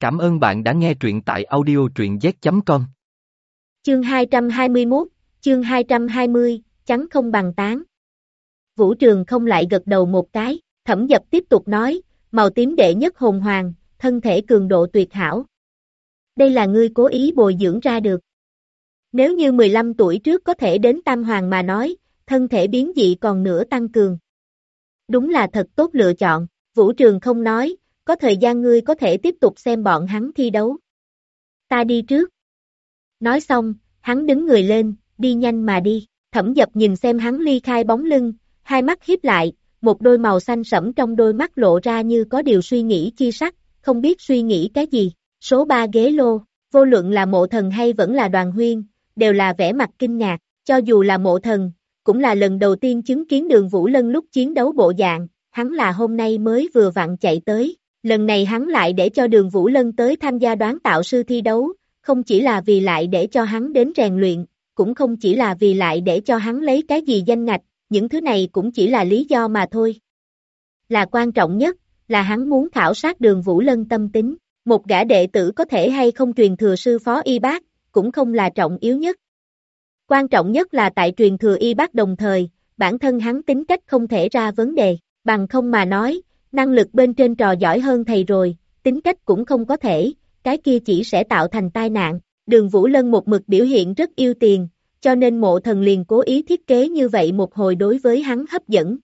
Cảm ơn bạn đã nghe truyện tại audio truyện z.com. Chương 221, chương 220, chắn không bằng tán. Vũ Trường không lại gật đầu một cái, Thẩm Dập tiếp tục nói, màu tím đệ nhất hồn hoàng, thân thể cường độ tuyệt hảo. Đây là ngươi cố ý bồi dưỡng ra được. Nếu như 15 tuổi trước có thể đến tam hoàng mà nói, thân thể biến dị còn nữa tăng cường. Đúng là thật tốt lựa chọn, Vũ Trường không nói, có thời gian ngươi có thể tiếp tục xem bọn hắn thi đấu. Ta đi trước. Nói xong, hắn đứng người lên, đi nhanh mà đi. Thẩm Dập nhìn xem hắn ly khai bóng lưng, hai mắt híp lại, một đôi màu xanh sẫm trong đôi mắt lộ ra như có điều suy nghĩ chi sắc, không biết suy nghĩ cái gì. Số 3 ghế lô, vô luận là Mộ Thần hay vẫn là Đoàn Huyên, đều là vẻ mặt kinh ngạc, cho dù là Mộ Thần, cũng là lần đầu tiên chứng kiến Đường Vũ Lân lúc chiến đấu bộ dạng, hắn là hôm nay mới vừa vặn chạy tới. Lần này hắn lại để cho Đường Vũ Lân tới tham gia đoán tạo sư thi đấu, không chỉ là vì lại để cho hắn đến rèn luyện, cũng không chỉ là vì lại để cho hắn lấy cái gì danh ngạch, những thứ này cũng chỉ là lý do mà thôi. Là quan trọng nhất, là hắn muốn khảo sát Đường Vũ Lân tâm tính, một gã đệ tử có thể hay không truyền thừa sư phó y bác, cũng không là trọng yếu nhất. Quan trọng nhất là tại truyền thừa y bác đồng thời, bản thân hắn tính cách không thể ra vấn đề, bằng không mà nói, năng lực bên trên trò giỏi hơn thầy rồi, tính cách cũng không có thể, cái kia chỉ sẽ tạo thành tai nạn. Đường Vũ Lân một mực biểu hiện rất yêu tiền, cho nên Mộ Thần liền cố ý thiết kế như vậy một hồi đối với hắn hấp dẫn.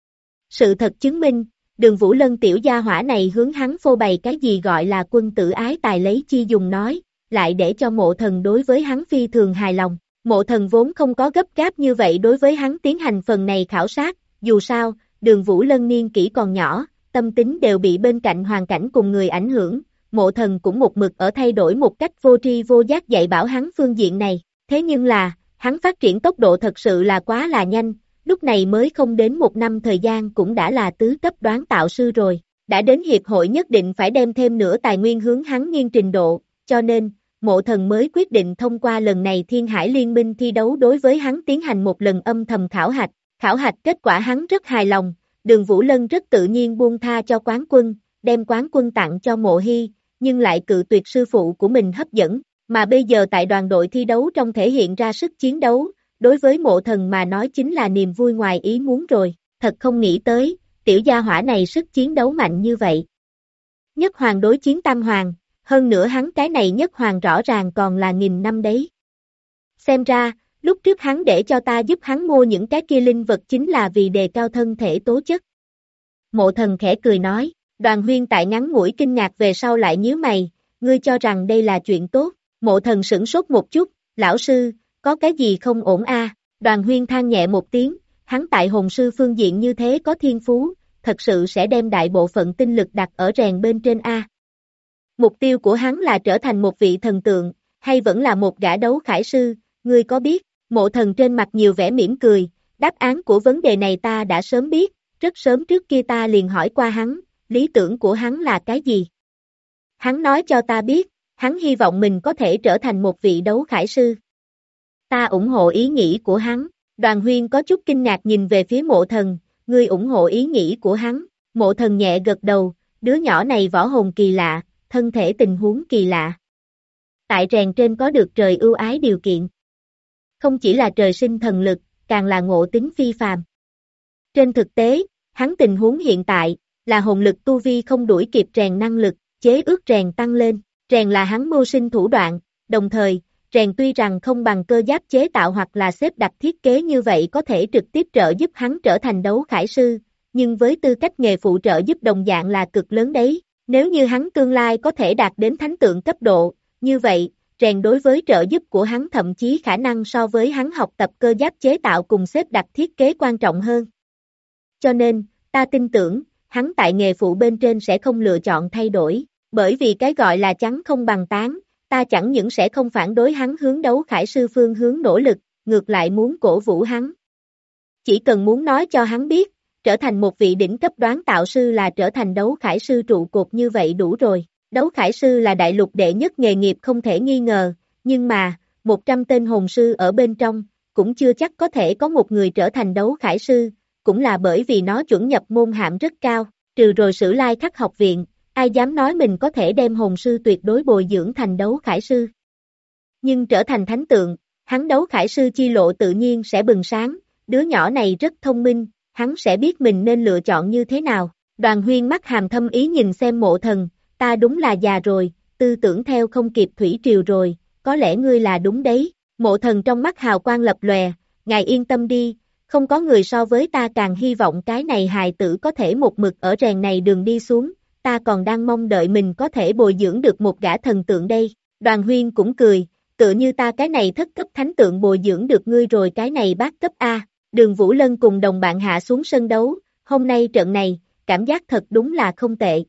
Sự thật chứng minh, Đường Vũ Lân tiểu gia hỏa này hướng hắn phô bày cái gì gọi là quân tử ái tài lấy chi dùng nói, lại để cho Mộ Thần đối với hắn phi thường hài lòng. Mộ Thần vốn không có gấp gáp như vậy đối với hắn tiến hành phần này khảo sát, dù sao, Đường Vũ Lân niên kỷ còn nhỏ, tâm tính đều bị bên cạnh hoàn cảnh cùng người ảnh hưởng, Mộ Thần cũng một mực ở thay đổi một cách vô tri vô giác dạy bảo hắn phương diện này, thế nhưng là, hắn phát triển tốc độ thật sự là quá là nhanh, lúc này mới không đến một năm thời gian cũng đã là tứ cấp đoán tạo sư rồi, đã đến hiệp hội nhất định phải đem thêm nữa tài nguyên hướng hắn nghiêng trình độ, cho nên, Mộ Thần mới quyết định thông qua lần này Thiên Hải Liên minh thi đấu đối với hắn tiến hành một lần âm thầm khảo hạch kết quả hắn rất hài lòng. Đường Vũ Lân rất tự nhiên buông tha cho quán quân, đem quán quân tặng cho Mộ Hy, nhưng lại cự tuyệt sư phụ của mình hấp dẫn, mà bây giờ tại đoàn đội thi đấu trong thể hiện ra sức chiến đấu, đối với Mộ Thần mà nói chính là niềm vui ngoài ý muốn rồi, thật không nghĩ tới, tiểu gia hỏa này sức chiến đấu mạnh như vậy. Nhất hoàng đối chiến tam hoàng, hơn nữa hắn cái này nhất hoàng rõ ràng còn là 1000 năm đấy. Xem ra, lúc trước hắn để cho ta giúp hắn mua những cái kia linh vật chính là vì đề cao thân thể tố chất. Mộ Thần khẽ cười nói, Đoàn Huyên tại ngắn ngủi kinh ngạc về sau lại nhíu mày, ngươi cho rằng đây là chuyện tốt. Mộ Thần sửng sốt một chút, lão sư, có cái gì không ổn a? Đoàn Huyên than nhẹ một tiếng, hắn tại hồn sư phương diện như thế có thiên phú, thật sự sẽ đem đại bộ phận tinh lực đặt ở rèn bên trên a. Mục tiêu của hắn là trở thành một vị thần tượng, hay vẫn là một gã đấu khải sư, ngươi có biết? Mộ Thần trên mặt nhiều vẻ mỉm cười, đáp án của vấn đề này ta đã sớm biết, rất sớm trước kia ta liền hỏi qua hắn, lý tưởng của hắn là cái gì? Hắn nói cho ta biết, hắn hy vọng mình có thể trở thành một vị đấu khải sư. Ta ủng hộ ý nghĩ của hắn, Đoàn Huyên có chút kinh ngạc nhìn về phía Mộ Thần, ngươi ủng hộ ý nghĩ của hắn, Mộ Thần nhẹ gật đầu, đứa nhỏ này võ hồn kỳ lạ, thân thể tình huống kỳ lạ. Tại rèn trên có được trời ưu ái điều kiện. Không chỉ là trời sinh thần lực, càng là ngộ tính phi phàm. Trên thực tế, hắn tình huống hiện tại, là hồn lực tu vi không đuổi kịp rèn năng lực, chế ước rèn tăng lên, rèn là hắn mưu sinh thủ đoạn, đồng thời, rèn tuy rằng không bằng cơ giáp chế tạo hoặc là xếp đặt thiết kế như vậy có thể trực tiếp trợ giúp hắn trở thành đấu khải sư, nhưng với tư cách nghề phụ trợ giúp đồng dạng là cực lớn đấy, nếu như hắn tương lai có thể đạt đến thánh tượng cấp độ, như vậy, rèn đối với trợ giúp của hắn thậm chí khả năng so với hắn học tập cơ giáp chế tạo cùng xếp đặt thiết kế quan trọng hơn. Cho nên, ta tin tưởng, hắn tại nghề phụ bên trên sẽ không lựa chọn thay đổi, bởi vì cái gọi là chắn không bằng tán, ta chẳng những sẽ không phản đối hắn hướng đấu khải sư phương hướng nỗ lực, ngược lại muốn cổ vũ hắn. Chỉ cần muốn nói cho hắn biết, trở thành một vị đỉnh cấp đoán tạo sư là trở thành đấu khải sư trụ cột như vậy đủ rồi. Đấu khải sư là đại lục đệ nhất nghề nghiệp không thể nghi ngờ, nhưng mà, 100 tên hồn sư ở bên trong, cũng chưa chắc có thể có một người trở thành đấu khải sư, cũng là bởi vì nó chuẩn nhập môn hàm rất cao, trừ rồi Sử Lai Khắc học viện, ai dám nói mình có thể đem hồn sư tuyệt đối bồi dưỡng thành đấu khải sư. Nhưng trở thành thánh tượng, hắn đấu khải sư chi lộ tự nhiên sẽ bừng sáng, đứa nhỏ này rất thông minh, hắn sẽ biết mình nên lựa chọn như thế nào. Đoàn Huyên mắt hàm thâm ý nhìn xem Mộ Thần, ta đúng là già rồi, tư tưởng theo không kịp thủy triều rồi, có lẽ ngươi là đúng đấy. Mộ Thần trong mắt hào quang lập lòe, ngài yên tâm đi, không có người so với ta càng hy vọng cái này hài tử có thể một mực ở rèn này đường đi xuống, ta còn đang mong đợi mình có thể bồi dưỡng được một gã thần tượng đây. Đoàn Huyên cũng cười, tựa như ta cái này thất cấp thánh tượng bồi dưỡng được ngươi rồi cái này bát cấp A. Đường Vũ Lân cùng đồng bạn hạ xuống sân đấu, hôm nay trận này, cảm giác thật đúng là không tệ.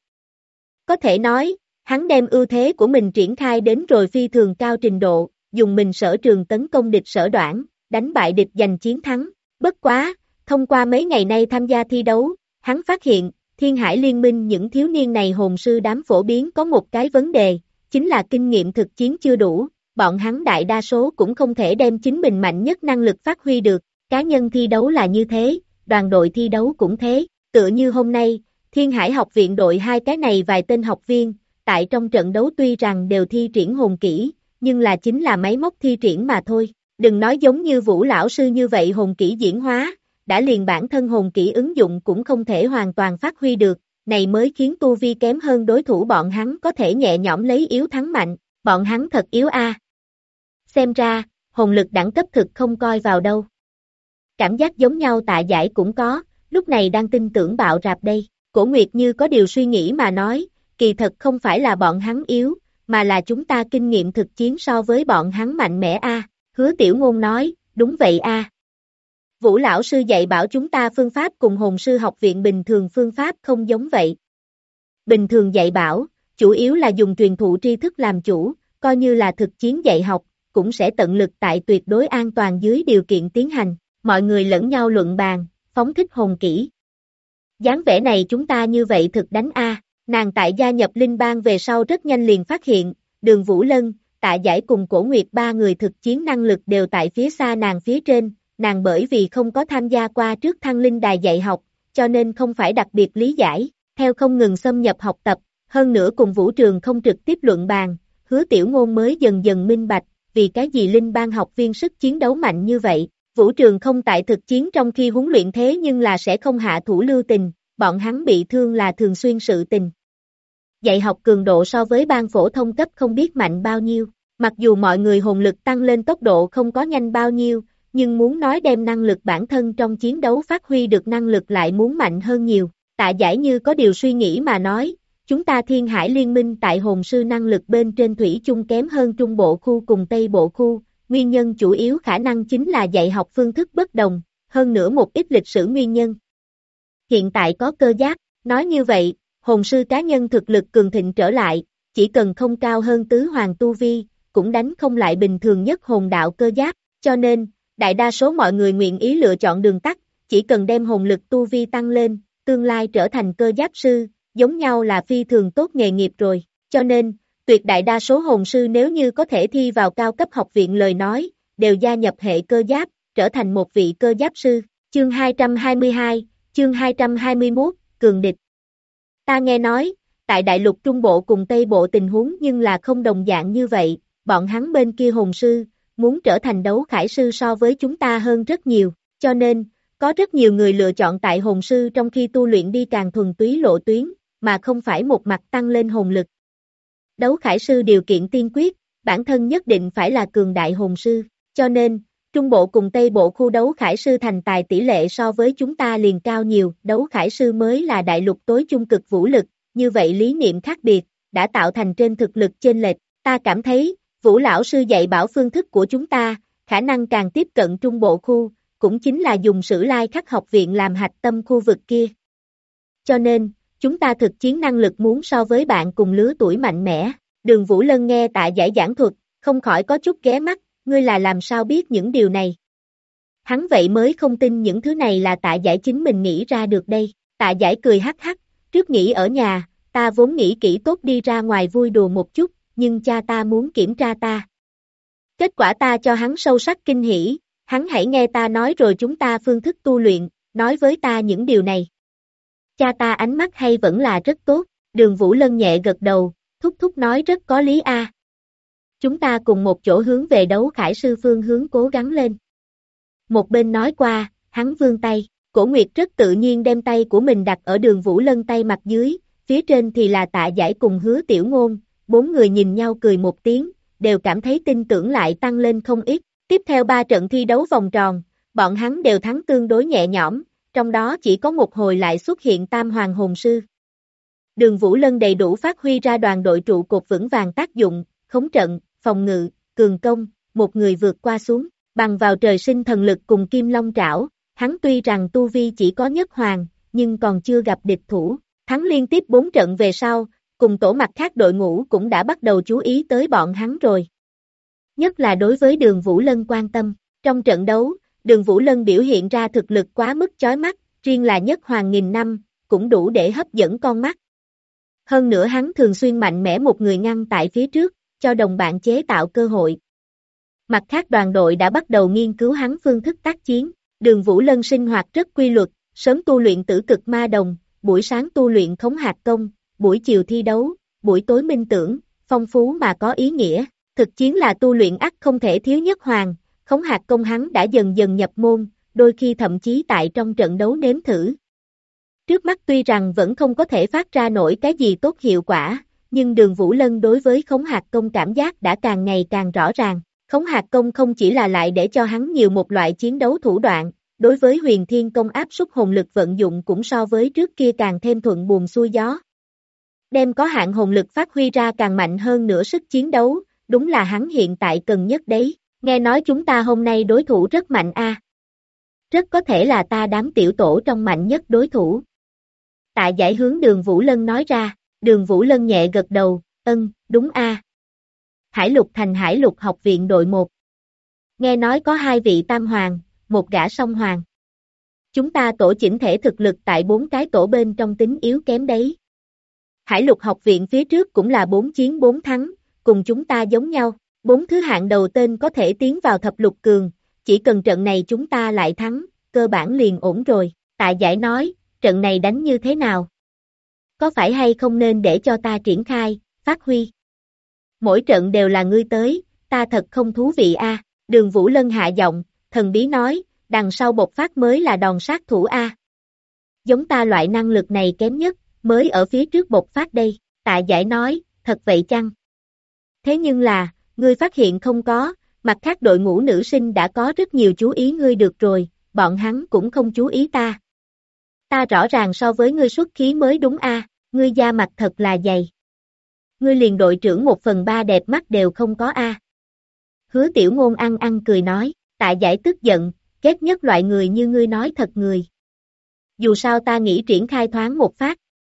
Có thể nói, hắn đem ưu thế của mình triển khai đến rồi phi thường cao trình độ, dùng mình sở trường tấn công địch sở đoạn, đánh bại địch giành chiến thắng. Bất quá, thông qua mấy ngày nay tham gia thi đấu, hắn phát hiện, Thiên Hải Liên minh những thiếu niên này hồn sư đám phổ biến có một cái vấn đề, chính là kinh nghiệm thực chiến chưa đủ, bọn hắn đại đa số cũng không thể đem chính mình mạnh nhất năng lực phát huy được, cá nhân thi đấu là như thế, đoàn đội thi đấu cũng thế, tựa như hôm nay, Thiên Hải học viện đội hai cái này vài tên học viên, tại trong trận đấu tuy rằng đều thi triển hồn kỹ, nhưng là chính là máy móc thi triển mà thôi, đừng nói giống như Vũ lão sư như vậy hồn kỹ diễn hóa, đã liền bản thân hồn kỹ ứng dụng cũng không thể hoàn toàn phát huy được, này mới khiến tu vi kém hơn đối thủ bọn hắn có thể nhẹ nhõm lấy yếu thắng mạnh, bọn hắn thật yếu a. Xem ra, hồn lực đẳng cấp thực không coi vào đâu. Cảm giác giống nhau Tạ Giải cũng có, lúc này đang tin tưởng bạo rạp đây. Cổ Nguyệt như có điều suy nghĩ mà nói, kỳ thật không phải là bọn hắn yếu, mà là chúng ta kinh nghiệm thực chiến so với bọn hắn mạnh mẽ a. Hứa Tiểu Ngôn nói, đúng vậy a. Vũ lão sư dạy bảo chúng ta phương pháp cùng hồn sư học viện bình thường phương pháp không giống vậy. Bình thường dạy bảo, chủ yếu là dùng truyền thụ tri thức làm chủ, coi như là thực chiến dạy học, cũng sẽ tận lực tại tuyệt đối an toàn dưới điều kiện tiến hành, mọi người lẫn nhau luận bàn, phóng thích hồn kỹ. Dáng vẻ này chúng ta như vậy thực đánh a. Nàng tại gia nhập linh bang về sau rất nhanh liền phát hiện, Đường Vũ Lân, Tạ Giải cùng Cổ Nguyệt ba người thực chiến năng lực đều tại phía xa nàng phía trên, nàng bởi vì không có tham gia qua trước thăng linh đài dạy học, cho nên không phải đặc biệt lý giải, theo không ngừng xâm nhập học tập, hơn nữa cùng Vũ Trường không trực tiếp luận bàn, Hứa Tiểu Ngôn mới dần dần minh bạch, vì cái gì linh bang học viên sức chiến đấu mạnh như vậy. Vũ Trường không tại thực chiến trong khi huấn luyện thế nhưng là sẽ không hạ thủ lưu tình, bọn hắn bị thương là thường xuyên sự tình. Dạy học cường độ so với ban phổ thông cấp không biết mạnh bao nhiêu, mặc dù mọi người hồn lực tăng lên tốc độ không có nhanh bao nhiêu, nhưng muốn nói đem năng lực bản thân trong chiến đấu phát huy được năng lực lại muốn mạnh hơn nhiều. Tạ Giải như có điều suy nghĩ mà nói, chúng ta Thiên Hải Liên minh tại hồn sư năng lực bên trên thủy chung kém hơn Trung Bộ khu cùng Tây Bộ khu, nguyên nhân chủ yếu khả năng chính là dạy học phương thức bất đồng, hơn nữa một ít lịch sử nguyên nhân. Hiện tại có cơ giáp, nói như vậy, hồn sư cá nhân thực lực cường thịnh trở lại, chỉ cần không cao hơn tứ hoàng tu vi, cũng đánh không lại bình thường nhất hồn đạo cơ giáp, cho nên, đại đa số mọi người nguyện ý lựa chọn đường tắt, chỉ cần đem hồn lực tu vi tăng lên, tương lai trở thành cơ giáp sư, giống nhau là phi thường tốt nghề nghiệp rồi, cho nên, tuyệt đại đa số hồn sư nếu như có thể thi vào cao cấp học viện lời nói, đều gia nhập hệ cơ giáp, trở thành một vị cơ giáp sư. Chương 222, chương 221, Cường địch. Ta nghe nói, tại đại lục Trung Bộ cùng Tây Bộ tình huống nhưng là không đồng dạng như vậy, bọn hắn bên kia hồn sư, muốn trở thành đấu khải sư so với chúng ta hơn rất nhiều, cho nên, có rất nhiều người lựa chọn tại hồn sư trong khi tu luyện đi càng thuần túy lộ tuyến, mà không phải một mặt tăng lên hồn lực. Đấu khải sư điều kiện tiên quyết, bản thân nhất định phải là cường đại hồn sư, cho nên, Trung Bộ cùng Tây Bộ khu đấu khải sư thành tài tỷ lệ so với chúng ta liền cao nhiều, đấu khải sư mới là đại lục tối trung cực vũ lực, như vậy lý niệm khác biệt, đã tạo thành trên thực lực chênh lệch, ta cảm thấy, Vũ lão sư dạy bảo phương thức của chúng ta, khả năng càng tiếp cận Trung Bộ khu, cũng chính là dùng Sử Lai Khắc học viện làm hạch tâm khu vực kia. Cho nên, chúng ta thực chiến năng lực muốn so với bạn cùng lứa tuổi mạnh mẽ. Đường Vũ Lân nghe Tạ Giải giảng thuật, không khỏi có chút ghé mắt, ngươi là làm sao biết những điều này. Hắn vậy mới không tin những thứ này là Tạ Giải chính mình nghĩ ra được đây. Tạ Giải cười hắc hắc, trước nghỉ ở nhà, ta vốn nghĩ kỹ tốt đi ra ngoài vui đùa một chút, nhưng cha ta muốn kiểm tra ta. Kết quả ta cho hắn sâu sắc kinh hỉ, hắn hãy nghe ta nói rồi chúng ta phương thức tu luyện, nói với ta những điều này. Cha ta ánh mắt hay vẫn là rất tốt, Đường Vũ Lân nhẹ gật đầu, thúc thúc nói rất có lý a. Chúng ta cùng một chỗ hướng về đấu khải sư phương hướng cố gắng lên. Một bên nói qua, hắn vươn tay, Cổ Nguyệt rất tự nhiên đem tay của mình đặt ở Đường Vũ Lân tay mặt dưới, phía trên thì là Tạ Giải cùng Hứa Tiểu Ngôn, bốn người nhìn nhau cười một tiếng, đều cảm thấy tin tưởng lại tăng lên không ít. Tiếp theo 3 trận thi đấu vòng tròn, bọn hắn đều thắng tương đối nhẹ nhõm, trong đó chỉ có một hồi lại xuất hiện Tam Hoàng Hồn Sư. Đường Vũ Lân đầy đủ phát huy ra đoàn đội trụ cột vững vàng tác dụng, khống trận, phòng ngự, cường công, một người vượt qua xuống, bằng vào trời sinh thần lực cùng Kim Long Trảo, hắn tuy rằng tu vi chỉ có nhất hoàng, nhưng còn chưa gặp địch thủ, thắng liên tiếp 4 trận về sau, cùng tổ mặt khác đội ngũ cũng đã bắt đầu chú ý tới bọn hắn rồi. Nhất là đối với Đường Vũ Lân quan tâm, trong trận đấu, Đường Vũ Lân biểu hiện ra thực lực quá mức chói mắt, riêng là nhất hoàng nghìn năm, cũng đủ để hấp dẫn con mắt. Hơn nữa hắn thường xuyên mạnh mẽ một người ngăn tại phía trước, cho đồng bạn chế tạo cơ hội. Mặt khác đoàn đội đã bắt đầu nghiên cứu hắn phương thức tác chiến, Đường Vũ Lân sinh hoạt rất quy luật, sớm tu luyện tử cực ma đồng, buổi sáng tu luyện khống hạt công, buổi chiều thi đấu, buổi tối minh tưởng, phong phú mà có ý nghĩa. Thực chiến là tu luyện ắt không thể thiếu nhất hoàng, khống hạt công hắn đã dần dần nhập môn, đôi khi thậm chí tại trong trận đấu nếm thử. Trước mắt tuy rằng vẫn không có thể phát ra nổi cái gì tốt hiệu quả, nhưng Đường Vũ Lân đối với khống hạt công cảm giác đã càng ngày càng rõ ràng. Khống hạt công không chỉ là lại để cho hắn nhiều một loại chiến đấu thủ đoạn, đối với huyền thiên công áp suất hồn lực vận dụng cũng so với trước kia càng thêm thuận buồm xuôi gió. Đem có hạn hồn lực phát huy ra càng mạnh hơn nữa sức chiến đấu, đúng là hắn hiện tại cần nhất đấy. Nghe nói chúng ta hôm nay đối thủ rất mạnh a. Rất có thể là ta đám tiểu tổ trong mạnh nhất đối thủ. Tạ Giải hướng Đường Vũ Lân nói ra, Đường Vũ Lân nhẹ gật đầu, đúng a. Hải Lục Thành Hải Lục học viện đội 1. Nghe nói có 2 vị tam hoàng, một gã song hoàng. Chúng ta tổ chỉnh thể thực lực tại 4 cái tổ bên trong tính yếu kém đấy. Hải Lục học viện phía trước cũng là 4 chiến 4 thắng, cùng chúng ta giống nhau. 4 thứ hạng đầu tên có thể tiến vào thập lục cường, chỉ cần trận này chúng ta lại thắng, cơ bản liền ổn rồi. Tạ Giải nói, trận này đánh như thế nào? Có phải hay không nên để cho ta triển khai, phát huy? Mỗi trận đều là ngươi tới, ta thật không thú vị a. Đường Vũ Lân hạ giọng, thần bí nói, đằng sau bộc phát mới là đòn sát thủ a. Giống ta loại năng lực này kém nhất, mới ở phía trước bộc phát đây. Tạ Giải nói, thật vậy chăng? Thế nhưng là, ngươi phát hiện không có, mặt khác đội ngũ nữ sinh đã có rất nhiều chú ý ngươi được rồi, bọn hắn cũng không chú ý ta. Ta rõ ràng so với ngươi xuất khí mới đúng a, ngươi da mặt thật là dày. Ngươi liền đội trưởng 1/3 đẹp mắt đều không có a. Hứa Tiểu Ngôn ăn cười nói, Tạ Giải tức giận, ghét nhất loại người như ngươi nói thật người. Dù sao ta nghĩ triển khai thoáng một phát.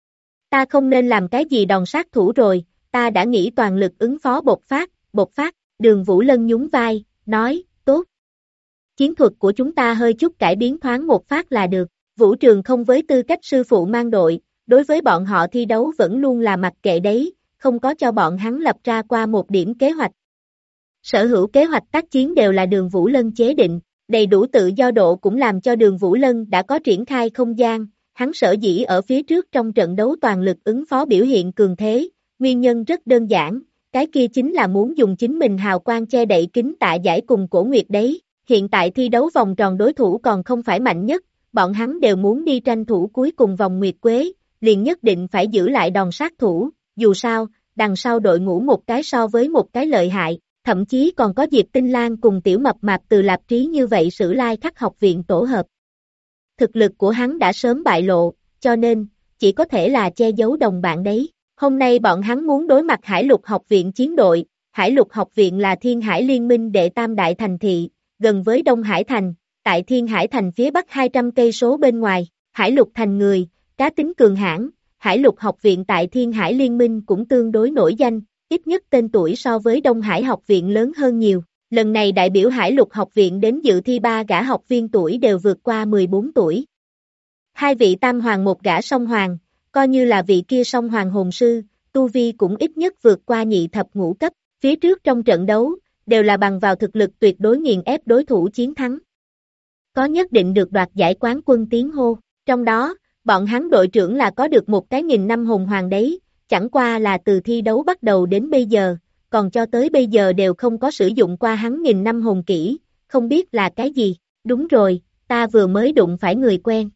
Ta không nên làm cái gì đòn sát thủ rồi, ta đã nghĩ toàn lực ứng phó bộc phát, Đường Vũ Lân nhún vai, nói, tốt. Chiến thuật của chúng ta hơi chút cải biến thoáng một phát là được, Vũ Trường không với tư cách sư phụ mang đội, đối với bọn họ thi đấu vẫn luôn là mặc kệ đấy, không có cho bọn hắn lập ra qua một điểm kế hoạch. Sở hữu kế hoạch tác chiến đều là Đường Vũ Lân chế định, đầy đủ tự do độ cũng làm cho Đường Vũ Lân đã có triển khai không gian, hắn sở dĩ ở phía trước trong trận đấu toàn lực ứng phó biểu hiện cường thế, nguyên nhân rất đơn giản, cái kia chính là muốn dùng chính mình hào quang che đậy kính Tạ Giải cùng Cổ Nguyệt đấy, hiện tại thi đấu vòng tròn đối thủ còn không phải mạnh nhất, bọn hắn đều muốn đi tranh thủ cuối cùng vòng Nguyệt Quế, liền nhất định phải giữ lại đòn sát thủ, dù sao, đằng sau đội ngũ một cái so với một cái lợi hại, thậm chí còn có Diệp Tinh Lan cùng Tiểu Mập Mạp Từ Lạp Trí như vậy Sử Lai Khắc học viện tổ hợp. Thực lực của hắn đã sớm bại lộ, cho nên, chỉ có thể là che giấu đồng bạn đấy. Hôm nay bọn hắn muốn đối mặt Hải Lục học viện chiến đội, Hải Lục học viện là Thiên Hải Liên minh đệ tam đại thành thị, gần với Đông Hải Thành, tại Thiên Hải Thành phía bắc 200 cây số bên ngoài, Hải Lục thành người, cá tính cường hãn, Hải Lục học viện tại Thiên Hải Liên minh cũng tương đối nổi danh, ít nhất tên tuổi so với Đông Hải học viện lớn hơn nhiều. Lần này đại biểu Hải Lục học viện đến dự thi 3 gã học viên tuổi đều vượt qua 14 tuổi. 2 vị tam hoàng một gã song hoàng, coi như là vị kia song hoàng hồn sư, tu vi cũng ít nhất vượt qua nhị thập ngũ cấp, phía trước trong trận đấu, đều là bằng vào thực lực tuyệt đối nghiền ép đối thủ chiến thắng. Có nhất định được đoạt giải quán quân tiếng hô, trong đó, bọn hắn đội trưởng là có được một cái 1000 năm hồn hoàng đấy, chẳng qua là từ thi đấu bắt đầu đến bây giờ, còn cho tới bây giờ đều không có sử dụng qua hắn nghìn năm hồn kỹ, không biết là cái gì. Đúng rồi, ta vừa mới đụng phải người quen.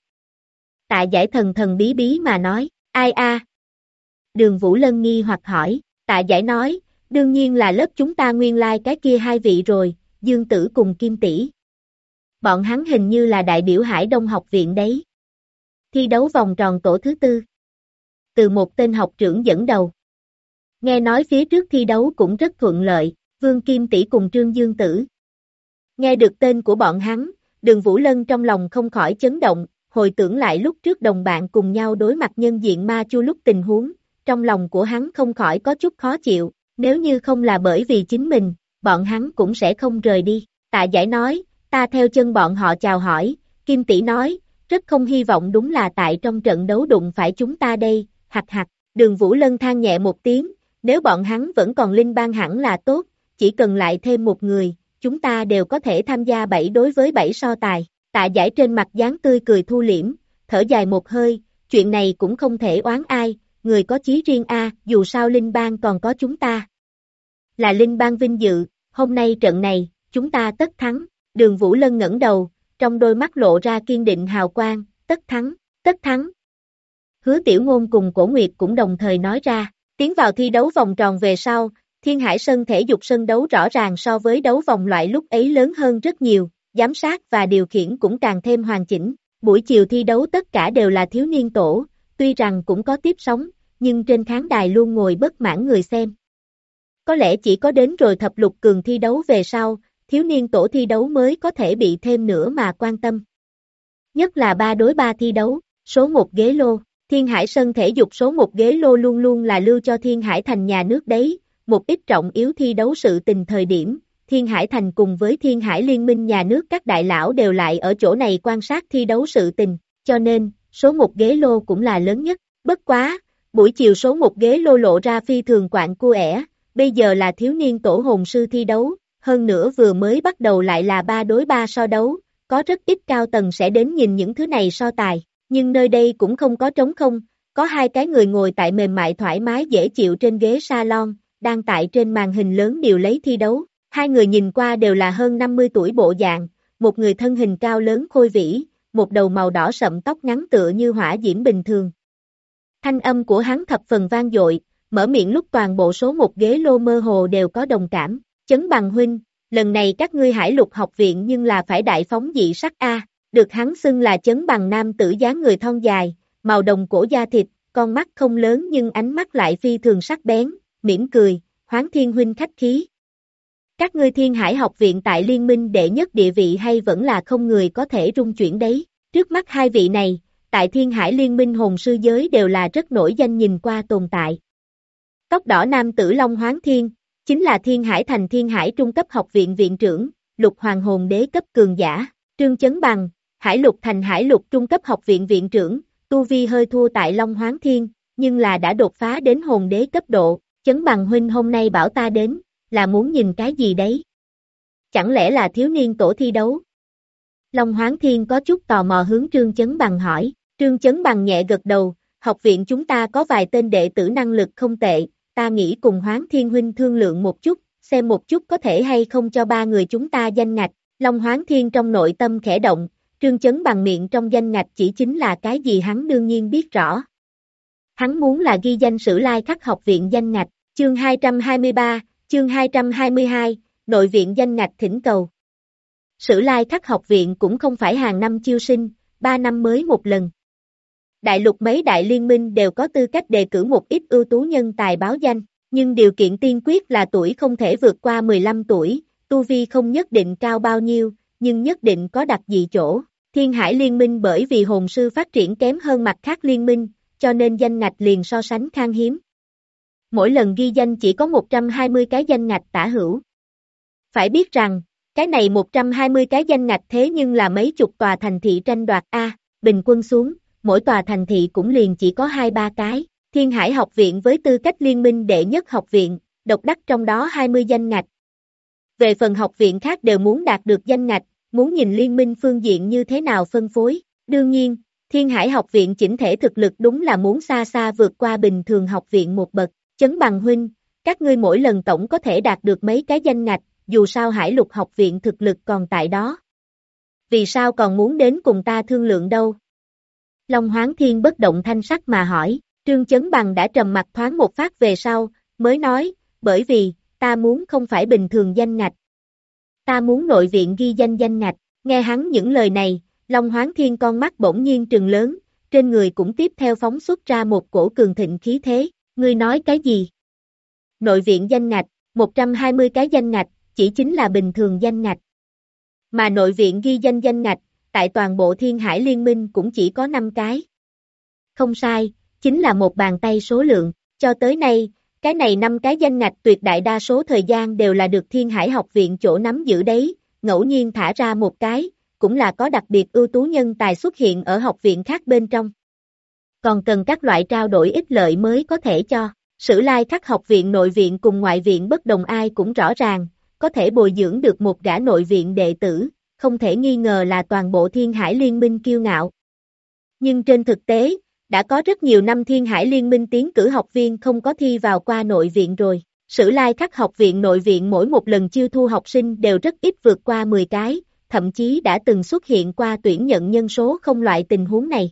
Tạ Giải thần thần bí bí mà nói, ai a? Đường Vũ Lân nghi hoặc hỏi, Tạ Giải nói, đương nhiên là lớp chúng ta nguyên lai cái kia hai vị rồi, Dương Tử cùng Kim Tỷ. Bọn hắn hình như là đại biểu Hải Đông học viện đấy. Thi đấu vòng tròn tổ thứ tư. Từ một tên học trưởng dẫn đầu. Nghe nói phía trước thi đấu cũng rất thuận lợi, Vương Kim Tỷ cùng Trương Dương Tử. Nghe được tên của bọn hắn, Đường Vũ Lân trong lòng không khỏi chấn động, hồi tưởng lại lúc trước đồng bạn cùng nhau đối mặt nhân diện ma chu lúc tình huống, trong lòng của hắn không khỏi có chút khó chịu, nếu như không là bởi vì chính mình, bọn hắn cũng sẽ không rời đi. Tạ Giải nói, ta theo chân bọn họ chào hỏi, Kim Tỷ nói, rất không hy vọng đúng là tại trong trận đấu đụng phải chúng ta đây, hạt hạt, Đường Vũ Lân than nhẹ một tiếng, nếu bọn hắn vẫn còn linh bang hẳn là tốt, chỉ cần lại thêm một người, chúng ta đều có thể tham gia 7 đối với 7 so tài. Tạ Giải trên mặt dáng tươi cười thu liễm, thở dài một hơi, chuyện này cũng không thể oán ai, người có chí riêng a, dù sao linh bang còn có chúng ta. Là linh bang vinh dự, hôm nay trận này, chúng ta tất thắng. Đường Vũ Lân ngẩng đầu, trong đôi mắt lộ ra kiên định hào quang, tất thắng, tất thắng. Hứa Tiểu Ngôn cùng Cổ Nguyệt cũng đồng thời nói ra, tiến vào thi đấu vòng tròn về sau, Thiên Hải Sân thể dục sân đấu rõ ràng so với đấu vòng loại lúc ấy lớn hơn rất nhiều, giám sát và điều khiển cũng càng thêm hoàn chỉnh. Buổi chiều thi đấu tất cả đều là thiếu niên tổ, tuy rằng cũng có tiếp sóng, nhưng trên khán đài luôn ngồi bất mãn người xem. Có lẽ chỉ có đến rồi thập lục cường thi đấu về sau, thiếu niên tổ thi đấu mới có thể bị thêm nữa mà quan tâm. Nhất là 3 đối 3 thi đấu, số 1 ghế lô, Thiên Hải Sân thể dục số 1 ghế lô luôn luôn là lưu cho Thiên Hải Thành nhà nước đấy, một ít trọng yếu thi đấu sự tình thời điểm, Thiên Hải Thành cùng với Thiên Hải Liên minh nhà nước các đại lão đều lại ở chỗ này quan sát thi đấu sự tình, cho nên, số 1 ghế lô cũng là lớn nhất, bất quá, buổi chiều số 1 ghế lô lộ ra phi thường quạng cua ẻ, bây giờ là thiếu niên tổ hồn sư thi đấu, hơn nữa vừa mới bắt đầu lại là 3 đối 3 so đấu, có rất ít cao tầng sẽ đến nhìn những thứ này so tài, nhưng nơi đây cũng không có trống không, có hai cái người ngồi tại mềm mại thoải mái dễ chịu trên ghế salon, đang tại trên màn hình lớn điều lấy thi đấu, hai người nhìn qua đều là hơn 50 tuổi bộ dạng, một người thân hình cao lớn khôi vĩ, một đầu màu đỏ sậm tóc ngắn tựa như hỏa diễm bình thường. Thanh âm của hắn thập phần vang dội, mở miệng lúc toàn bộ số 1 ghế lô mơ hồ đều có đồng cảm, Chấn Bằng huynh, lần này các ngươi Hải Lục học viện nhưng là phải đại phóng dị sắc a, được hắn xưng là Chấn Bằng nam tử dáng người thon dài, màu đồng cổ da thịt, con mắt không lớn nhưng ánh mắt lại phi thường sắc bén, mỉm cười, Hoáng Thiên huynh khách khí. Các ngươi Thiên Hải học viện tại liên minh đệ nhất địa vị hay vẫn là không người có thể rung chuyển đấy, trước mắt hai vị này, tại Thiên Hải liên minh hồn sư giới đều là rất nổi danh nhìn qua tồn tại. Tóc đỏ nam tử Long Hoáng Thiên, chính là Thiên Hải Thành Thiên Hải trung cấp học viện viện trưởng, Lục Hoàng hồn đế cấp cường giả, Trương Chấn Bằng, Hải Lục Thành Hải Lục trung cấp học viện viện trưởng, tu vi hơi thua tại Long Hoáng Thiên, nhưng là đã đột phá đến hồn đế cấp độ, Chấn Bằng huynh hôm nay bảo ta đến, là muốn nhìn cái gì đấy? Chẳng lẽ là thiếu niên tổ thi đấu? Long Hoáng Thiên có chút tò mò hướng Trương Chấn Bằng hỏi, Trương Chấn Bằng nhẹ gật đầu, học viện chúng ta có vài tên đệ tử năng lực không tệ, ta nghĩ cùng Hoáng Thiên huynh thương lượng một chút, xem một chút có thể hay không cho ba người chúng ta danh ngạch. Long Hoáng Thiên trong nội tâm khẽ động, Trương Chấn Bằng miệng trong danh ngạch chỉ chính là cái gì hắn đương nhiên biết rõ. Hắn muốn là ghi danh Sử Lai Khắc học viện danh ngạch, chương 223, chương 222, nội viện danh ngạch thỉnh cầu. Sử Lai Khắc học viện cũng không phải hàng năm chiêu sinh, 3 năm mới một lần. Đại lục mấy đại liên minh đều có tư cách đề cử một ít ưu tú nhân tài báo danh, nhưng điều kiện tiên quyết là tuổi không thể vượt qua 15 tuổi, tu vi không nhất định cao bao nhiêu, nhưng nhất định có đặc dị chỗ. Thiên Hải liên minh bởi vì hồn sư phát triển kém hơn mặt khác liên minh, cho nên danh ngạch liền so sánh khan hiếm. Mỗi lần ghi danh chỉ có 120 cái danh ngạch tả hữu. Phải biết rằng, cái này 120 cái danh ngạch thế nhưng là mấy chục tòa thành thị tranh đoạt A, bình quân xuống, mỗi tòa thành thị cũng liền chỉ có 2-3 cái. Thiên Hải học viện với tư cách liên minh đệ nhất học viện, độc đắc trong đó 20 danh ngạch. Về phần học viện khác đều muốn đạt được danh ngạch, muốn nhìn liên minh phương diện như thế nào phân phối. Đương nhiên, Thiên Hải học viện chỉnh thể thực lực đúng là muốn xa xa vượt qua bình thường học viện một bậc. Chấn Bằng huynh, các ngươi mỗi lần tổng có thể đạt được mấy cái danh ngạch, dù sao Hải Lục học viện thực lực còn tại đó. Vì sao còn muốn đến cùng ta thương lượng đâu? Long Hoáng Thiên bất động thanh sắc mà hỏi, Trương Chấn Bằng đã trầm mặt thoáng một phát về sau, mới nói, bởi vì, ta muốn không phải bình thường danh ngạch. Ta muốn nội viện ghi danh ngạch, nghe hắn những lời này, Long Hoáng Thiên con mắt bỗng nhiên trừng lớn, trên người cũng tiếp theo phóng xuất ra một cổ cường thịnh khí thế, ngươi nói cái gì? Nội viện danh ngạch, 120 cái danh ngạch, chỉ chính là bình thường danh ngạch. Mà nội viện ghi danh ngạch, tại toàn bộ Thiên Hải Liên minh cũng chỉ có 5 cái. Không sai, chính là một bàn tay số lượng, cho tới nay, cái này 5 cái danh ngạch tuyệt đại đa số thời gian đều là được Thiên Hải học viện chỗ nắm giữ đấy, ngẫu nhiên thả ra một cái, cũng là có đặc biệt ưu tú nhân tài xuất hiện ở học viện khác bên trong. Còn cần các loại trao đổi ích lợi mới có thể cho. Sử lai khắc học viện nội viện cùng ngoại viện bất đồng ai cũng rõ ràng, có thể bồi dưỡng được một gã nội viện đệ tử, không thể nghi ngờ là toàn bộ Thiên Hải Liên minh kiêu ngạo. Nhưng trên thực tế, đã có rất nhiều năm Thiên Hải Liên minh tiến cử học viên không có thi vào qua nội viện rồi. Sử lai khắc học viện nội viện mỗi một lần chiêu thu học sinh đều rất ít vượt qua 10 cái, thậm chí đã từng xuất hiện qua tuyển nhận nhân số không loại tình huống này.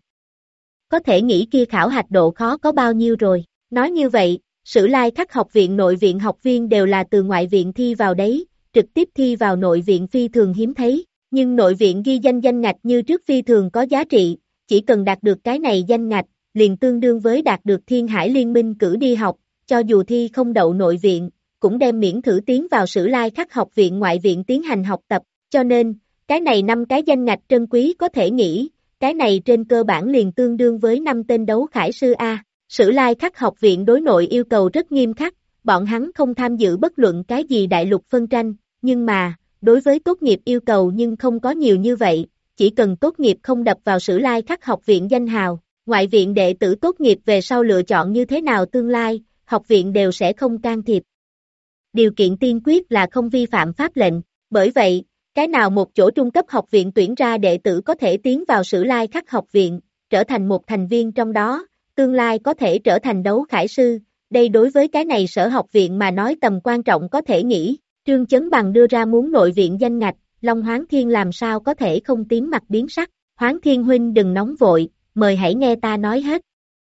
Có thể nghĩ kia khảo hạch độ khó có bao nhiêu rồi. Nói như vậy, Sử lai khắc học viện nội viện học viên đều là từ ngoại viện thi vào đấy, trực tiếp thi vào nội viện phi thường hiếm thấy, nhưng nội viện ghi danh ngạch như trước phi thường có giá trị, chỉ cần đạt được cái này danh ngạch, liền tương đương với đạt được Thiên Hải Liên minh cử đi học, cho dù thi không đậu nội viện, cũng đem miễn thử tiến vào Sử lai khắc học viện ngoại viện tiến hành học tập, cho nên, cái này 5 cái danh ngạch trân quý có thể nghĩ, cái này trên cơ bản liền tương đương với 5 tên đấu khải sư A. Sử lai khắc học viện đối nội yêu cầu rất nghiêm khắc, bọn hắn không tham dự bất luận cái gì đại lục phân tranh, nhưng mà, đối với tốt nghiệp yêu cầu nhưng không có nhiều như vậy, chỉ cần tốt nghiệp không đập vào Sử lai khắc học viện danh hào, ngoại viện đệ tử tốt nghiệp về sau lựa chọn như thế nào tương lai, học viện đều sẽ không can thiệp. Điều kiện tiên quyết là không vi phạm pháp lệnh, bởi vậy, cái nào một chỗ trung cấp học viện tuyển ra đệ tử có thể tiến vào Sử lai khắc học viện, trở thành một thành viên trong đó, tương lai có thể trở thành đấu khải sư, đây đối với cái này sở học viện mà nói tầm quan trọng có thể nghĩ, Trương Chấn Bằng đưa ra muốn nội viện danh ngạch, Long Hoáng Thiên làm sao có thể không tím mặt biến sắc, Hoáng Thiên huynh đừng nóng vội, mời hãy nghe ta nói hết.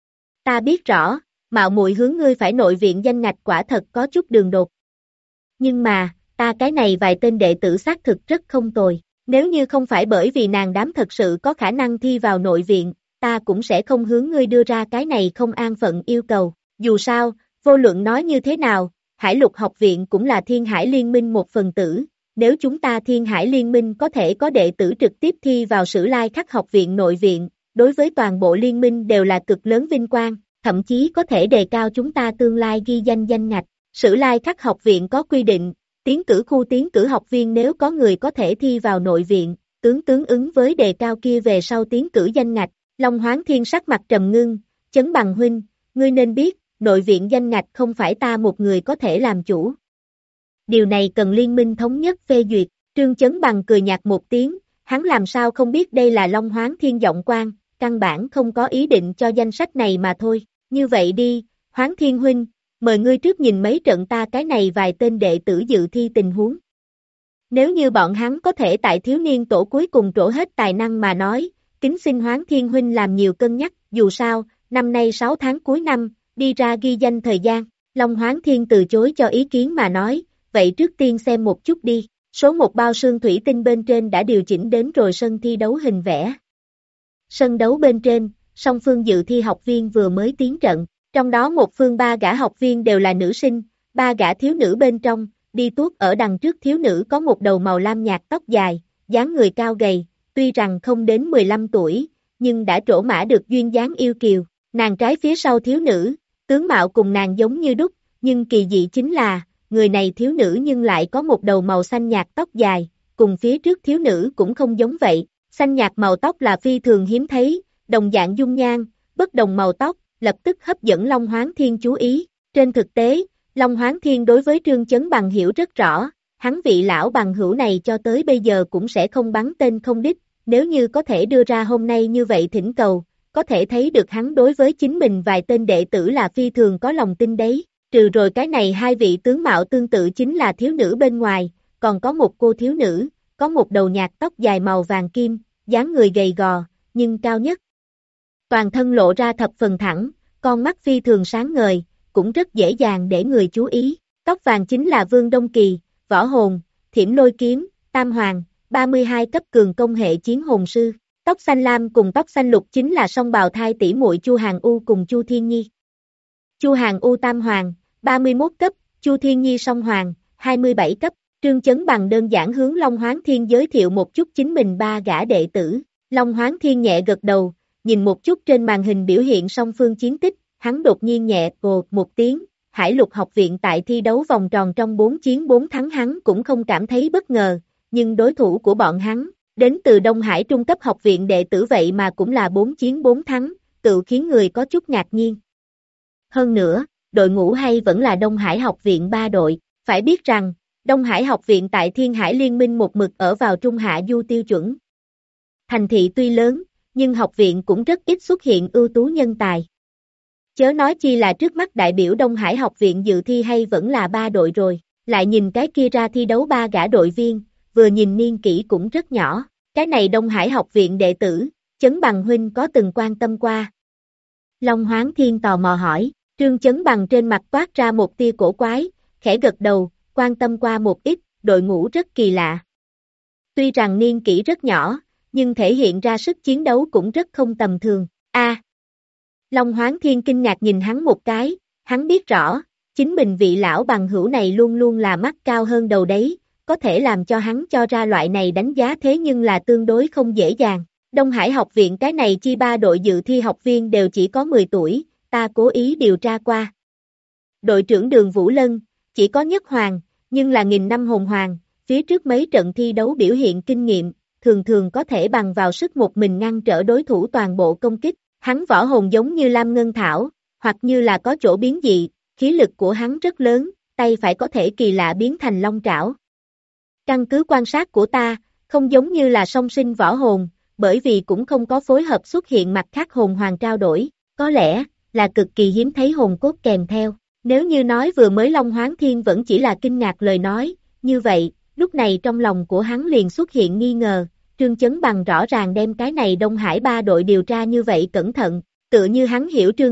Ta biết rõ, mạo muội hướng ngươi phải nội viện danh ngạch quả thật có chút đường đột. Nhưng mà, ta cái này vài tên đệ tử xác thực rất không tồi, nếu như không phải bởi vì nàng đám thật sự có khả năng thi vào nội viện, ta cũng sẽ không hướng ngươi đưa ra cái này không an phận yêu cầu. Dù sao, vô luận nói như thế nào, Hải Lục học viện cũng là Thiên Hải Liên minh một phần tử, nếu chúng ta Thiên Hải Liên minh có thể có đệ tử trực tiếp thi vào Sử lai khắc học viện nội viện, đối với toàn bộ liên minh đều là cực lớn vinh quang, thậm chí có thể đề cao chúng ta tương lai ghi danh ngạch. Sử lai khắc học viện có quy định, tiến cử khu tiến cử học viên nếu có người có thể thi vào nội viện, tương ứng với đề cao kia về sau tiến cử danh ngạch. Long Hoáng Thiên sắc mặt trầm ngưng, Chấn Bằng huynh, ngươi nên biết, nội viện danh ngạch không phải ta một người có thể làm chủ. Điều này cần liên minh thống nhất phê duyệt, Trương Chấn Bằng cười nhạt một tiếng, hắn làm sao không biết đây là Long Hoáng Thiên giọng quan, căn bản không có ý định cho danh sách này mà thôi, như vậy đi, Hoáng Thiên huynh, mời ngươi trước nhìn mấy trận ta cái này vài tên đệ tử dự thi tình huống. Nếu như bọn hắn có thể tại thiếu niên tổ cuối cùng trổ hết tài năng mà nói, kính xin Hoáng Thiên huynh làm nhiều cân nhắc, dù sao, năm nay 6 tháng cuối năm, đi ra ghi danh thời gian, Long Hoáng Thiên từ chối cho ý kiến mà nói, vậy trước tiên xem một chút đi, số 1 bao sương thủy tinh bên trên đã điều chỉnh đến rồi sân thi đấu hình vẽ. Sân đấu bên trên, song phương dự thi học viên vừa mới tiến trận, trong đó một phương 3 gã học viên đều là nữ sinh, 3 gã thiếu nữ bên trong, đi tuốt ở đằng trước thiếu nữ có một đầu màu lam nhạt tóc dài, dáng người cao gầy, tuy rằng không đến 15 tuổi, nhưng đã trổ mã được duyên dáng yêu kiều, nàng trái phía sau thiếu nữ, tướng mạo cùng nàng giống như đúc, nhưng kỳ dị chính là, người này thiếu nữ nhưng lại có một đầu màu xanh nhạt tóc dài, cùng phía trước thiếu nữ cũng không giống vậy, xanh nhạt màu tóc là phi thường hiếm thấy, đồng dạng dung nhan, bất đồng màu tóc, lập tức hấp dẫn Long Hoáng Thiên chú ý, trên thực tế, Long Hoáng Thiên đối với Trương Chấn Bằng hiểu rất rõ, hắn vị lão bằng hữu này cho tới bây giờ cũng sẽ không bắn tên không đích, nếu như có thể đưa ra hôm nay như vậy thỉnh cầu, có thể thấy được hắn đối với chính mình vài tên đệ tử là phi thường có lòng tin đấy, trừ rồi cái này hai vị tướng mạo tương tự chính là thiếu nữ bên ngoài, còn có một cô thiếu nữ, có một đầu nhạt tóc dài màu vàng kim, dáng người gầy gò, nhưng cao nhất. Toàn thân lộ ra thập phần thẳng, con mắt phi thường sáng ngời, cũng rất dễ dàng để người chú ý. Tóc vàng chính là Vương Đông Kỳ, võ hồn, thiểm lôi kiếm, tam hoàng, 32 cấp cường công hệ chiến hồn sư. Tóc xanh lam cùng tóc xanh lục chính là song bào thai tỷ muội Chu Hàn U cùng Chu Thiên Nhi. Chu Hàn U tam hoàng, 31 cấp, Chu Thiên Nhi song hoàng, 27 cấp. Trương Chấn Bằng đơn giản hướng Long Hoán Thiên giới thiệu một chút chính mình ba gã đệ tử. Long Hoán Thiên nhẹ gật đầu, nhìn một chút trên màn hình biểu hiện song phương chiến tích, hắn đột nhiên nhẹ ồ một tiếng. Hải Lục học viện tại thi đấu vòng tròn trong 4 chiến 4 thắng hắn cũng không cảm thấy bất ngờ, nhưng đối thủ của bọn hắn, đến từ Đông Hải trung cấp học viện đệ tử vậy mà cũng là 4 chiến 4 thắng, tự khiến người có chút ngạc nhiên. Hơn nữa, đội ngũ hay vẫn là Đông Hải học viện 3 đội, phải biết rằng, Đông Hải học viện tại Thiên Hải Liên minh một mực ở vào trung hạ du tiêu chuẩn. Thành thị tuy lớn, nhưng học viện cũng rất ít xuất hiện ưu tú nhân tài. Chớ nói chi là trước mắt đại biểu Đông Hải học viện dự thi hay vẫn là 3 đội rồi, lại nhìn cái kia ra thi đấu 3 gã đội viên, vừa nhìn niên kỷ cũng rất nhỏ, cái này Đông Hải học viện đệ tử, Chấn Bằng huynh có từng quan tâm qua. Long Hoán Thiên tò mò hỏi, Trương Chấn Bằng trên mặt toát ra một tia cổ quái, khẽ gật đầu, quan tâm qua một ít, đội ngũ rất kỳ lạ. Tuy rằng niên kỷ rất nhỏ, nhưng thể hiện ra sức chiến đấu cũng rất không tầm thường. Long Hoán Thiên kinh ngạc nhìn hắn một cái, hắn biết rõ, chính mình vị lão bằng hữu này luôn luôn là mắt cao hơn đầu đấy, có thể làm cho hắn cho ra loại này đánh giá thế nhưng là tương đối không dễ dàng. Đông Hải học viện cái này chi 3 đội dự thi học viên đều chỉ có 10 tuổi, ta cố ý điều tra qua. Đội trưởng Đường Vũ Lân, chỉ có nhất hoàng, nhưng là 1000 năm hồn hoàng, phía trước mấy trận thi đấu biểu hiện kinh nghiệm, thường thường có thể bằng vào sức một mình ngăn trở đối thủ toàn bộ công kích. Hắn võ hồn giống như Lam Ngân Thảo, hoặc như là có chỗ biến dị, khí lực của hắn rất lớn, tay phải có thể kỳ lạ biến thành long trảo. Căn cứ quan sát của ta, không giống như là song sinh võ hồn, bởi vì cũng không có phối hợp xuất hiện mặt khác hồn hoàng trao đổi, có lẽ là cực kỳ hiếm thấy hồn cốt kèm theo. Nếu như nói vừa mới Long Hoán Thiên vẫn chỉ là kinh ngạc lời nói, như vậy, lúc này trong lòng của hắn liền xuất hiện nghi ngờ. Trương Chấn Bằng rõ ràng đem cái này Đông Hải 3 đội điều tra như vậy cẩn thận, tựa như hắn hiểu Trương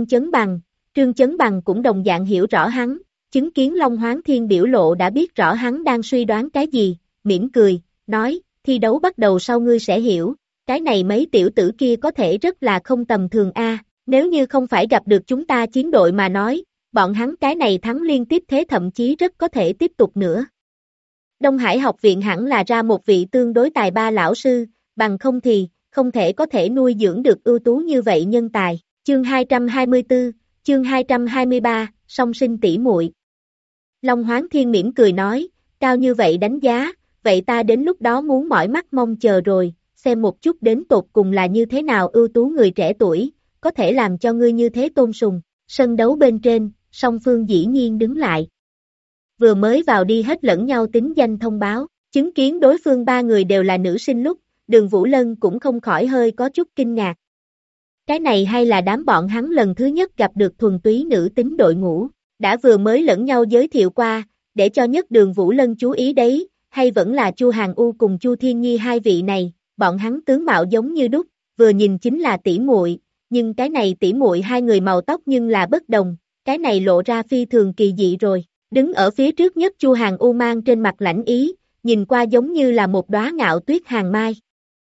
Chấn Bằng cũng đồng dạng hiểu rõ hắn, chứng kiến Long Hoán Thiên biểu lộ đã biết rõ hắn đang suy đoán cái gì, mỉm cười, nói, thi đấu bắt đầu sau ngươi sẽ hiểu, cái này mấy tiểu tử kia có thể rất là không tầm thường a. Nếu như không phải gặp được chúng ta chiến đội mà nói, bọn hắn cái này thắng liên tiếp thế thậm chí rất có thể tiếp tục nữa. Đông Hải học viện hẳn là ra một vị tương đối tài ba lão sư, bằng không thì, không thể có thể nuôi dưỡng được ưu tú như vậy nhân tài. Chương 224, chương 223, song sinh tỷ muội. Long Hoán Thiên mỉm cười nói, cao như vậy đánh giá, vậy ta đến lúc đó muốn mỏi mắt mong chờ rồi, xem một chút đến tột cùng là như thế nào ưu tú người trẻ tuổi, có thể làm cho ngươi như thế tôn sùng. Sân đấu bên trên, song phương dĩ nhiên đứng lại. Vừa mới vào đi hết lẫn nhau tính danh thông báo, chứng kiến đối phương 3 người đều là nữ sinh lúc, Đường Vũ Lân cũng không khỏi hơi có chút kinh ngạc. Cái này hay là đám bọn hắn lần thứ nhất gặp được thuần túy nữ tính đội ngũ, đã vừa mới lẫn nhau giới thiệu qua, để cho nhất Đường Vũ Lân chú ý đấy, hay vẫn là Chu Hàn U cùng Chu Thiên Nhi hai vị này, bọn hắn tướng mạo giống như đúc, vừa nhìn chính là tỷ muội, nhưng cái này tỷ muội hai người màu tóc nhưng là bất đồng, cái này lộ ra phi thường kỳ dị rồi. Đứng ở phía trước nhất Chu Hàn U mang trên mặt lãnh ý, nhìn qua giống như là một đóa ngạo tuyết hàng mai.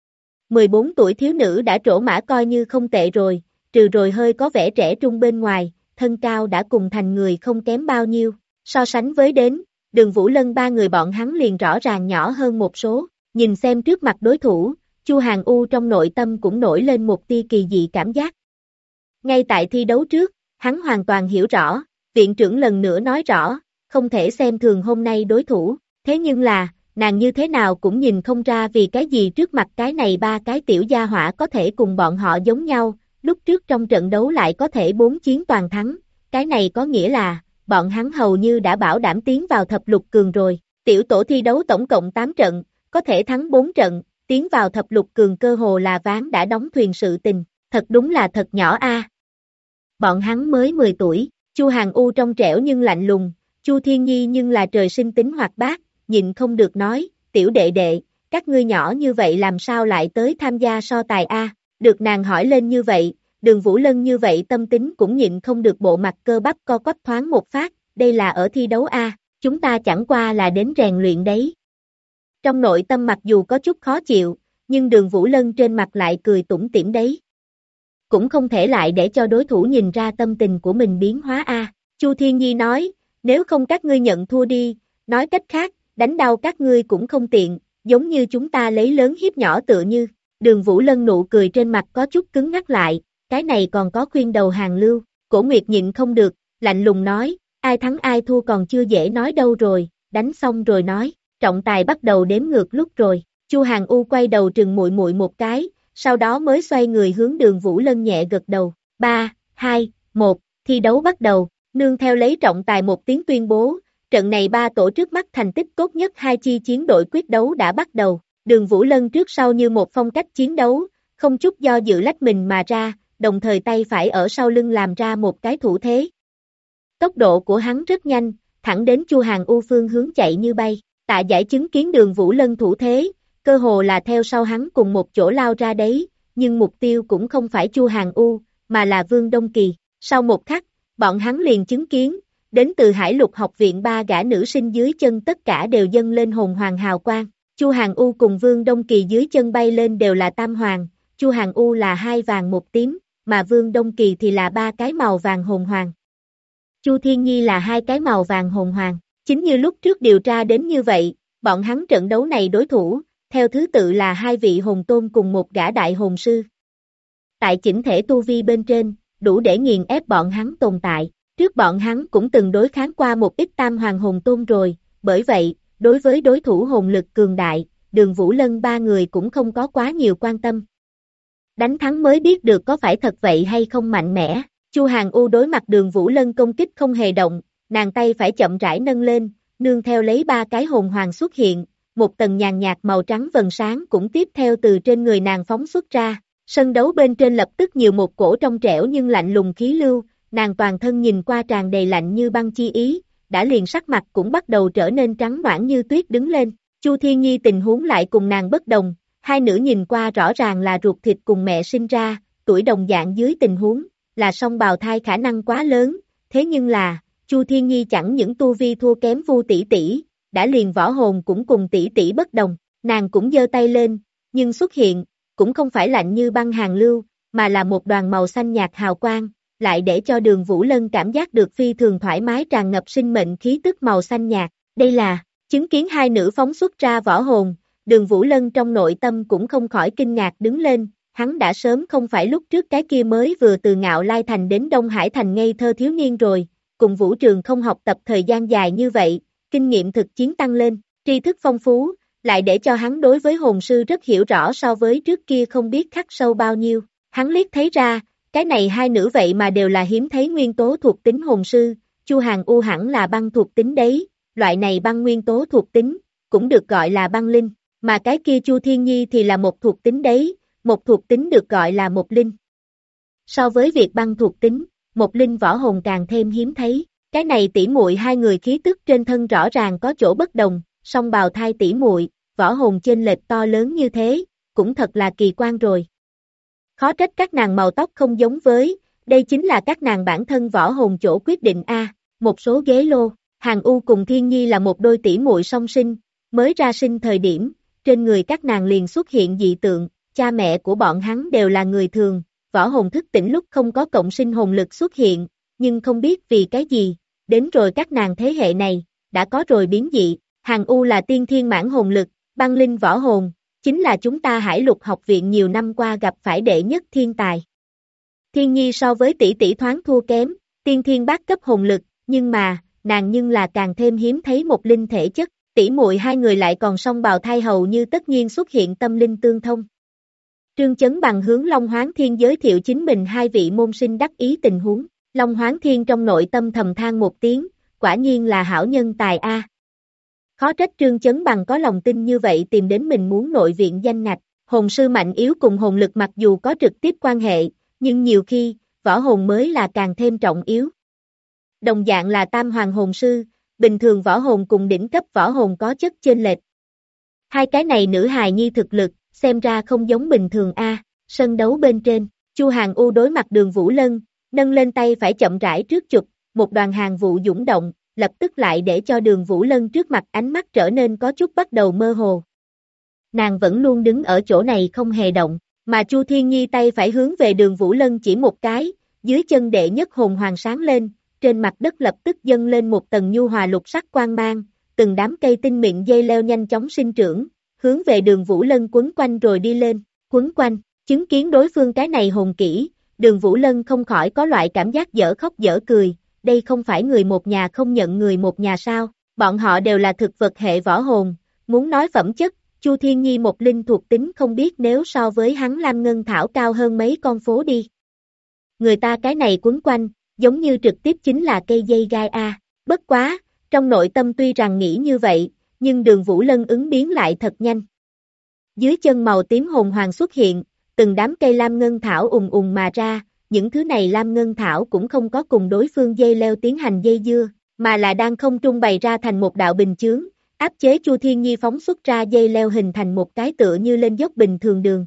14 tuổi thiếu nữ đã trổ mã coi như không tệ rồi, trừ rồi hơi có vẻ trẻ trung bên ngoài, thân cao đã cùng thành người không kém bao nhiêu. So sánh với đến, Đường Vũ Lân 3 người bọn hắn liền rõ ràng nhỏ hơn một số, nhìn xem trước mặt đối thủ, Chu Hàn U trong nội tâm cũng nổi lên một tia kỳ dị cảm giác. Ngay tại thi đấu trước, hắn hoàn toàn hiểu rõ, viện trưởng lần nữa nói rõ, không thể xem thường hôm nay đối thủ, thế nhưng là, nàng như thế nào cũng nhìn không ra vì cái gì trước mặt cái này 3 cái tiểu gia hỏa có thể cùng bọn họ giống nhau, lúc trước trong trận đấu lại có thể 4 chiến toàn thắng, cái này có nghĩa là, bọn hắn hầu như đã bảo đảm tiến vào thập lục cường rồi, tiểu tổ thi đấu tổng cộng 8 trận, có thể thắng 4 trận, tiến vào thập lục cường cơ hồ là ván đã đóng thuyền sự tình, thật đúng là thật nhỏ a. Bọn hắn mới 10 tuổi, Chu Hàn U trong trẻo nhưng lạnh lùng, Chu Thiên Nhi nhưng là trời sinh tính hoạt bát, nhịn không được nói, tiểu đệ đệ, các ngươi nhỏ như vậy làm sao lại tới tham gia so tài a? Được nàng hỏi lên như vậy, Đường Vũ Lân như vậy tâm tính cũng nhịn không được bộ mặt cơ bắp co quắp thoáng một phát, đây là ở thi đấu a, chúng ta chẳng qua là đến rèn luyện đấy. Trong nội tâm mặc dù có chút khó chịu, nhưng Đường Vũ Lân trên mặt lại cười tủm tỉm đấy. Cũng không thể lại để cho đối thủ nhìn ra tâm tình của mình biến hóa a. Chu Thiên Nhi nói, nếu không các ngươi nhận thua đi, nói cách khác, đánh đau các ngươi cũng không tiện, giống như chúng ta lấy lớn hiếp nhỏ tựa như. Đường Vũ Lân nụ cười trên mặt có chút cứng ngắc lại, cái này còn có khuyên đầu hàng lưu, Cổ Nguyệt nhịn không được, lạnh lùng nói, ai thắng ai thua còn chưa dễ nói đâu rồi, đánh xong rồi nói, trọng tài bắt đầu đếm ngược lúc rồi. Chu Hàn U quay đầu trừng muội muội một cái, sau đó mới xoay người hướng Đường Vũ Lân nhẹ gật đầu, 3, 2, 1, thi đấu bắt đầu, nương theo lấy trọng tài một tiếng tuyên bố, trận này 3 tổ trước mắt thành tích tốt nhất 2 chi chiến đội quyết đấu đã bắt đầu, Đường Vũ Lân trước sau như một phong cách chiến đấu, không chút do dự lách mình mà ra, đồng thời tay phải ở sau lưng làm ra một cái thủ thế. Tốc độ của hắn rất nhanh, thẳng đến Chu Hàn U phương hướng chạy như bay, Tạ Giải chứng kiến Đường Vũ Lân thủ thế, cơ hồ là theo sau hắn cùng một chỗ lao ra đấy, nhưng mục tiêu cũng không phải Chu Hàn U, mà là Vương Đông Kỳ. Sau một khắc, bọn hắn liền chứng kiến, đến từ Hải Lục học viện 3 gã nữ sinh dưới chân tất cả đều dâng lên hồn hoàng hào quang. Chu Hàn U cùng Vương Đông Kỳ dưới chân bay lên đều là tam hoàng, Chu Hàn U là 2 vàng 1 tím, mà Vương Đông Kỳ thì là 3 cái màu vàng hồn hoàng. Chu Thiên Nhi là 2 cái màu vàng hồn hoàng. Chính như lúc trước điều tra đến như vậy, bọn hắn trận đấu này đối thủ, theo thứ tự là 2 vị hồn tôn cùng một gã đại hồn sư. Tại chỉnh thể tu vi bên trên, đủ để nghiền ép bọn hắn tồn tại. Trước bọn hắn cũng từng đối kháng qua một ít tam hoàng hồn tôn rồi, bởi vậy, đối với đối thủ hồn lực cường đại, Đường Vũ Lân 3 người cũng không có quá nhiều quan tâm. Đánh thắng mới biết được có phải thật vậy hay không mạnh mẽ. Chu Hàn U đối mặt Đường Vũ Lân công kích không hề động, nàng tay phải chậm rãi nâng lên, nương theo lấy 3 cái hồn hoàng xuất hiện, một tầng nhàn nhạt màu trắng vầng sáng cũng tiếp theo từ trên người nàng phóng xuất ra. Sân đấu bên trên lập tức nhiều một cổ trong trẻo nhưng lạnh lùng khí lưu, nàng toàn thân nhìn qua tràn đầy lạnh như băng chi ý, đã liền sắc mặt cũng bắt đầu trở nên trắng noãn như tuyết đứng lên. Chu Thiên Nhi tình huống lại cùng nàng bất đồng, hai nữ nhìn qua rõ ràng là ruột thịt cùng mẹ sinh ra, tuổi đồng dạng dưới tình huống, là song bào thai khả năng quá lớn, thế nhưng là, Chu Thiên Nhi chẳng những tu vi thua kém Vu tỷ tỷ, đã liền võ hồn cũng cùng tỷ tỷ bất đồng, nàng cũng giơ tay lên, nhưng xuất hiện, cũng không phải lạnh như băng hàn lưu, mà là một đoàn màu xanh nhạt hào quang, lại để cho Đường Vũ Lân cảm giác được phi thường thoải mái tràn ngập sinh mệnh khí tức màu xanh nhạt, đây là, chứng kiến hai nữ phóng xuất ra võ hồn, Đường Vũ Lân trong nội tâm cũng không khỏi kinh ngạc đứng lên, hắn đã sớm không phải lúc trước cái kia mới vừa từ Ngạo Lai Thành đến Đông Hải Thành ngây thơ thiếu niên rồi, cùng Vũ Trường không học tập thời gian dài như vậy, kinh nghiệm thực chiến tăng lên, tri thức phong phú, lại để cho hắn đối với hồn sư rất hiểu rõ so với trước kia không biết khắc sâu bao nhiêu, hắn liếc thấy ra, cái này hai nữ vậy mà đều là hiếm thấy nguyên tố thuộc tính hồn sư, Chu Hàn U hẳn là băng thuộc tính đấy, loại này băng nguyên tố thuộc tính, cũng được gọi là băng linh, mà cái kia Chu Thiên Nhi thì là một thuộc tính đấy, một thuộc tính được gọi là một linh. So với việc băng thuộc tính, một linh võ hồn càng thêm hiếm thấy, cái này tỷ muội hai người khí tức trên thân rõ ràng có chỗ bất đồng, song bào thai tỷ muội, võ hồn chênh lệch to lớn như thế, cũng thật là kỳ quan rồi. Khó trách các nàng màu tóc không giống với, đây chính là các nàng bản thân võ hồn chỗ quyết định a. Một số ghế lô, Hàn U cùng Thiên Nhi là một đôi tỷ muội song sinh, mới ra sinh thời điểm, trên người các nàng liền xuất hiện dị tượng, cha mẹ của bọn hắn đều là người thường, võ hồn thức tỉnh lúc không có cộng sinh hồn lực xuất hiện, nhưng không biết vì cái gì, đến rồi các nàng thế hệ này, đã có rồi biến dị, Hàn U là tiên thiên mãn hồn lực, băng linh võ hồn, chính là chúng ta Hải Lục học viện nhiều năm qua gặp phải đệ nhất thiên tài. Thiên Nhi so với tỷ tỷ thoáng thua kém, tiên thiên bát cấp hồn lực, nhưng mà, nàng nhưng là càng thêm hiếm thấy một linh thể chất, tỷ muội hai người lại còn song bào thai hầu như tất nhiên xuất hiện tâm linh tương thông. Trương Chấn Bằng hướng Long Hoán Thiên giới thiệu chính mình hai vị môn sinh đắc ý tình huống, Long Hoán Thiên trong nội tâm thầm than một tiếng, quả nhiên là hảo nhân tài a. Khó trách Trương Chấn Bằng có lòng tin như vậy tìm đến mình muốn nội viện danh ngạch. Hồn sư mạnh yếu cùng hồn lực mặc dù có trực tiếp quan hệ, nhưng nhiều khi, võ hồn mới là càng thêm trọng yếu. Đồng dạng là tam hoàng hồn sư, bình thường võ hồn cùng đỉnh cấp võ hồn có chất chênh lệch. Hai cái này nữ hài nhi thực lực, xem ra không giống bình thường a. Sân đấu bên trên, Chu Hàng U đối mặt Đường Vũ Lân, nâng lên tay phải chậm rãi trước chụp, một đoàn hàng vụ dũng động, lập tức lại để cho Đường Vũ Lân trước mặt ánh mắt trở nên có chút bắt đầu mơ hồ. Nàng vẫn luôn đứng ở chỗ này không hề động, mà Chu Thiên Nhi tay phải hướng về Đường Vũ Lân chỉ một cái, dưới chân đệ nhất hồn hoàng sáng lên, trên mặt đất lập tức dâng lên một tầng nhu hòa lục sắc quang mang, từng đám cây tinh mịn dây leo nhanh chóng sinh trưởng, hướng về Đường Vũ Lân quấn quanh rồi đi lên, quấn quanh, chứng kiến đối phương cái này hồn kỹ, Đường Vũ Lân không khỏi có loại cảm giác dở khóc dở cười, đây không phải người một nhà không nhận người một nhà sao, bọn họ đều là thực vật hệ võ hồn, muốn nói phẩm chất, Chu Thiên Nhi một linh thuộc tính không biết nếu so với hắn Lam Ngân Thảo cao hơn mấy con phố đi. Người ta cái này quấn quanh, giống như trực tiếp chính là cây dây gai a. Bất quá, trong nội tâm tuy rằng nghĩ như vậy, nhưng Đường Vũ Lân ứng biến lại thật nhanh. Dưới chân màu tím hồn hoàng xuất hiện, từng đám cây lam ngân thảo ùng ùng mà ra, những thứ này lam ngân thảo cũng không có cùng đối phương dây leo tiến hành dây dưa, mà là đang không trung bày ra thành một đạo bình chướng, áp chế Chu Thiên Nhi phóng xuất ra dây leo hình thành một cái tựa như lên dốc bình thường đường.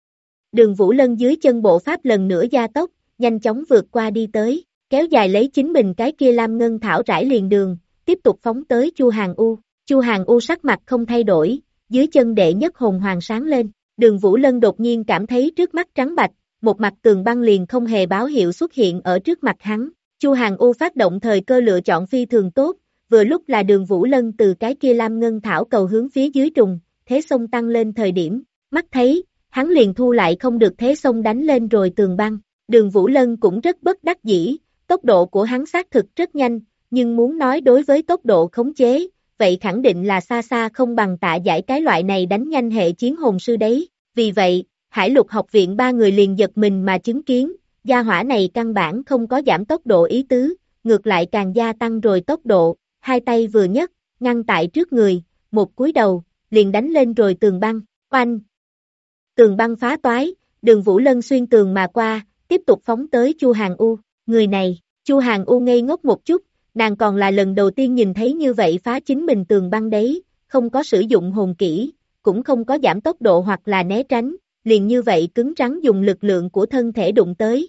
Đường Vũ Lân dưới chân bộ pháp lần nữa gia tốc, nhanh chóng vượt qua đi tới, kéo dài lấy chính mình cái kia lam ngân thảo rải liền đường, tiếp tục phóng tới Chu Hàng U. Chu Hàng U sắc mặt không thay đổi, dưới chân đệ nhất hồn hoàng sáng lên, Đường Vũ Lân đột nhiên cảm thấy trước mắt trắng bạch, một mặt tường băng liền không hề báo hiệu xuất hiện ở trước mặt hắn. Chu Hàng U phát động thời cơ lựa chọn phi thường tốt, vừa lúc là Đường Vũ Lân từ cái kia lam ngân thảo cầu hướng phía dưới trùng, thế sông tăng lên thời điểm, mắt thấy, hắn liền thu lại không được thế sông đánh lên rồi tường băng. Đường Vũ Lân cũng rất bất đắc dĩ, tốc độ của hắn xác thực rất nhanh, nhưng muốn nói đối với tốc độ khống chế, vậy khẳng định là xa xa không bằng Tạ Giải cái loại này đánh nhanh hệ chiến hồn sư đấy. Vì vậy, Hải Lục học viện ba người liền giật mình mà chứng kiến, gia hỏa này căn bản không có giảm tốc độ ý tứ, ngược lại càng gia tăng rồi tốc độ, hai tay vừa nhấc, ngăn tại trước người, một cúi đầu, liền đánh lên rồi tường băng, oanh. Tường băng phá toái, Đường Vũ Lân xuyên tường mà qua, tiếp tục phóng tới Chu Hàng U, người này, Chu Hàng U ngây ngốc một chút, nàng còn là lần đầu tiên nhìn thấy như vậy phá chính mình tường băng đấy, không có sử dụng hồn kỹ, cũng không có giảm tốc độ hoặc là né tránh, liền như vậy cứng rắn dùng lực lượng của thân thể đụng tới.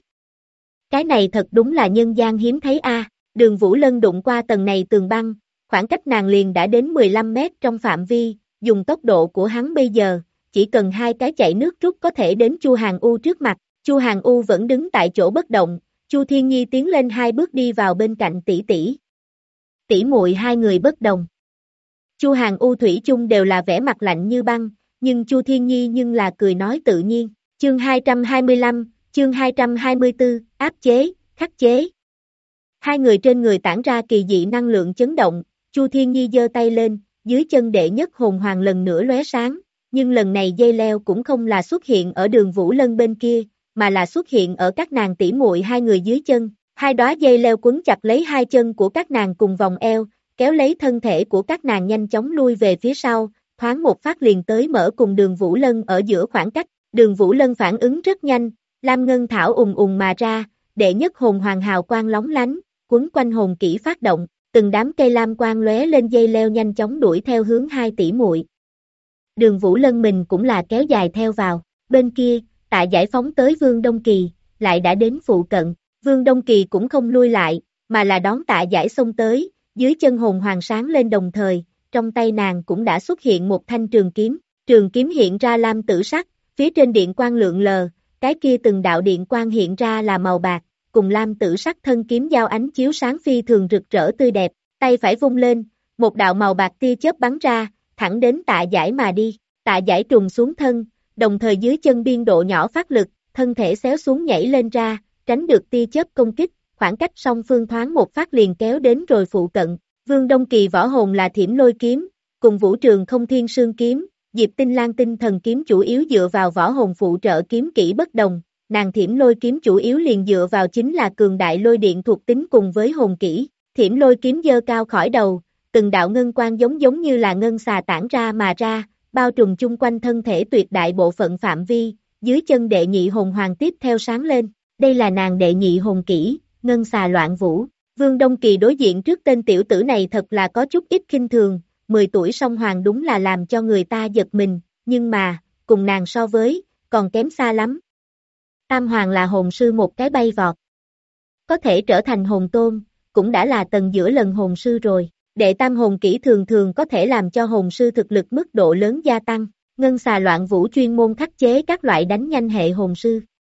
Cái này thật đúng là nhân gian hiếm thấy a. Đường Vũ Lân đụng qua tầng này tường băng, khoảng cách nàng liền đã đến 15 mét trong phạm vi, dùng tốc độ của hắn bây giờ, chỉ cần hai cái chạy nước rút có thể đến Chu Hàng U trước mặt. Chu Hàng U vẫn đứng tại chỗ bất động, Chu Thiên Nhi tiến lên hai bước đi vào bên cạnh tỷ tỷ. Tỷ muội hai người bất đồng. Chu Hàng U thủy chung đều là vẻ mặt lạnh như băng, nhưng Chu Thiên Nhi nhưng là cười nói tự nhiên. Chương 225, chương 224, áp chế, khắc chế. Hai người trên người tản ra kỳ dị năng lượng chấn động, Chu Thiên Nhi giơ tay lên, dưới chân đệ nhất hồn hoàng lần nữa lóe sáng, nhưng lần này dây leo cũng không là xuất hiện ở Đường Vũ Lân bên kia, mà là xuất hiện ở các nàng tỷ muội hai người dưới chân. Hai đóa dây leo quấn chặt lấy hai chân của các nàng cùng vòng eo, kéo lấy thân thể của các nàng nhanh chóng lui về phía sau, thoáng một phát liền tới mở cùng Đường Vũ Lân ở giữa khoảng cách. Đường Vũ Lân phản ứng rất nhanh, lam ngân thảo ùng ùng mà ra, đệ nhất hồn hoàng hào quang lóng lánh, quấn quanh hồn kỹ phát động, từng đám cây lam quang lóe lên dây leo nhanh chóng đuổi theo hướng hai tỷ muội. Đường Vũ Lân mình cũng là kéo dài theo vào, bên kia, Tạ Giải phóng tới Vương Đông Kỳ, lại đã đến phụ cận. Vương Đông Kỳ cũng không lui lại, mà là đón Tạ Giải xông tới, dưới chân hồn hoàng sáng lên đồng thời, trong tay nàng cũng đã xuất hiện một thanh trường kiếm hiện ra lam tử sắc, phía trên điện quang lượng lờ, cái kia từng đạo điện quang hiện ra là màu bạc, cùng lam tử sắc thân kiếm giao ánh chiếu sáng phi thường rực rỡ tươi đẹp, tay phải vung lên, một đạo màu bạc tia chớp bắn ra, thẳng đến Tạ Giải mà đi, Tạ Giải trùng xuống thân, đồng thời dưới chân biên độ nhỏ phát lực, thân thể xéo xuống nhảy lên ra, tránh được tia chớp công kích, khoảng cách song phương thoáng một phát liền kéo đến rồi phụ cận. Vương Đông Kỳ võ hồn là Thiểm Lôi kiếm, cùng Vũ Trường Không Thiên Sương kiếm, Diệp Tinh Lan Tinh Thần kiếm chủ yếu dựa vào võ hồn phụ trợ kiếm kỹ bất đồng, nàng Thiểm Lôi kiếm chủ yếu liền dựa vào chính là cường đại lôi điện thuộc tính cùng với hồn kỹ. Thiểm Lôi kiếm giơ cao khỏi đầu, từng đạo ngân quang giống như là ngân xà tản ra mà ra, bao trùm chung quanh thân thể tuyệt đại bộ phận phạm vi, dưới chân đệ nhị hồn hoàng tiếp theo sáng lên, đây là nàng đệ nhị hồn kỹ, ngân xà loạn vũ. Vương Đông Kỳ đối diện trước tên tiểu tử này thật là có chút ít khinh thường, 10 tuổi song hoàng đúng là làm cho người ta giật mình, nhưng mà, cùng nàng so với, còn kém xa lắm. Tam hoàng là hồn sư một cái bay vọt. Có thể trở thành hồn tôn, cũng đã là tầng giữa lần hồn sư rồi. Đệ tam hồn kỹ thường có thể làm cho hồn sư thực lực mức độ lớn gia tăng. Ngân xà loạn vũ chuyên môn khắc chế các loại đánh nhanh hệ hồn sư.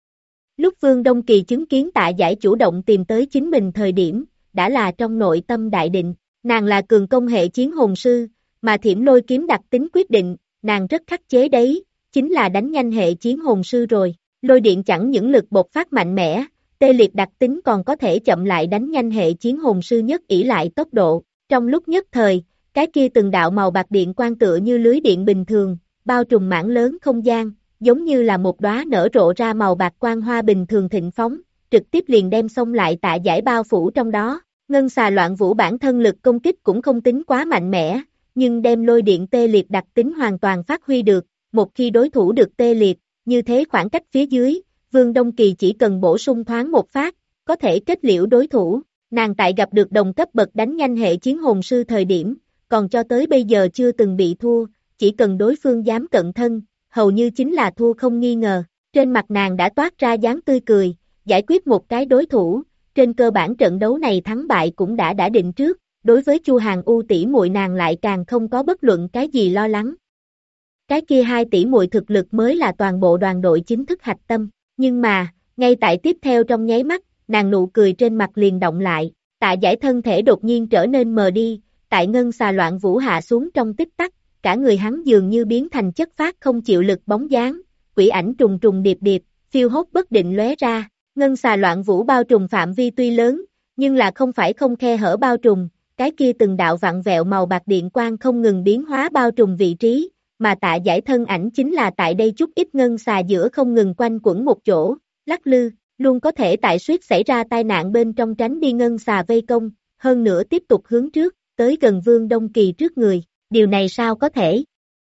Lúc Vương Đông Kỳ chứng kiến Tạ Giải chủ động tìm tới chính mình thời điểm, đã là trong nội tâm đại định, nàng là cường công hệ chiến hồn sư, mà Thiểm Lôi kiếm đặc tính quyết định, nàng rất khắc chế đấy, chính là đánh nhanh hệ chiến hồn sư rồi. Lôi điện chẳng những lực bộc phát mạnh mẽ, tê liệt đặc tính còn có thể chậm lại đánh nhanh hệ chiến hồn sư nhất ỷ lại tốc độ. Trong lúc nhất thời, cái kia từng đạo màu bạc điện quang tựa như lưới điện bình thường, bao trùm mảng lớn không gian, giống như là một đóa nở rộ ra màu bạc quang hoa bình thường thịnh phóng, trực tiếp liền đem xông lại Tạ Giải bao phủ trong đó. Ngân xà loạn vũ bản thân lực công kích cũng không tính quá mạnh mẽ, nhưng đem lôi điện tê liệt đặc tính hoàn toàn phát huy được, một khi đối thủ được tê liệt, như thế khoảng cách phía dưới, Vương Đông Kỳ chỉ cần bổ sung thoáng một phát, có thể kết liễu đối thủ. Nàng tại gặp được đồng cấp bậc đánh nhanh hệ chiến hồn sư thời điểm, còn cho tới bây giờ chưa từng bị thua, chỉ cần đối phương dám cận thân, hầu như chính là thua không nghi ngờ. Trên mặt nàng đã toát ra dáng tươi cười, giải quyết một cái đối thủ, trên cơ bản trận đấu này thắng bại cũng đã định trước, đối với Chu Hàng U tỷ muội nàng lại càng không có bất luận cái gì lo lắng. Cái kia hai tỷ muội thực lực mới là toàn bộ đoàn đội chính thức hạch tâm, nhưng mà, ngay tại tiếp theo trong nháy mắt, nàng nụ cười trên mặt liền động lại, Tạ Giải thân thể đột nhiên trở nên mờ đi, tại ngân xà loạn vũ hạ xuống trong tích tắc, cả người hắn dường như biến thành chất phát không chịu lực bóng dáng, quỷ ảnh trùng trùng điệp điệp, phiêu hốt bất định lóe ra, ngân xà loạn vũ bao trùm phạm vi tuy lớn, nhưng là không phải không khe hở bao trùm, cái kia từng đạo vặn vẹo màu bạc điện quang không ngừng biến hóa bao trùm vị trí, mà Tạ Giải thân ảnh chính là tại đây chút ít ngân xà giữa không ngừng quanh quẩn một chỗ, lắc lư, luôn có thể tại suýt xảy ra tai nạn bên trong tránh đi ngân xà vây công, hơn nữa tiếp tục hướng trước, tới gần Vương Đông Kỳ trước người, điều này sao có thể?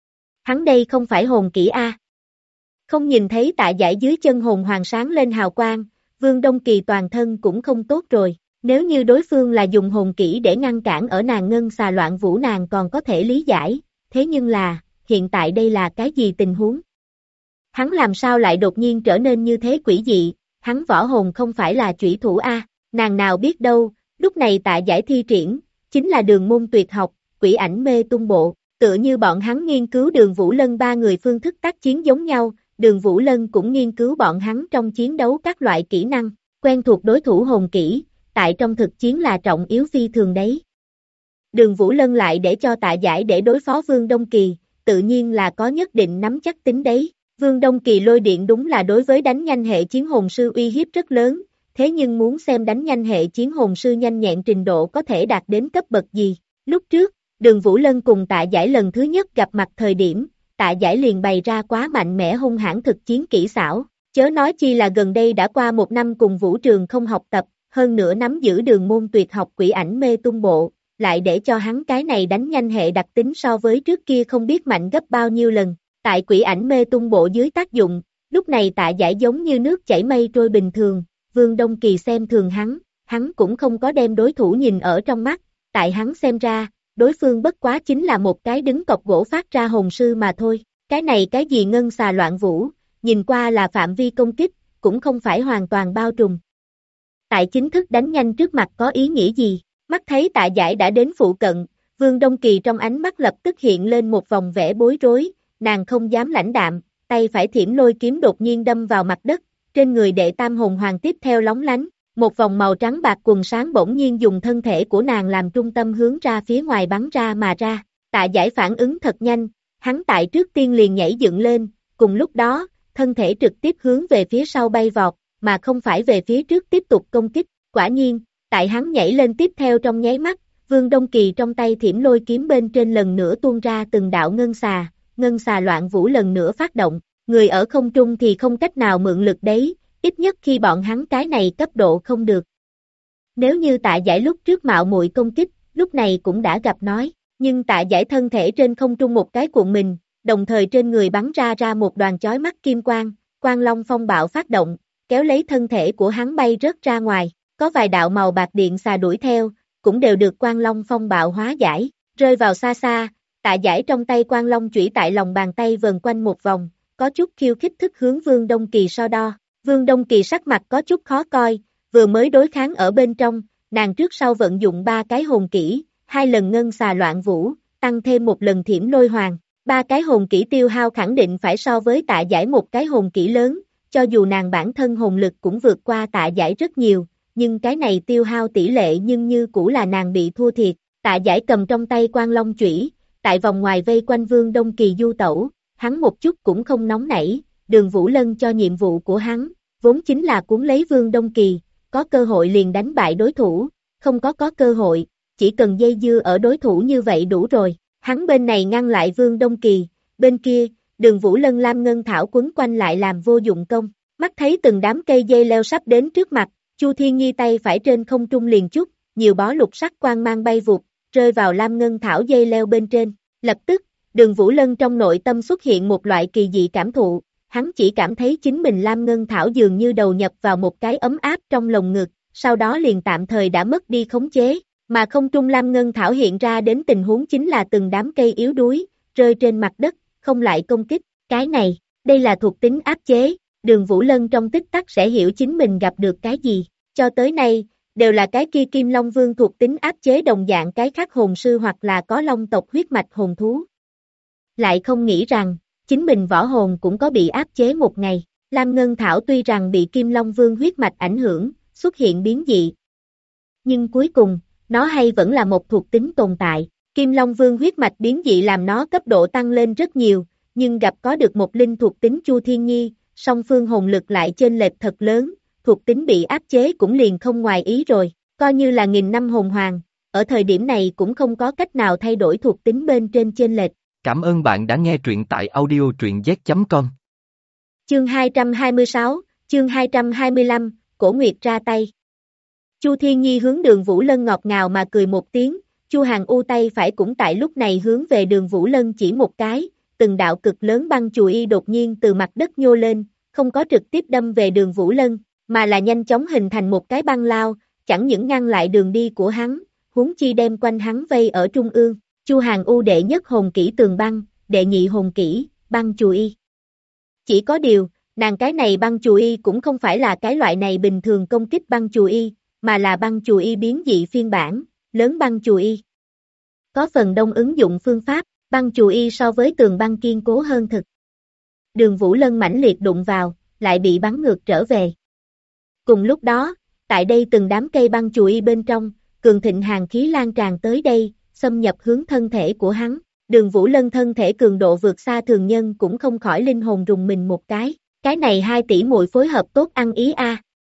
Hắn đây không phải hồn kỹ A. Không nhìn thấy Tạ Giải dưới chân hồn hoàng sáng lên hào quang, Vương Đông Kỳ toàn thân cũng không tốt rồi, nếu như đối phương là dùng hồn kỹ để ngăn cản ở nàng ngân xà loạn vũ nàng còn có thể lý giải, thế nhưng là, hiện tại đây là cái gì tình huống? Hắn làm sao lại đột nhiên trở nên như thế quỷ dị, hắn võ hồn không phải là chủy thủ A, nàng nào biết đâu, lúc này Tạ Giải thi triển, chính là đường môn tuyệt học, quỷ ảnh mê tung bộ, tựa như bọn hắn nghiên cứu Đường Vũ Lân ba người phương thức tác chiến giống nhau, Đường Vũ Lân cũng nghiên cứu bọn hắn trong chiến đấu các loại kỹ năng, quen thuộc đối thủ hồn kỹ, tại trong thực chiến là trọng yếu phi thường đấy. Đường Vũ Lân lại để cho Tạ Giải để đối phó Vương Đông Kỳ, tự nhiên là có nhất định nắm chắc tính đấy. Vương Đông Kỳ lôi điện đúng là đối với đánh nhanh hệ chiến hồn sư uy hiếp rất lớn, thế nhưng muốn xem đánh nhanh hệ chiến hồn sư nhanh nhẹn trình độ có thể đạt đến cấp bậc gì. Lúc trước, Đường Vũ Lân cùng Tạ Giải lần thứ nhất gặp mặt thời điểm, Tạ Giải liền bày ra quá mạnh mẽ hung hãn thực chiến kỹ xảo, chớ nói chi là gần đây đã qua một năm cùng Vũ Trường không học tập, hơn nữa nắm giữ đường môn tuyệt học quỷ ảnh mê tung bộ, lại để cho hắn cái này đánh nhanh hệ đặc tính so với trước kia không biết mạnh gấp bao nhiêu lần. Tại quỷ ảnh mê tung bộ dưới tác dụng, lúc này Tạ Giải giống như nước chảy mây trôi bình thường, Vương Đông Kỳ xem thường hắn cũng không có đem đối thủ nhìn ở trong mắt, tại hắn xem ra, đối phương bất quá chính là một cái đứng cọc gỗ phát ra hồn sư mà thôi, cái này cái gì ngân xà loạn vũ, nhìn qua là phạm vi công kích, cũng không phải hoàn toàn bao trùm. Tại chính thức đánh nhanh trước mặt có ý nghĩa gì, mắt thấy Tạ Giải đã đến phụ cận, Vương Đông Kỳ trong ánh mắt lập tức hiện lên một vòng vẻ bối rối, nàng không dám lãnh đạm, tay phải Thiểm Lôi kiếm đột nhiên đâm vào mặt đất, trên người đệ tam hồn hoàng tiếp theo lóng lánh, một vòng màu trắng bạc quần sáng bỗng nhiên dùng thân thể của nàng làm trung tâm hướng ra phía ngoài bắn ra mà ra, Tạ Giải phản ứng thật nhanh, hắn tại trước tiên liền nhảy dựng lên, cùng lúc đó, thân thể trực tiếp hướng về phía sau bay vọt, mà không phải về phía trước tiếp tục công kích, quả nhiên, tại hắn nhảy lên tiếp theo trong nháy mắt, Vương Đông Kỳ trong tay Thiểm Lôi kiếm bên trên lần nữa tuôn ra từng đạo ngân xà loạn vũ lần nữa phát động, người ở không trung thì không cách nào mượn lực đấy, ít nhất khi bọn hắn cái này cấp độ không được. Nếu như Tạ Giải lúc trước mạo muội công kích, lúc này cũng đã gặp nói, nhưng Tạ Giải thân thể trên không trung một cái cuộn mình, đồng thời trên người bắn ra một đoàn chói mắt kim quang, quang long phong bạo phát động, kéo lấy thân thể của hắn bay rớt ra ngoài, có vài đạo màu bạc điện xà đuổi theo, cũng đều được quang long phong bạo hóa giải, rơi vào xa xa, Tạ Giải trong tay quang long chủy tại lòng bàn tay vần quanh một vòng, có chút khiêu khích thức hướng Vương Đông Kỳ so đo, Vương Đông Kỳ sắc mặt có chút khó coi, vừa mới đối kháng ở bên trong, nàng trước sau vận dụng 3 cái hồn kỹ, 2 lần ngân xà loạn vũ, tăng thêm 1 lần thiểm lôi hoàng, 3 cái hồn kỹ tiêu hao khẳng định phải so với Tạ Giải một cái hồn kỹ lớn, cho dù nàng bản thân hồn lực cũng vượt qua Tạ Giải rất nhiều, nhưng cái này tiêu hao tỷ lệ nhưng như cũ là nàng bị thua thiệt, Tạ Giải cầm trong tay quang long chủy, tại vòng ngoài vây quanh Vương Đông Kỳ du tẩu, hắn một chút cũng không nóng nảy, Đường Vũ Lân cho nhiệm vụ của hắn, vốn chính là cuốn lấy Vương Đông Kỳ, có cơ hội liền đánh bại đối thủ, không có cơ hội, chỉ cần dây dưa ở đối thủ như vậy đủ rồi, hắn bên này ngăn lại Vương Đông Kỳ, bên kia, Đường Vũ Lân lam ngân thảo quấn quanh lại làm vô dụng công, mắt thấy từng đám cây dây leo sắp đến trước mặt, Chu Thiên Nhi tay phải trên không trung liền chút, nhiều bó lục sắc quang mang bay vụt, rơi vào lam ngân thảo dây leo bên trên, lập tức, Đường Vũ Lân trong nội tâm xuất hiện một loại kỳ dị cảm thụ, hắn chỉ cảm thấy chính mình lam ngân thảo dường như đầu nhập vào một cái ấm áp trong lồng ngực, sau đó liền tạm thời đã mất đi khống chế, mà không trung lam ngân thảo hiện ra đến tình huống chính là từng đám cây yếu đuối, rơi trên mặt đất, không lại công kích, cái này, đây là thuộc tính áp chế, Đường Vũ Lân trong tích tắc sẽ hiểu chính mình gặp được cái gì, cho tới nay, đều là cái kia Kim Long Vương thuộc tính áp chế đồng dạng cái khác hồn sư hoặc là có long tộc huyết mạch hồn thú. Lại không nghĩ rằng, chính mình võ hồn cũng có bị áp chế một ngày, Lam Ngân Thảo tuy rằng bị Kim Long Vương huyết mạch ảnh hưởng, xuất hiện biến dị. Nhưng cuối cùng, nó hay vẫn là một thuộc tính tồn tại, Kim Long Vương huyết mạch biến dị làm nó cấp độ tăng lên rất nhiều, nhưng gặp có được một linh thuộc tính Chu Thiên Nhi, song phương hồn lực lại chênh lệch thật lớn, thuộc tính bị áp chế cũng liền không ngoài ý rồi, coi như là nghìn năm hồn hoàng, ở thời điểm này cũng không có cách nào thay đổi thuộc tính bên trên chênh lệch. Cảm ơn bạn đã nghe truyện tại audio truyện z.com. Chương 226, chương 225, Cổ Nguyệt ra tay. Chu Thiên Nhi hướng Đường Vũ Lân ngọt ngào mà cười một tiếng, Chu Hàn U tay phải cũng tại lúc này hướng về Đường Vũ Lân chỉ một cái, từng đạo cực lớn băng chùy y đột nhiên từ mặt đất nhô lên, không có trực tiếp đâm về Đường Vũ Lân, mà là nhanh chóng hình thành một cái băng lao, chẳng những ngăn lại đường đi của hắn, huống chi đem quanh hắn vây ở trung ương. Chu Hàn U đệ nhất hồn kỹ tường băng, đệ nhị hồn kỹ, băng chùy y. Chỉ có điều, nàng cái này băng chùy y cũng không phải là cái loại này bình thường công kích băng chùy y, mà là băng chùy y biến dị phiên bản, lớn băng chùy y. Có phần đông ứng dụng phương pháp, băng chùy y so với tường băng kiên cố hơn thực. Đường Vũ Lân mãnh liệt đụng vào, lại bị bắn ngược trở về. Cùng lúc đó, tại đây từng đám cây băng chùy y bên trong, cường thịnh hàn khí lan tràn tới đây, xâm nhập hướng thân thể của hắn. Đường Vũ Lân thân thể cường độ vượt xa thường nhân cũng không khỏi linh hồn rùng mình một cái này 2 tỷ muội phối hợp tốt ăn ý a.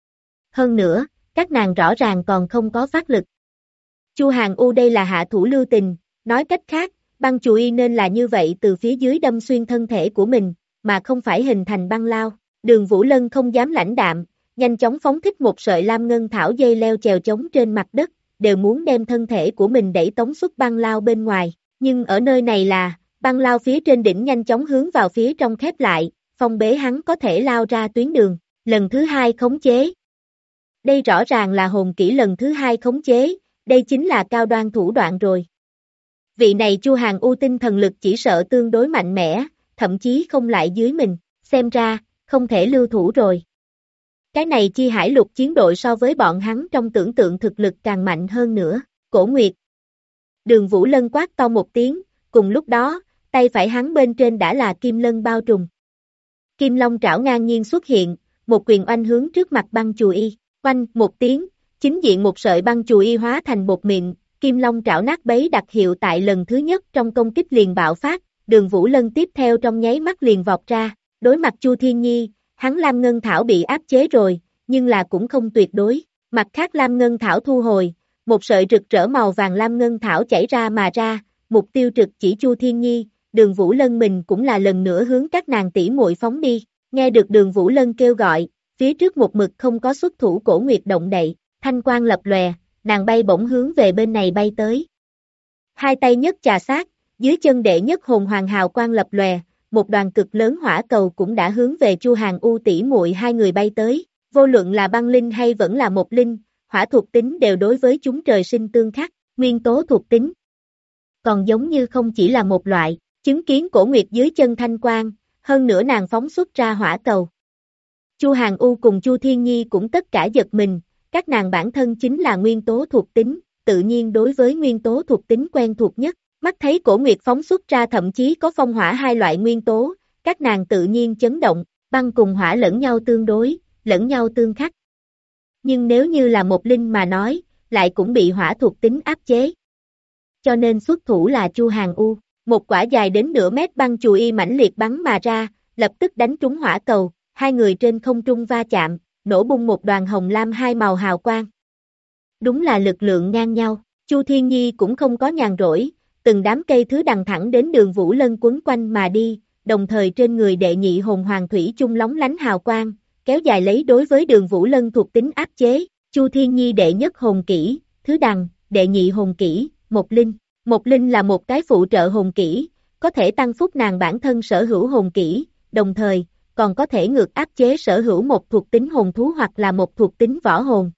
Hơn nữa, các nàng rõ ràng còn không có phát lực. Chu Hàn U đây là hạ thủ lưu tình, nói cách khác, băng chùy y nên là như vậy từ phía dưới đâm xuyên thân thể của mình, mà không phải hình thành băng lao. Đường Vũ Lân không dám lãnh đạm, nhanh chóng phóng thích một sợi lam ngân thảo dây leo chèo chống trên mặt đất, đều muốn đem thân thể của mình đẩy tống xuất băng lao bên ngoài, nhưng ở nơi này là, băng lao phía trên đỉnh nhanh chóng hướng vào phía trong khép lại, phong bế hắn có thể lao ra tuyến đường, lần thứ 2 khống chế. Đây rõ ràng là hồn kỹ lần thứ 2 khống chế, đây chính là cao đoan thủ đoạn rồi. Vị này Chu Hàn U tinh thần lực chỉ sợ tương đối mạnh mẽ, thậm chí không lại dưới mình, xem ra, không thể lưu thủ rồi. Cái này Chi Hải Lục chiến đội so với bọn hắn trong tưởng tượng thực lực càng mạnh hơn nữa, Cổ Nguyệt. Đường Vũ Lân quát to một tiếng, cùng lúc đó, tay phải hắn bên trên đã là kim lân bao trùm. Kim Long trảo ngang nhiên xuất hiện, một quyền oanh hướng trước mặt băng chùy y, oanh một tiếng, chính diện một sợi băng chùy y hóa thành bột mịn, Kim Long trảo nát bấy đặc hiệu tại lần thứ nhất trong công kích liền bạo phát, Đường Vũ Lân tiếp theo trong nháy mắt liền vọt ra, đối mặt Chu Thiên Nhi, hắn Lam Ngân Thảo bị áp chế rồi, nhưng là cũng không tuyệt đối, mặt khác Lam Ngân Thảo thu hồi, một sợi rực rỡ màu vàng Lam Ngân Thảo chảy ra mà ra, mục tiêu trực chỉ Chu Thiên Nhi, Đường Vũ Lân mình cũng là lần nữa hướng các nàng tỷ muội phóng đi, nghe được Đường Vũ Lân kêu gọi, phía trước một mực không có xuất thủ Cổ Nguyệt động đậy, thanh quang lập lòe, nàng bay bổng hướng về bên này bay tới. Hai tay nhất chà sát, dưới chân đệ nhất hồn hoàng hào quang lập lòe, một đoàn cực lớn hỏa cầu cũng đã hướng về Chu Hàn U tỷ muội hai người bay tới, vô luận là băng linh hay vẫn là một linh, hỏa thuộc tính đều đối với chúng trời sinh tương khắc, nguyên tố thuộc tính. Còn giống như không chỉ là một loại, chứng kiến Cổ Nguyệt dưới chân thanh quang, hơn nữa nàng phóng xuất ra hỏa cầu. Chu Hàn U cùng Chu Thiên Nhi cũng tất cả giật mình, các nàng bản thân chính là nguyên tố thuộc tính, tự nhiên đối với nguyên tố thuộc tính quen thuộc nhất, mắt thấy Cổ Nguyệt phóng xuất ra thậm chí có phong hỏa hai loại nguyên tố, các nàng tự nhiên chấn động, băng cùng hỏa lẫn nhau tương đối, lẫn nhau tương khắc. Nhưng nếu như là một linh mà nói, lại cũng bị hỏa thuộc tính áp chế. Cho nên xuất thủ là Chu Hàn U, một quả dài đến nửa mét băng chùy y mãnh liệt bắn mà ra, lập tức đánh trúng hỏa cầu, hai người trên không trung va chạm, nổ bung một đoàn hồng lam hai màu hào quang. Đúng là lực lượng ngang nhau, Chu Thiên Nhi cũng không có nhàn rỗi, từng đám cây thứ đằng thẳng đến Đường Vũ Lân quấn quanh mà đi, đồng thời trên người đệ nhị hồn hoàng thủy chung lóng lánh hào quang, kéo dài lấy đối với Đường Vũ Lân thuộc tính áp chế, Chu Thiên Nhi đệ nhất hồn kỹ, thứ đằng, đệ nhị hồn kỹ, một linh. Một linh là một cái phụ trợ hồn kỹ, có thể tăng phúc nàng bản thân sở hữu hồn kỹ, đồng thời, còn có thể ngược áp chế sở hữu một thuộc tính hồn thú hoặc là một thuộc tính võ hồn.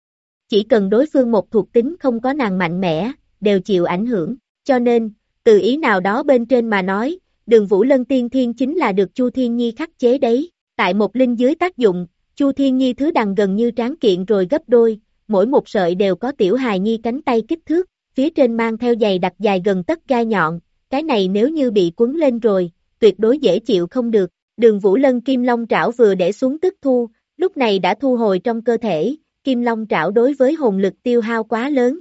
Chỉ cần đối phương một thuộc tính không có nàng mạnh mẽ, đều chịu ảnh hưởng, cho nên, từ ý nào đó bên trên mà nói, Đường Vũ Lân tiên thiên chính là được Chu Thiên Nhi khắc chế đấy, tại một linh dưới tác dụng, Chu Thiên Nhi thứ đằng gần như tráng kiện rồi gấp đôi, mỗi một sợi đều có tiểu hài nhi cánh tay kích thước, phía trên mang theo giày đặc dài gần tấc gai nhọn, cái này nếu như bị quấn lên rồi, tuyệt đối dễ chịu không được. Đường Vũ Lân Kim Long Trảo vừa để xuống tức thu, lúc này đã thu hồi trong cơ thể, Kim Long Trảo đối với hồn lực tiêu hao quá lớn.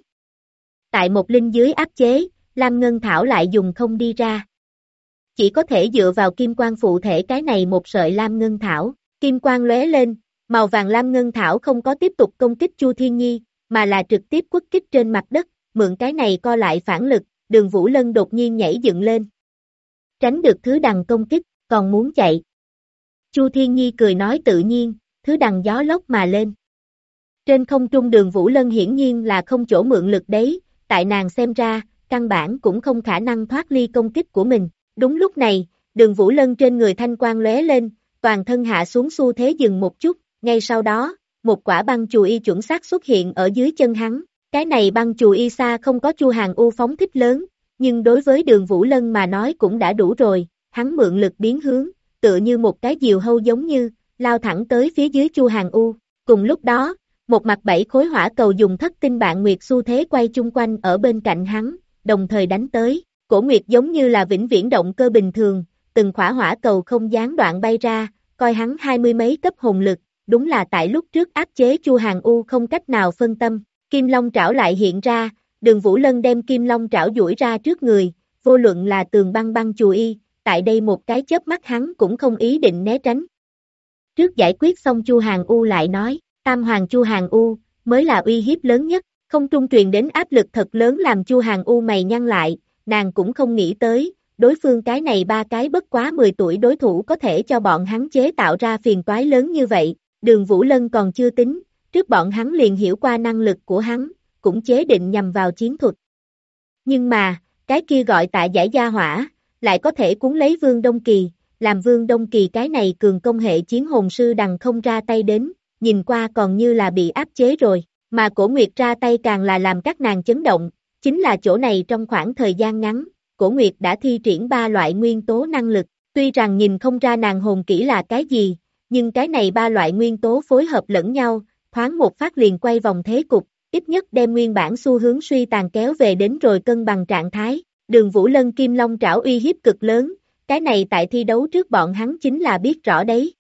Tại một linh dưới áp chế, Lam Ngân Thảo lại dùng không đi ra. Chỉ có thể dựa vào kim quang phụ thể cái này một sợi Lam Ngân Thảo, kim quang lóe lên, màu vàng Lam Ngân Thảo không có tiếp tục công kích Chu Thiên Nhi, mà là trực tiếp quất kích trên mặt đất, mượn cái này co lại phản lực, Đường Vũ Lân đột nhiên nhảy dựng lên. Tránh được thứ đằng công kích, còn muốn chạy. Chu Thiên Nhi cười nói tự nhiên, thứ đằng gió lốc mà lên. Trên không trung Đường Vũ Lân hiển nhiên là không chỗ mượn lực đấy, tại nàng xem ra, căn bản cũng không khả năng thoát ly công kích của mình. Đúng lúc này, Đường Vũ Lân trên người thanh quang lóe lên, toàn thân hạ xuống xu thế dừng một chút, ngay sau đó, một quả băng chùy y chuẩn xác xuất hiện ở dưới chân hắn. Cái này băng chùy y xa không có Chu Hàn U phóng thích lớn, nhưng đối với Đường Vũ Lân mà nói cũng đã đủ rồi, hắn mượn lực biến hướng, tựa như một cái diều hâu giống như, lao thẳng tới phía dưới Chu Hàn U. Cùng lúc đó, một mặt 7 khối hỏa cầu dùng thất tinh bạn nguyệt xu thế quay chung quanh ở bên cạnh hắn, đồng thời đánh tới, Cổ Nguyệt giống như là vĩnh viễn động cơ bình thường, từng khỏa hỏa cầu không gián đoạn bay ra, coi hắn 20 mấy cấp hồn lực, đúng là tại lúc trước áp chế Chu Hàn U không cách nào phân tâm. Kim Long Trảo lại hiện ra, Đường Vũ Lân đem Kim Long Trảo duỗi ra trước người, vô luận là tường băng chùy y, tại đây một cái chớp mắt hắn cũng không ý định né tránh. Trước giải quyết xong Chu Hàn U lại nói, Tam Hoàng Chu Hàn U, mới là uy hiếp lớn nhất, không trung truyền đến áp lực thật lớn làm Chu Hàn U mày nhăn lại, nàng cũng không nghĩ tới, đối phương cái này ba cái bất quá 10 tuổi đối thủ có thể cho bọn hắn chế tạo ra phiền toái lớn như vậy, Đường Vũ Lân còn chưa tính. Trước bọn hắn liền hiểu qua năng lực của hắn, cũng chế định nhằm vào chiến thuật. Nhưng mà, cái kia gọi Tạ Giải Gia Hỏa, lại có thể cuốn lấy Vương Đông Kỳ, làm Vương Đông Kỳ cái này cường công hệ chiến hồn sư đằng không ra tay đến, nhìn qua còn như là bị áp chế rồi, mà Cổ Nguyệt ra tay càng là làm các nàng chấn động, chính là chỗ này trong khoảng thời gian ngắn, Cổ Nguyệt đã thi triển 3 loại nguyên tố năng lực, tuy rằng nhìn không ra nàng hồn kỹ là cái gì, nhưng cái này 3 loại nguyên tố phối hợp lẫn nhau, thoáng một phát liền quay vòng thế cục, ít nhất đem nguyên bản xu hướng suy tàn kéo về đến rồi cân bằng trạng thái. Đường Vũ Lân Kim Long Trảo uy hiếp cực lớn, cái này tại thi đấu trước bọn hắn chính là biết rõ đấy.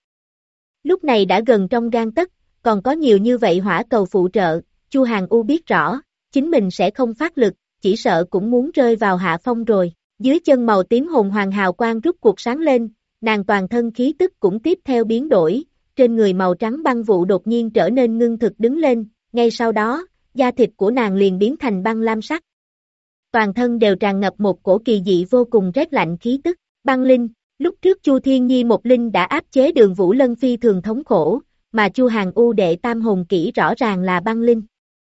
Lúc này đã gần trong gang tấc, còn có nhiều như vậy hỏa cầu phụ trợ, Chu Hàn U biết rõ, chính mình sẽ không phát lực, chỉ sợ cũng muốn rơi vào hạ phong rồi. Dưới chân màu tím hồn hoàng hào quang rút cuộc sáng lên, nàng toàn thân khí tức cũng tiếp theo biến đổi. Trên người màu trắng băng vụ đột nhiên trở nên ngưng thực đứng lên, ngay sau đó, da thịt của nàng liền biến thành băng lam sắc. Toàn thân đều tràn ngập một cổ kỳ dị vô cùng rét lạnh khí tức, băng linh, lúc trước Chu Thiên Nhi một linh đã áp chế Đường Vũ Lân phi thường thống khổ, mà Chu Hàn U đệ tam hồn kỹ rõ ràng là băng linh.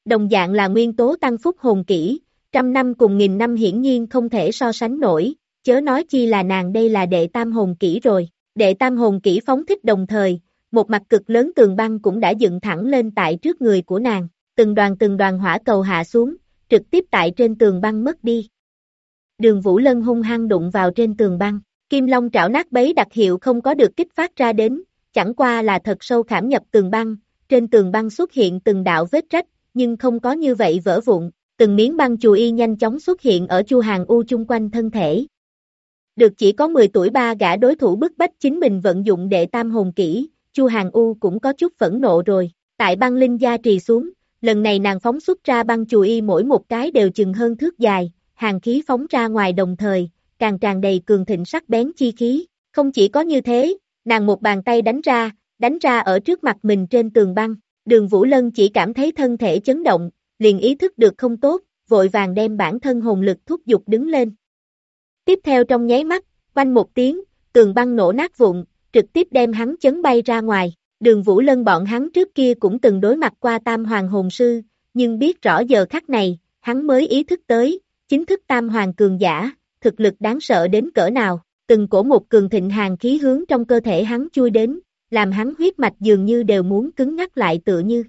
Đồng dạng là nguyên tố tăng phúc hồn kỹ, 100 năm cùng 1000 năm hiển nhiên không thể so sánh nổi, chớ nói chi là nàng đây là đệ tam hồn kỹ rồi. Đệ tam hồn kỹ phóng thích đồng thời, một mặt cực lớn tường băng cũng đã dựng thẳng lên tại trước người của nàng, từng đoàn hỏa cầu hạ xuống, trực tiếp tại trên tường băng mất đi. Đường Vũ Lân hung hăng đụng vào trên tường băng, kim long trảo nát bấy đặc hiệu không có được kích phát ra đến, chẳng qua là thật sâu khảm nhập tường băng, trên tường băng xuất hiện từng đạo vết rách, nhưng không có như vậy vỡ vụn, từng miếng băng chù y nhanh chóng xuất hiện ở Chu Hàng U chung quanh thân thể. Được chỉ có 10 tuổi ba gã đối thủ bức bách chính mình vận dụng đệ tam hồn kỹ, Chu Hàng U cũng có chút phẫn nộ rồi, tại băng linh gia trì xuống, lần này nàng phóng xuất ra băng chù y mỗi một cái đều chừng hơn thước dài, hàn khí phóng ra ngoài đồng thời, càng tràn đầy cường thịnh sắc bén chi khí, không chỉ có như thế, nàng một bàn tay đánh ra ở trước mặt mình trên tường băng, Đường Vũ Lân chỉ cảm thấy thân thể chấn động, liền ý thức được không tốt, vội vàng đem bản thân hồn lực thúc giục đứng lên. Tiếp theo trong nháy mắt, oanh một tiếng, tường băng nổ nát vụn, trực tiếp đem hắn chấn bay ra ngoài. Đường Vũ Lân bọn hắn trước kia cũng từng đối mặt qua tam hoàng hồn sư, nhưng biết rõ giờ khắc này, hắn mới ý thức tới, chính thức tam hoàng cường giả, thực lực đáng sợ đến cỡ nào, từng cổ một cường thịnh hàn khí hướng trong cơ thể hắn chui đến, làm hắn huyết mạch dường như đều muốn cứng ngắc lại tựa như.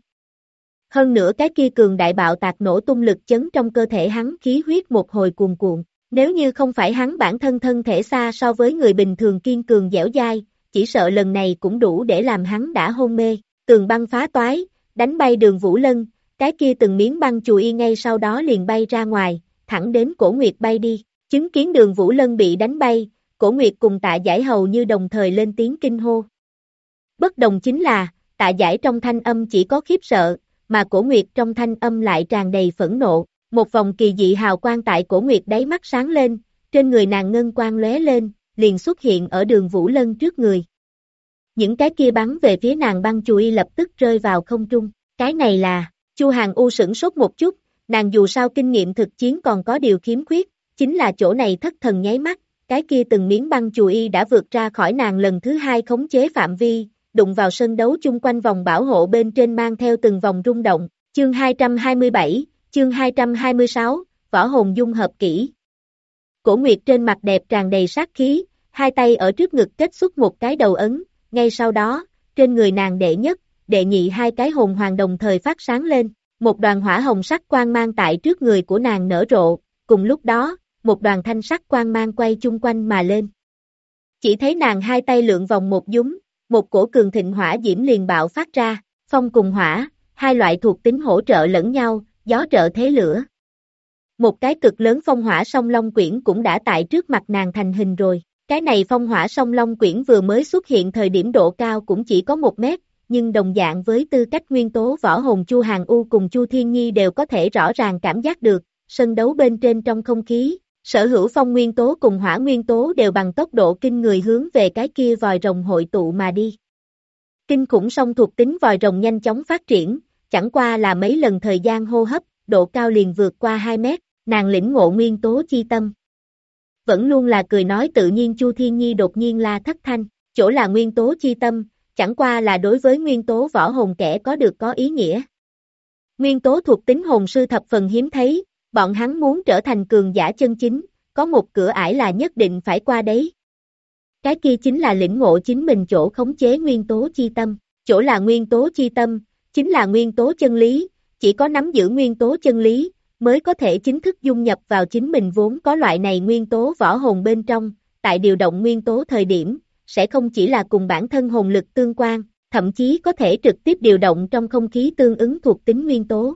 Hơn nữa cái kia cường đại bạo tạc nổ tung lực chấn trong cơ thể hắn khí huyết một hồi cuồn cuộn, nếu như không phải hắn bản thân thân thể xa so với người bình thường kiên cường dẻo dai, chỉ sợ lần này cũng đủ để làm hắn đã hôn mê, tường băng phá toái, đánh bay Đường Vũ Lân, cái kia từng miếng băng chùi y ngay sau đó liền bay ra ngoài, thẳng đến Cổ Nguyệt bay đi, chứng kiến Đường Vũ Lân bị đánh bay, Cổ Nguyệt cùng Tạ Giải hầu như đồng thời lên tiếng kinh hô. Bất đồng chính là, Tạ Giải trong thanh âm chỉ có khiếp sợ, mà Cổ Nguyệt trong thanh âm lại tràn đầy phẫn nộ, một vòng kỳ dị hào quang tại Cổ Nguyệt đáy mắt sáng lên, trên người nàng ngân quang lóe lên, liền xuất hiện ở Đường Vũ Lân trước người. Những cái kia bắn về phía nàng băng chùy lập tức rơi vào không trung, cái này là, Chu Hàng U sửng sốt một chút, nàng dù sao kinh nghiệm thực chiến còn có điều khiếm khuyết, chính là chỗ này thất thần nháy mắt, cái kia từng miếng băng chùy đã vượt ra khỏi nàng lần thứ hai khống chế phạm vi, đụng vào sân đấu chung quanh vòng bảo hộ bên trên mang theo từng vòng rung động, chương 227, chương 226, võ hồn dung hợp kỹ. Cổ Nguyệt trên mặt đẹp tràn đầy sát khí, hai tay ở trước ngực kết xuất một cái đầu ấn, ngay sau đó, trên người nàng đệ nhất, đệ nhị hai cái hồn hoàng đồng thời phát sáng lên, một đoàn hỏa hồng sắc quang mang tại trước người của nàng nở rộ, cùng lúc đó, một đoàn thanh sắc quang mang quay chung quanh mà lên. Chỉ thấy nàng hai tay lượn vòng một dúng, một cổ cường thịnh hỏa diễm liền bạo phát ra, phong cùng hỏa, hai loại thuộc tính hỗ trợ lẫn nhau, gió trợ thế lửa. Một cái cực lớn phong hỏa song long quyển cũng đã tại trước mặt nàng thành hình rồi. Cái này phong hỏa song long quyển vừa mới xuất hiện thời điểm độ cao cũng chỉ có 1 mét, nhưng đồng dạng với tư cách nguyên tố võ hồn Chu Hàng U cùng Chu Thiên Nhi đều có thể rõ ràng cảm giác được, sân đấu bên trên trong không khí, sở hữu phong nguyên tố cùng hỏa nguyên tố đều bằng tốc độ kinh người hướng về cái kia vòi rồng hội tụ mà đi. Kinh khủng song thuộc tính vòi rồng nhanh chóng phát triển, chẳng qua là mấy lần thời gian hô hấp, độ cao liền vượt qua 2 mét, nàng lĩnh ngộ nguyên tố chi tâm. Vẫn luôn là cười nói tự nhiên Chu Thiên Nhi đột nhiên la thất thanh, chỗ là nguyên tố chi tâm, chẳng qua là đối với nguyên tố võ hồn kẻ có được có ý nghĩa. Nguyên tố thuộc tính hồn sư thập phần hiếm thấy, bọn hắn muốn trở thành cường giả chân chính, có một cửa ải là nhất định phải qua đấy. Cái kia chính là lĩnh ngộ chính mình chỗ khống chế nguyên tố chi tâm, chỗ là nguyên tố chi tâm, chính là nguyên tố chân lý, chỉ có nắm giữ nguyên tố chân lý, mới có thể chính thức dung nhập vào chính mình vốn có loại này nguyên tố võ hồn bên trong, tại điều động nguyên tố thời điểm, sẽ không chỉ là cùng bản thân hồn lực tương quan, thậm chí có thể trực tiếp điều động trong không khí tương ứng thuộc tính nguyên tố.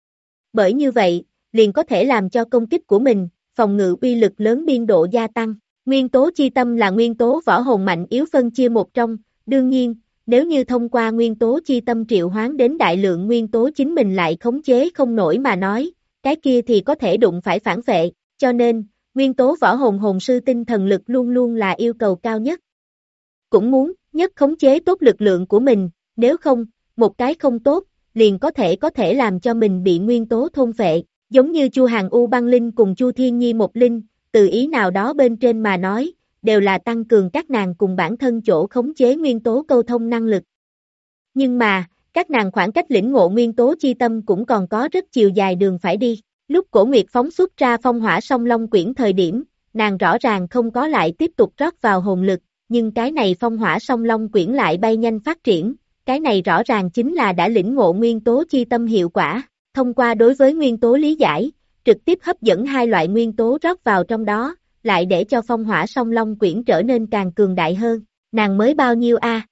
Bởi như vậy, liền có thể làm cho công kích của mình, phòng ngự uy lực lớn biên độ gia tăng. Nguyên tố chi tâm là nguyên tố võ hồn mạnh yếu phân chia một trong, đương nhiên, nếu như thông qua nguyên tố chi tâm triệu hoán đến đại lượng nguyên tố chính mình lại khống chế không nổi mà nói, cái kia thì có thể đụng phải phản vệ, cho nên, nguyên tố võ hồn hồn sư tinh thần lực luôn luôn là yêu cầu cao nhất. Cũng muốn, nhất khống chế tốt lực lượng của mình, nếu không, một cái không tốt, liền có thể làm cho mình bị nguyên tố thôn phệ, giống như Chu Hàng U băng linh cùng Chu Thiên Nhi một linh, từ ý nào đó bên trên mà nói, đều là tăng cường các nàng cùng bản thân chỗ khống chế nguyên tố câu thông năng lực. Nhưng mà, các nàng khoảng cách lĩnh ngộ nguyên tố chi tâm cũng còn có rất chiều dài đường phải đi. Lúc Cổ Nguyệt phóng xuất ra phong hỏa song long quyển thời điểm, nàng rõ ràng không có lại tiếp tục rót vào hồn lực, nhưng cái này phong hỏa song long quyển lại bay nhanh phát triển, cái này rõ ràng chính là đã lĩnh ngộ nguyên tố chi tâm hiệu quả, thông qua đối với nguyên tố lý giải, trực tiếp hấp dẫn hai loại nguyên tố rót vào trong đó, lại để cho phong hỏa song long quyển trở nên càng cường đại hơn, nàng mới bao nhiêu a?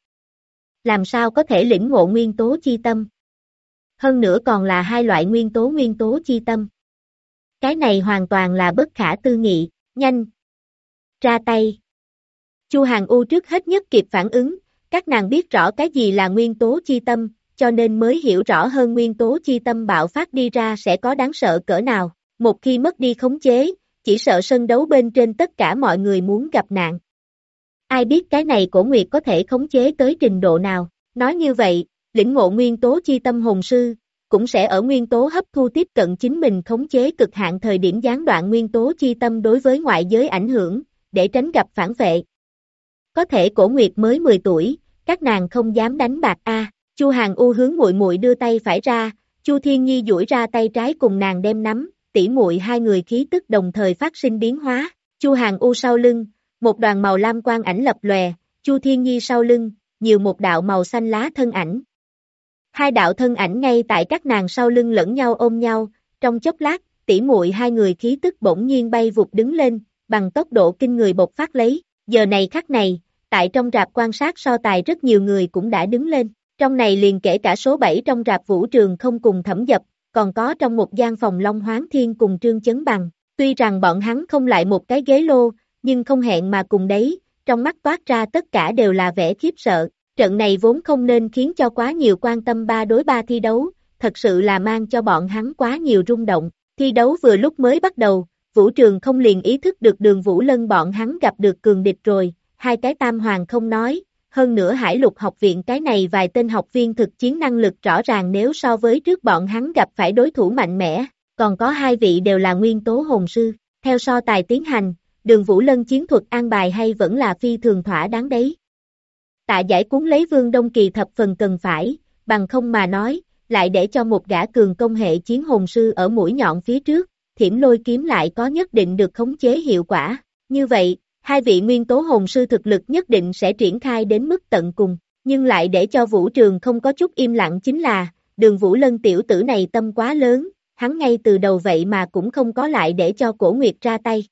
Làm sao có thể lĩnh ngộ nguyên tố chi tâm? Hơn nữa còn là hai loại nguyên tố chi tâm. Cái này hoàn toàn là bất khả tư nghị, nhanh, ra tay. Chu Hàng U trước hết nhất kịp phản ứng, các nàng biết rõ cái gì là nguyên tố chi tâm, cho nên mới hiểu rõ hơn nguyên tố chi tâm bạo phát đi ra sẽ có đáng sợ cỡ nào, một khi mất đi khống chế, chỉ sợ sân đấu bên trên tất cả mọi người muốn gặp nạn. Ai biết cái này Cổ Nguyệt có thể khống chế tới trình độ nào, nói như vậy, lĩnh ngộ nguyên tố chi tâm hồn sư, cũng sẽ ở nguyên tố hấp thu tiếp cận chính mình khống chế cực hạn thời điểm gián đoạn nguyên tố chi tâm đối với ngoại giới ảnh hưởng, để tránh gặp phản vệ. Có thể Cổ Nguyệt mới 10 tuổi, các nàng không dám đánh bạc a. Chu Hàng U hướng muội muội đưa tay phải ra, Chu Thiên Nhi duỗi ra tay trái cùng nàng đem nắm, tỷ muội hai người khí tức đồng thời phát sinh biến hóa. Chu Hàng U sau lưng, một đoàn màu lam quang ảnh lập lòe, Chu Thiên Nhi sau lưng, nhiều một đạo màu xanh lá thân ảnh. Hai đạo thân ảnh ngay tại các nàng sau lưng lẫn nhau ôm nhau, trong chốc lát, tỷ muội hai người khí tức bỗng nhiên bay vụt đứng lên, bằng tốc độ kinh người bộc phát lấy. Giờ này khắc này, tại trong rạp quan sát so tài rất nhiều người cũng đã đứng lên. Trong này liền kể cả số 7 trong rạp Vũ Trường không cùng Thẩm Dập, còn có trong một gian phòng Long Hoáng Thiên cùng Trương Chấn Bằng. Tuy rằng bọn hắn không lại một cái ghế lô, nhưng không hẹn mà cùng đấy, trong mắt toát ra tất cả đều là vẻ khiếp sợ. Trận này vốn không nên khiến cho quá nhiều quan tâm 3 đối 3 thi đấu, thật sự là mang cho bọn hắn quá nhiều rung động. Thi đấu vừa lúc mới bắt đầu, Vũ Trường không liền ý thức được Đường Vũ Lân bọn hắn gặp được cường địch rồi, hai cái tam hoàng không nói, hơn nữa Hải Lục học viện cái này vài tên học viên thực chiến năng lực rõ ràng nếu so với trước bọn hắn gặp phải đối thủ mạnh mẽ, còn có hai vị đều là nguyên tố hồn sư. Theo so tài tiến hành, Đường Vũ Lân chiến thuật an bài hay vẫn là phi thường thỏa đáng đấy. Tạ Giải cuốn lấy Vương Đông Kỳ thập phần cần phải, bằng không mà nói, lại để cho một gã cường công hệ chiến hồn sư ở mũi nhọn phía trước, Thiểm Lôi kiếm lại có nhất định được khống chế hiệu quả. Như vậy, hai vị nguyên tố hồn sư thực lực nhất định sẽ triển khai đến mức tận cùng, nhưng lại để cho Vũ Trường không có chút im lặng chính là, Đường Vũ Lân tiểu tử này tâm quá lớn, hắn ngay từ đầu vậy mà cũng không có lại để cho Cổ Nguyệt ra tay.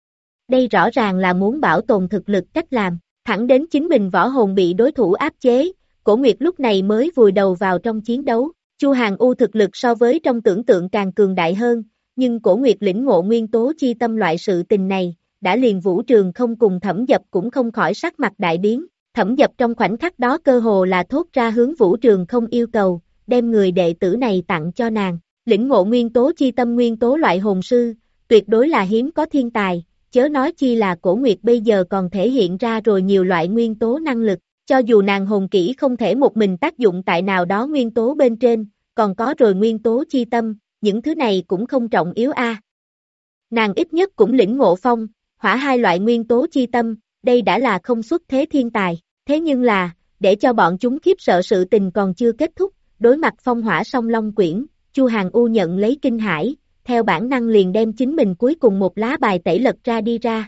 Đây rõ ràng là muốn bảo tồn thực lực cách làm, thẳng đến chính mình võ hồn bị đối thủ áp chế, Cổ Nguyệt lúc này mới vùi đầu vào trong chiến đấu. Chu Hàng U thực lực so với trong tưởng tượng càng cường đại hơn, nhưng Cổ Nguyệt lĩnh ngộ nguyên tố chi tâm loại sự tình này, đã liền Vũ Trường không cùng Thẩm Dập cũng không khỏi sắc mặt đại biến. Thẩm Dập trong khoảnh khắc đó cơ hồ là thốt ra hướng Vũ Trường không yêu cầu, đem người đệ tử này tặng cho nàng. Lĩnh ngộ nguyên tố chi tâm nguyên tố loại hồn sư, tuyệt đối là hiếm có thiên tài, chớ nói chi là Cổ Nguyệt bây giờ còn thể hiện ra rồi nhiều loại nguyên tố năng lực, cho dù nàng hồn kỹ không thể một mình tác dụng tại nào đó nguyên tố bên trên, còn có rồi nguyên tố chi tâm, những thứ này cũng không trọng yếu a. Nàng ít nhất cũng lĩnh ngộ phong, hỏa hai loại nguyên tố chi tâm, đây đã là không xuất thế thiên tài, thế nhưng là, để cho bọn chúng khiếp sợ sự tình còn chưa kết thúc, đối mặt phong hỏa song long quyển, Chu Hàng U nhận lấy kinh hãi, theo bản năng liền đem chính mình cuối cùng một lá bài tẩy lật ra đi ra.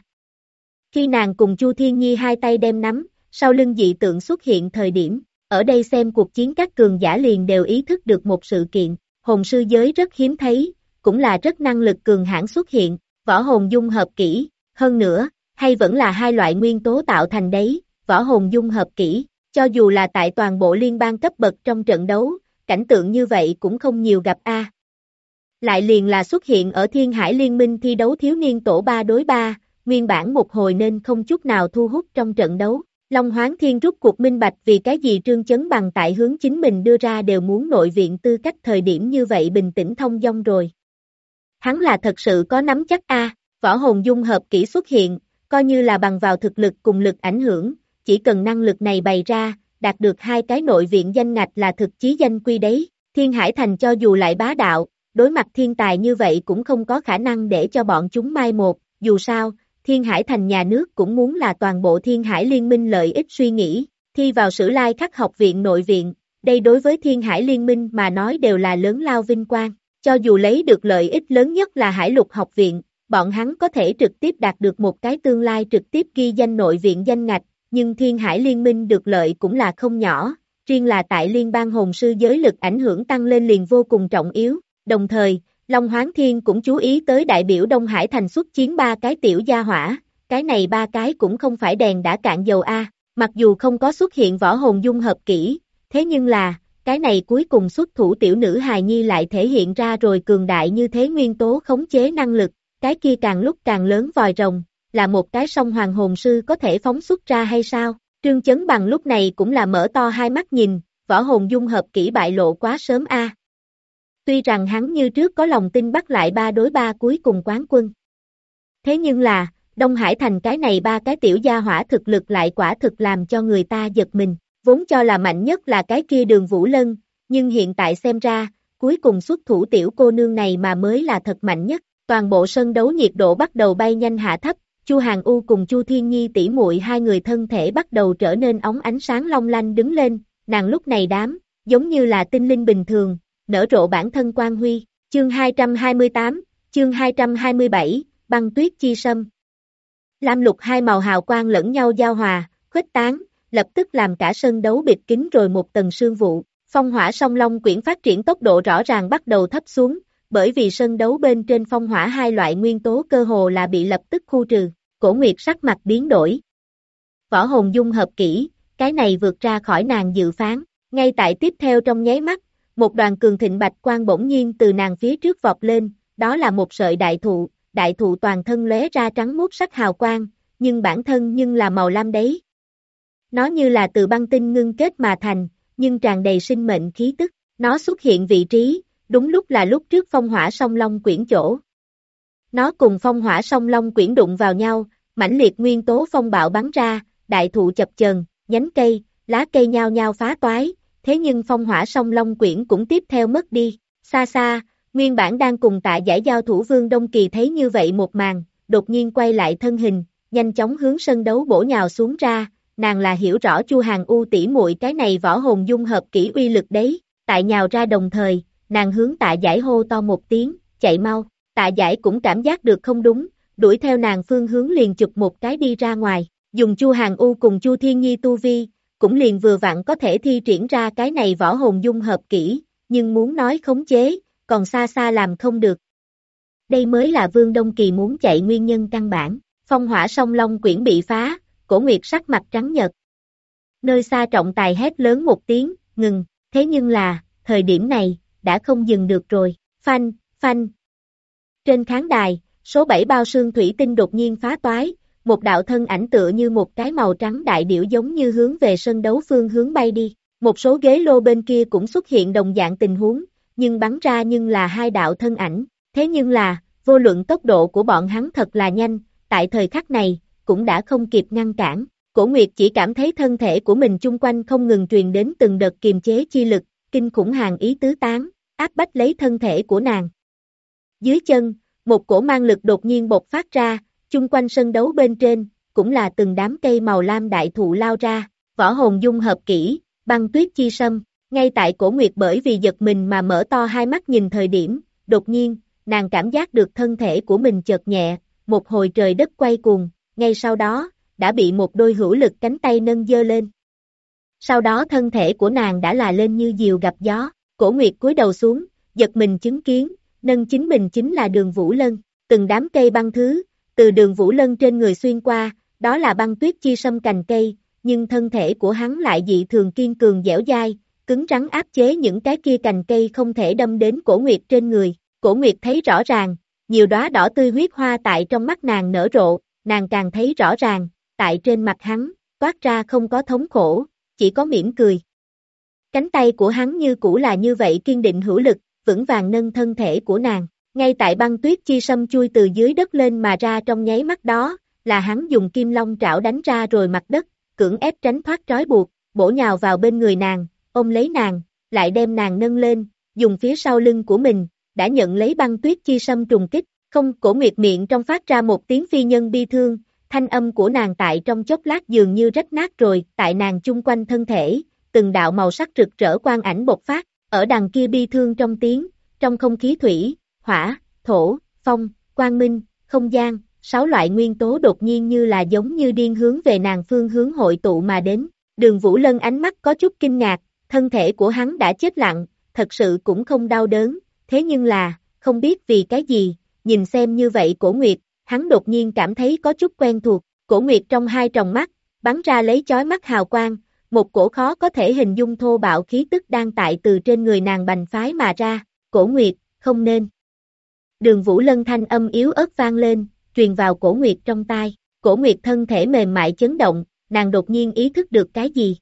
Khi nàng cùng Chu Thiên Nhi hai tay đem nắm, sau lưng dị tượng xuất hiện thời điểm, ở đây xem cuộc chiến các cường giả liền đều ý thức được một sự kiện, hồn sư giới rất hiếm thấy, cũng là rất năng lực cường hãn xuất hiện, võ hồn dung hợp kỹ, hơn nữa, hay vẫn là hai loại nguyên tố tạo thành đấy, võ hồn dung hợp kỹ, cho dù là tại toàn bộ liên bang cấp bậc trong trận đấu, cảnh tượng như vậy cũng không nhiều gặp a. Lại liền là xuất hiện ở Thiên Hải Liên minh thi đấu thiếu niên tổ 3 đối 3, nguyên bản một hồi nên không chút nào thu hút trong trận đấu. Long Hoáng Thiên rút cuộc minh bạch vì cái gì Trương Chấn Bằng tại hướng chính mình đưa ra đều muốn nội viện tư cách thời điểm như vậy bình tĩnh thông dong rồi. Hắn là thật sự có nắm chắc a, võ hồn dung hợp kỹ xuất hiện, coi như là bằng vào thực lực cùng lực ảnh hưởng, chỉ cần năng lực này bày ra, đạt được hai cái nội viện danh ngạch là thực chí danh quy đấy. Thiên Hải Thành cho dù lại bá đạo, đối mặt thiên tài như vậy cũng không có khả năng để cho bọn chúng mai một, dù sao, Thiên Hải Thành nhà nước cũng muốn là toàn bộ Thiên Hải Liên minh lợi ích suy nghĩ, thi vào Sử Lai Khắc học viện nội viện, đây đối với Thiên Hải Liên minh mà nói đều là lớn lao vinh quang, cho dù lấy được lợi ích lớn nhất là Hải Lục học viện, bọn hắn có thể trực tiếp đạt được một cái tương lai trực tiếp ghi danh nội viện danh ngạch, nhưng Thiên Hải Liên minh được lợi cũng là không nhỏ, riêng là tại liên bang hồn sư giới lực ảnh hưởng tăng lên liền vô cùng trọng yếu, đồng thời, Long Hoáng Thiên cũng chú ý tới đại biểu Đông Hải thành xuất chiến 3 cái tiểu gia hỏa, cái này 3 cái cũng không phải đèn đã cạn dầu a, mặc dù không có xuất hiện võ hồn dung hợp kỹ, thế nhưng là, cái này cuối cùng xuất thủ tiểu nữ hài nhi lại thể hiện ra rồi cường đại như thế nguyên tố khống chế năng lực, cái kia càng lúc càng lớn vòi rồng, là một cái song hoàng hồn sư có thể phóng xuất ra hay sao? Trương Chấn Bằng lúc này cũng là mở to hai mắt nhìn, võ hồn dung hợp kỹ bại lộ quá sớm a. Tuy rằng hắn như trước có lòng tin bắt lại 3 đối 3 cuối cùng quán quân. Thế nhưng là, Đông Hải thành cái này 3 cái tiểu gia hỏa thực lực lại quả thực làm cho người ta giật mình, vốn cho là mạnh nhất là cái kia Đường Vũ Lân, nhưng hiện tại xem ra, cuối cùng xuất thủ tiểu cô nương này mà mới là thật mạnh nhất. Toàn bộ sân đấu nhiệt độ bắt đầu bay nhanh hạ thấp, Chu Hàn U cùng Chu Thiên Nhi tỷ muội hai người thân thể bắt đầu trở nên óng ánh sáng long lanh đứng lên, nàng lúc này giống như là tinh linh bình thường, nở rộ bản thân quang huy, chương 228, chương 227, băng tuyết chi sâm. Lam lục hai màu hào quang lẫn nhau giao hòa, khuếch tán, lập tức làm cả sân đấu bịt kín rồi một tầng sương vụ, phong hỏa song long quyển phát triển tốc độ rõ ràng bắt đầu thấp xuống, bởi vì sân đấu bên trên phong hỏa hai loại nguyên tố cơ hồ là bị lập tức khu trừ, Cổ Nguyệt sắc mặt biến đổi. Võ hồn dung hợp kỹ, cái này vượt ra khỏi nàng dự phán, ngay tại tiếp theo trong nháy mắt, một đoàn cường thịnh bạch quang bỗng nhiên từ nàng phía trước vọt lên, đó là một sợi đại thụ toàn thân lóe ra trắng muốt sắc hào quang, nhưng bản thân nhưng là màu lam đấy. Nó như là từ băng tinh ngưng kết mà thành, nhưng tràn đầy sinh mệnh khí tức, nó xuất hiện vị trí, đúng lúc là lúc trước phong hỏa song long quyển chỗ. Nó cùng phong hỏa song long quyển đụng vào nhau, mãnh liệt nguyên tố phong bạo bắn ra, đại thụ chập chờn, nhánh cây, lá cây nhao nhao phá toái, thế nhưng phong hỏa song long quyển cũng tiếp theo mất đi. Xa xa, nguyên bản đang cùng Tạ Giải giao thủ Vương Đông Kỳ thấy như vậy một màn, đột nhiên quay lại thân hình, nhanh chóng hướng sân đấu bổ nhào xuống ra, nàng là hiểu rõ Chu Hàn U tỷ muội cái này võ hồn dung hợp kỹ uy lực đấy, tại nhào ra đồng thời, nàng hướng Tạ Giải hô to một tiếng, chạy mau, Tạ Giải cũng cảm giác được không đúng, đuổi theo nàng phương hướng liền chụp một cái đi ra ngoài, dùng Chu Hàn U cùng Chu Thiên Nhi tu vi, cũng liền vừa vặn có thể thi triển ra cái này võ hồn dung hợp kỹ, nhưng muốn nói khống chế, còn xa xa làm không được. Đây mới là Vương Đông Kỳ muốn chạy nguyên nhân căn bản, phong hỏa song long quyển bị phá, Cổ Nguyệt sắc mặt trắng nhợt. Nơi xa trọng tài hét lớn một tiếng, ngừng, thế nhưng là, thời điểm này, đã không dừng được rồi, phanh, phanh. Trên khán đài, số 7 bao sương thủy tinh đột nhiên phá toái, một đạo thân ảnh tựa như một cái màu trắng đại điểu giống như hướng về sân đấu phương hướng bay đi, một số ghế lô bên kia cũng xuất hiện đồng dạng tình huống, nhưng bắn ra nhưng là hai đạo thân ảnh, thế nhưng là, vô luận tốc độ của bọn hắn thật là nhanh, tại thời khắc này, cũng đã không kịp ngăn cản, Cổ Nguyệt chỉ cảm thấy thân thể của mình chung quanh không ngừng truyền đến từng đợt kiềm chế chi lực, kinh khủng hàn ý tứ tán, áp bách lấy thân thể của nàng. Dưới chân, một cổ mang lực đột nhiên bộc phát ra, chung quanh sân đấu bên trên, cũng là từng đám cây màu lam đại thụ lao ra, võ hồn dung hợp kỹ, băng tuyết chi sâm, ngay tại Cổ Nguyệt bởi vì giật mình mà mở to hai mắt nhìn thời điểm, đột nhiên, nàng cảm giác được thân thể của mình chợt nhẹ, một hồi trời đất quay cuồng, ngay sau đó, đã bị một đôi hữu lực cánh tay nâng dơ lên. Sau đó thân thể của nàng đã là lên như diều gặp gió, Cổ Nguyệt cúi đầu xuống, giật mình chứng kiến, nâng chính mình chính là Đường Vũ Lân, từng đám cây băng thứ, từ Đường Vũ Lân trên người xuyên qua, đó là băng tuyết chi sâm cành cây, nhưng thân thể của hắn lại dị thường kiên cường dẻo dai, cứng rắn áp chế những cái kia cành cây không thể đâm đến Cổ Nguyệt trên người. Cổ Nguyệt thấy rõ ràng, nhiều đóa đỏ tươi huyết hoa tại trong mắt nàng nở rộ, nàng càng thấy rõ ràng, tại trên mặt hắn, toát ra không có thống khổ, chỉ có mỉm cười. Cánh tay của hắn như cũ là như vậy kiên định hữu lực, vững vàng nâng thân thể của nàng, ngay tại băng tuyết chi sâm chui từ dưới đất lên mà ra trong nháy mắt đó, là hắn dùng kim long trảo đánh ra rồi mặt đất, cưỡng ép tránh thoát trói buộc, bổ nhào vào bên người nàng, ôm lấy nàng, lại đem nàng nâng lên, dùng phía sau lưng của mình, đã nhận lấy băng tuyết chi sâm trùng kích, không. Cổ Nguyệt miệng trong phát ra một tiếng phi nhân bi thương, thanh âm của nàng tại trong chốc lát dường như rách nát rồi, tại nàng chung quanh thân thể, từng đạo màu sắc rực rỡ quang ảnh bộc phát, ở đằng kia bi thương trong tiếng, trong không khí thủy, hỏa, thổ, phong, quang minh, không gian, 6 loại nguyên tố đột nhiên như là giống như điên hướng về nàng phương hướng hội tụ mà đến. Đường Vũ Lân ánh mắt có chút kinh ngạc, thân thể của hắn đã chết lặng, thật sự cũng không đau đớn, thế nhưng là, không biết vì cái gì, nhìn xem như vậy Cổ Nguyệt, hắn đột nhiên cảm thấy có chút quen thuộc, Cổ Nguyệt trong hai tròng mắt, bắn ra lấy chói mắt hào quang, một cổ khó có thể hình dung thô bạo khí tức đang tại từ trên người nàng bành phái mà ra, Cổ Nguyệt, không nên. Đường Vũ Lân thanh âm yếu ớt vang lên, truyền vào Cổ Nguyệt trong tai, Cổ Nguyệt thân thể mềm mại chấn động, nàng đột nhiên ý thức được cái gì.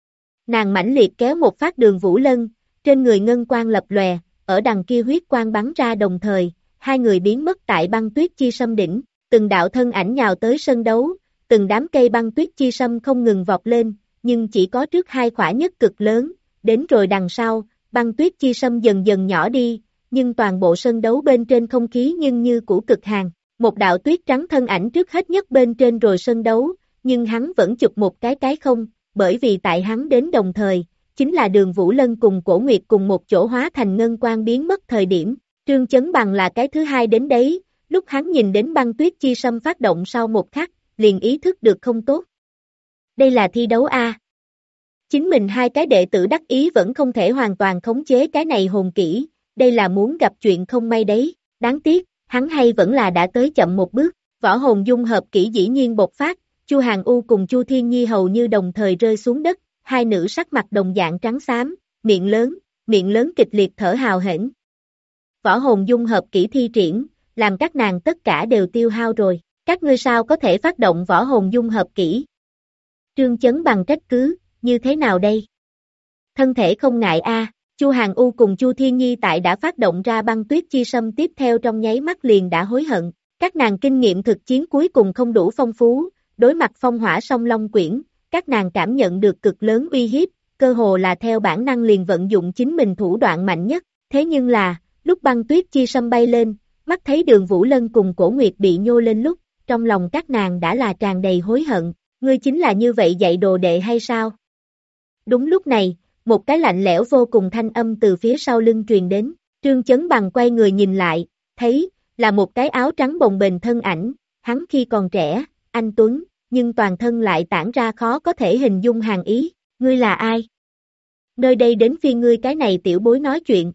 Nàng mãnh liệt kéo một phát Đường Vũ Lân, trên người ngân quang lập lòe, ở đằng kia huyết quang bắn ra đồng thời, hai người biến mất tại băng tuyết chi sâm đỉnh, từng đạo thân ảnh nhào tới sân đấu, từng đám cây băng tuyết chi sâm không ngừng vọt lên, nhưng chỉ có trước hai khỏa nhất cực lớn, đến rồi đằng sau, băng tuyết chi sâm dần dần nhỏ đi, nhưng toàn bộ sân đấu bên trên không khí nhưng như cũ cực hàn, một đạo tuyết trắng thân ảnh trước hết nhất bên trên rồi sân đấu, nhưng hắn vẫn chụp một cái không, bởi vì tại hắn đến đồng thời, chính là Đường Vũ Lân cùng Cổ Nguyệt cùng một chỗ hóa thành ngân quang biến mất thời điểm, Trương Chấn Bằng là cái thứ hai đến đấy, lúc hắn nhìn đến băng tuyết chi sâm phát động sau một khắc, liền ý thức được không tốt. Đây là thi đấu A. Chính mình hai cái đệ tử đắc ý vẫn không thể hoàn toàn khống chế cái này hồn kỹ, đây là muốn gặp chuyện không may đấy, đáng tiếc, hắn hay vẫn là đã tới chậm một bước, võ hồn dung hợp kỹ dĩ nhiên bộc phát, Chu Hàn U cùng Chu Thiên Nhi hầu như đồng thời rơi xuống đất, hai nữ sắc mặt đồng dạng trắng xám, miệng lớn kịch liệt thở hào hển. Võ hồn dung hợp kỹ thi triển, làm các nàng tất cả đều tiêu hao rồi, các ngươi sao có thể phát động võ hồn dung hợp kỹ? Trương Chấn Bằng trách cứ, như thế nào đây? Thân thể không ngại a. Chu Hàn U cùng Chu Thiên Nhi tại đã phát động ra băng tuyết chi sâm tiếp theo trong nháy mắt liền đã hối hận, các nàng kinh nghiệm thực chiến cuối cùng không đủ phong phú, đối mặt phong hỏa song long quyển, các nàng cảm nhận được cực lớn uy hiếp, cơ hồ là theo bản năng liền vận dụng chính mình thủ đoạn mạnh nhất, thế nhưng là, lúc băng tuyết chi sâm bay lên, mắt thấy Đường Vũ Lân cùng Cổ Nguyệt bị nhô lên lúc, trong lòng các nàng đã là tràn đầy hối hận, ngươi chính là như vậy dạy đồ đệ hay sao? Đúng lúc này, một cái lạnh lẽo vô cùng thanh âm từ phía sau lưng truyền đến, Trương Chấn Bằng quay người nhìn lại, thấy, là một cái áo trắng bồng bềnh thân ảnh, hắn khi còn trẻ, anh tuấn, nhưng toàn thân lại tản ra khó có thể hình dung hàn ý, ngươi là ai? Nơi đây đến phiên ngươi cái này tiểu bối nói chuyện.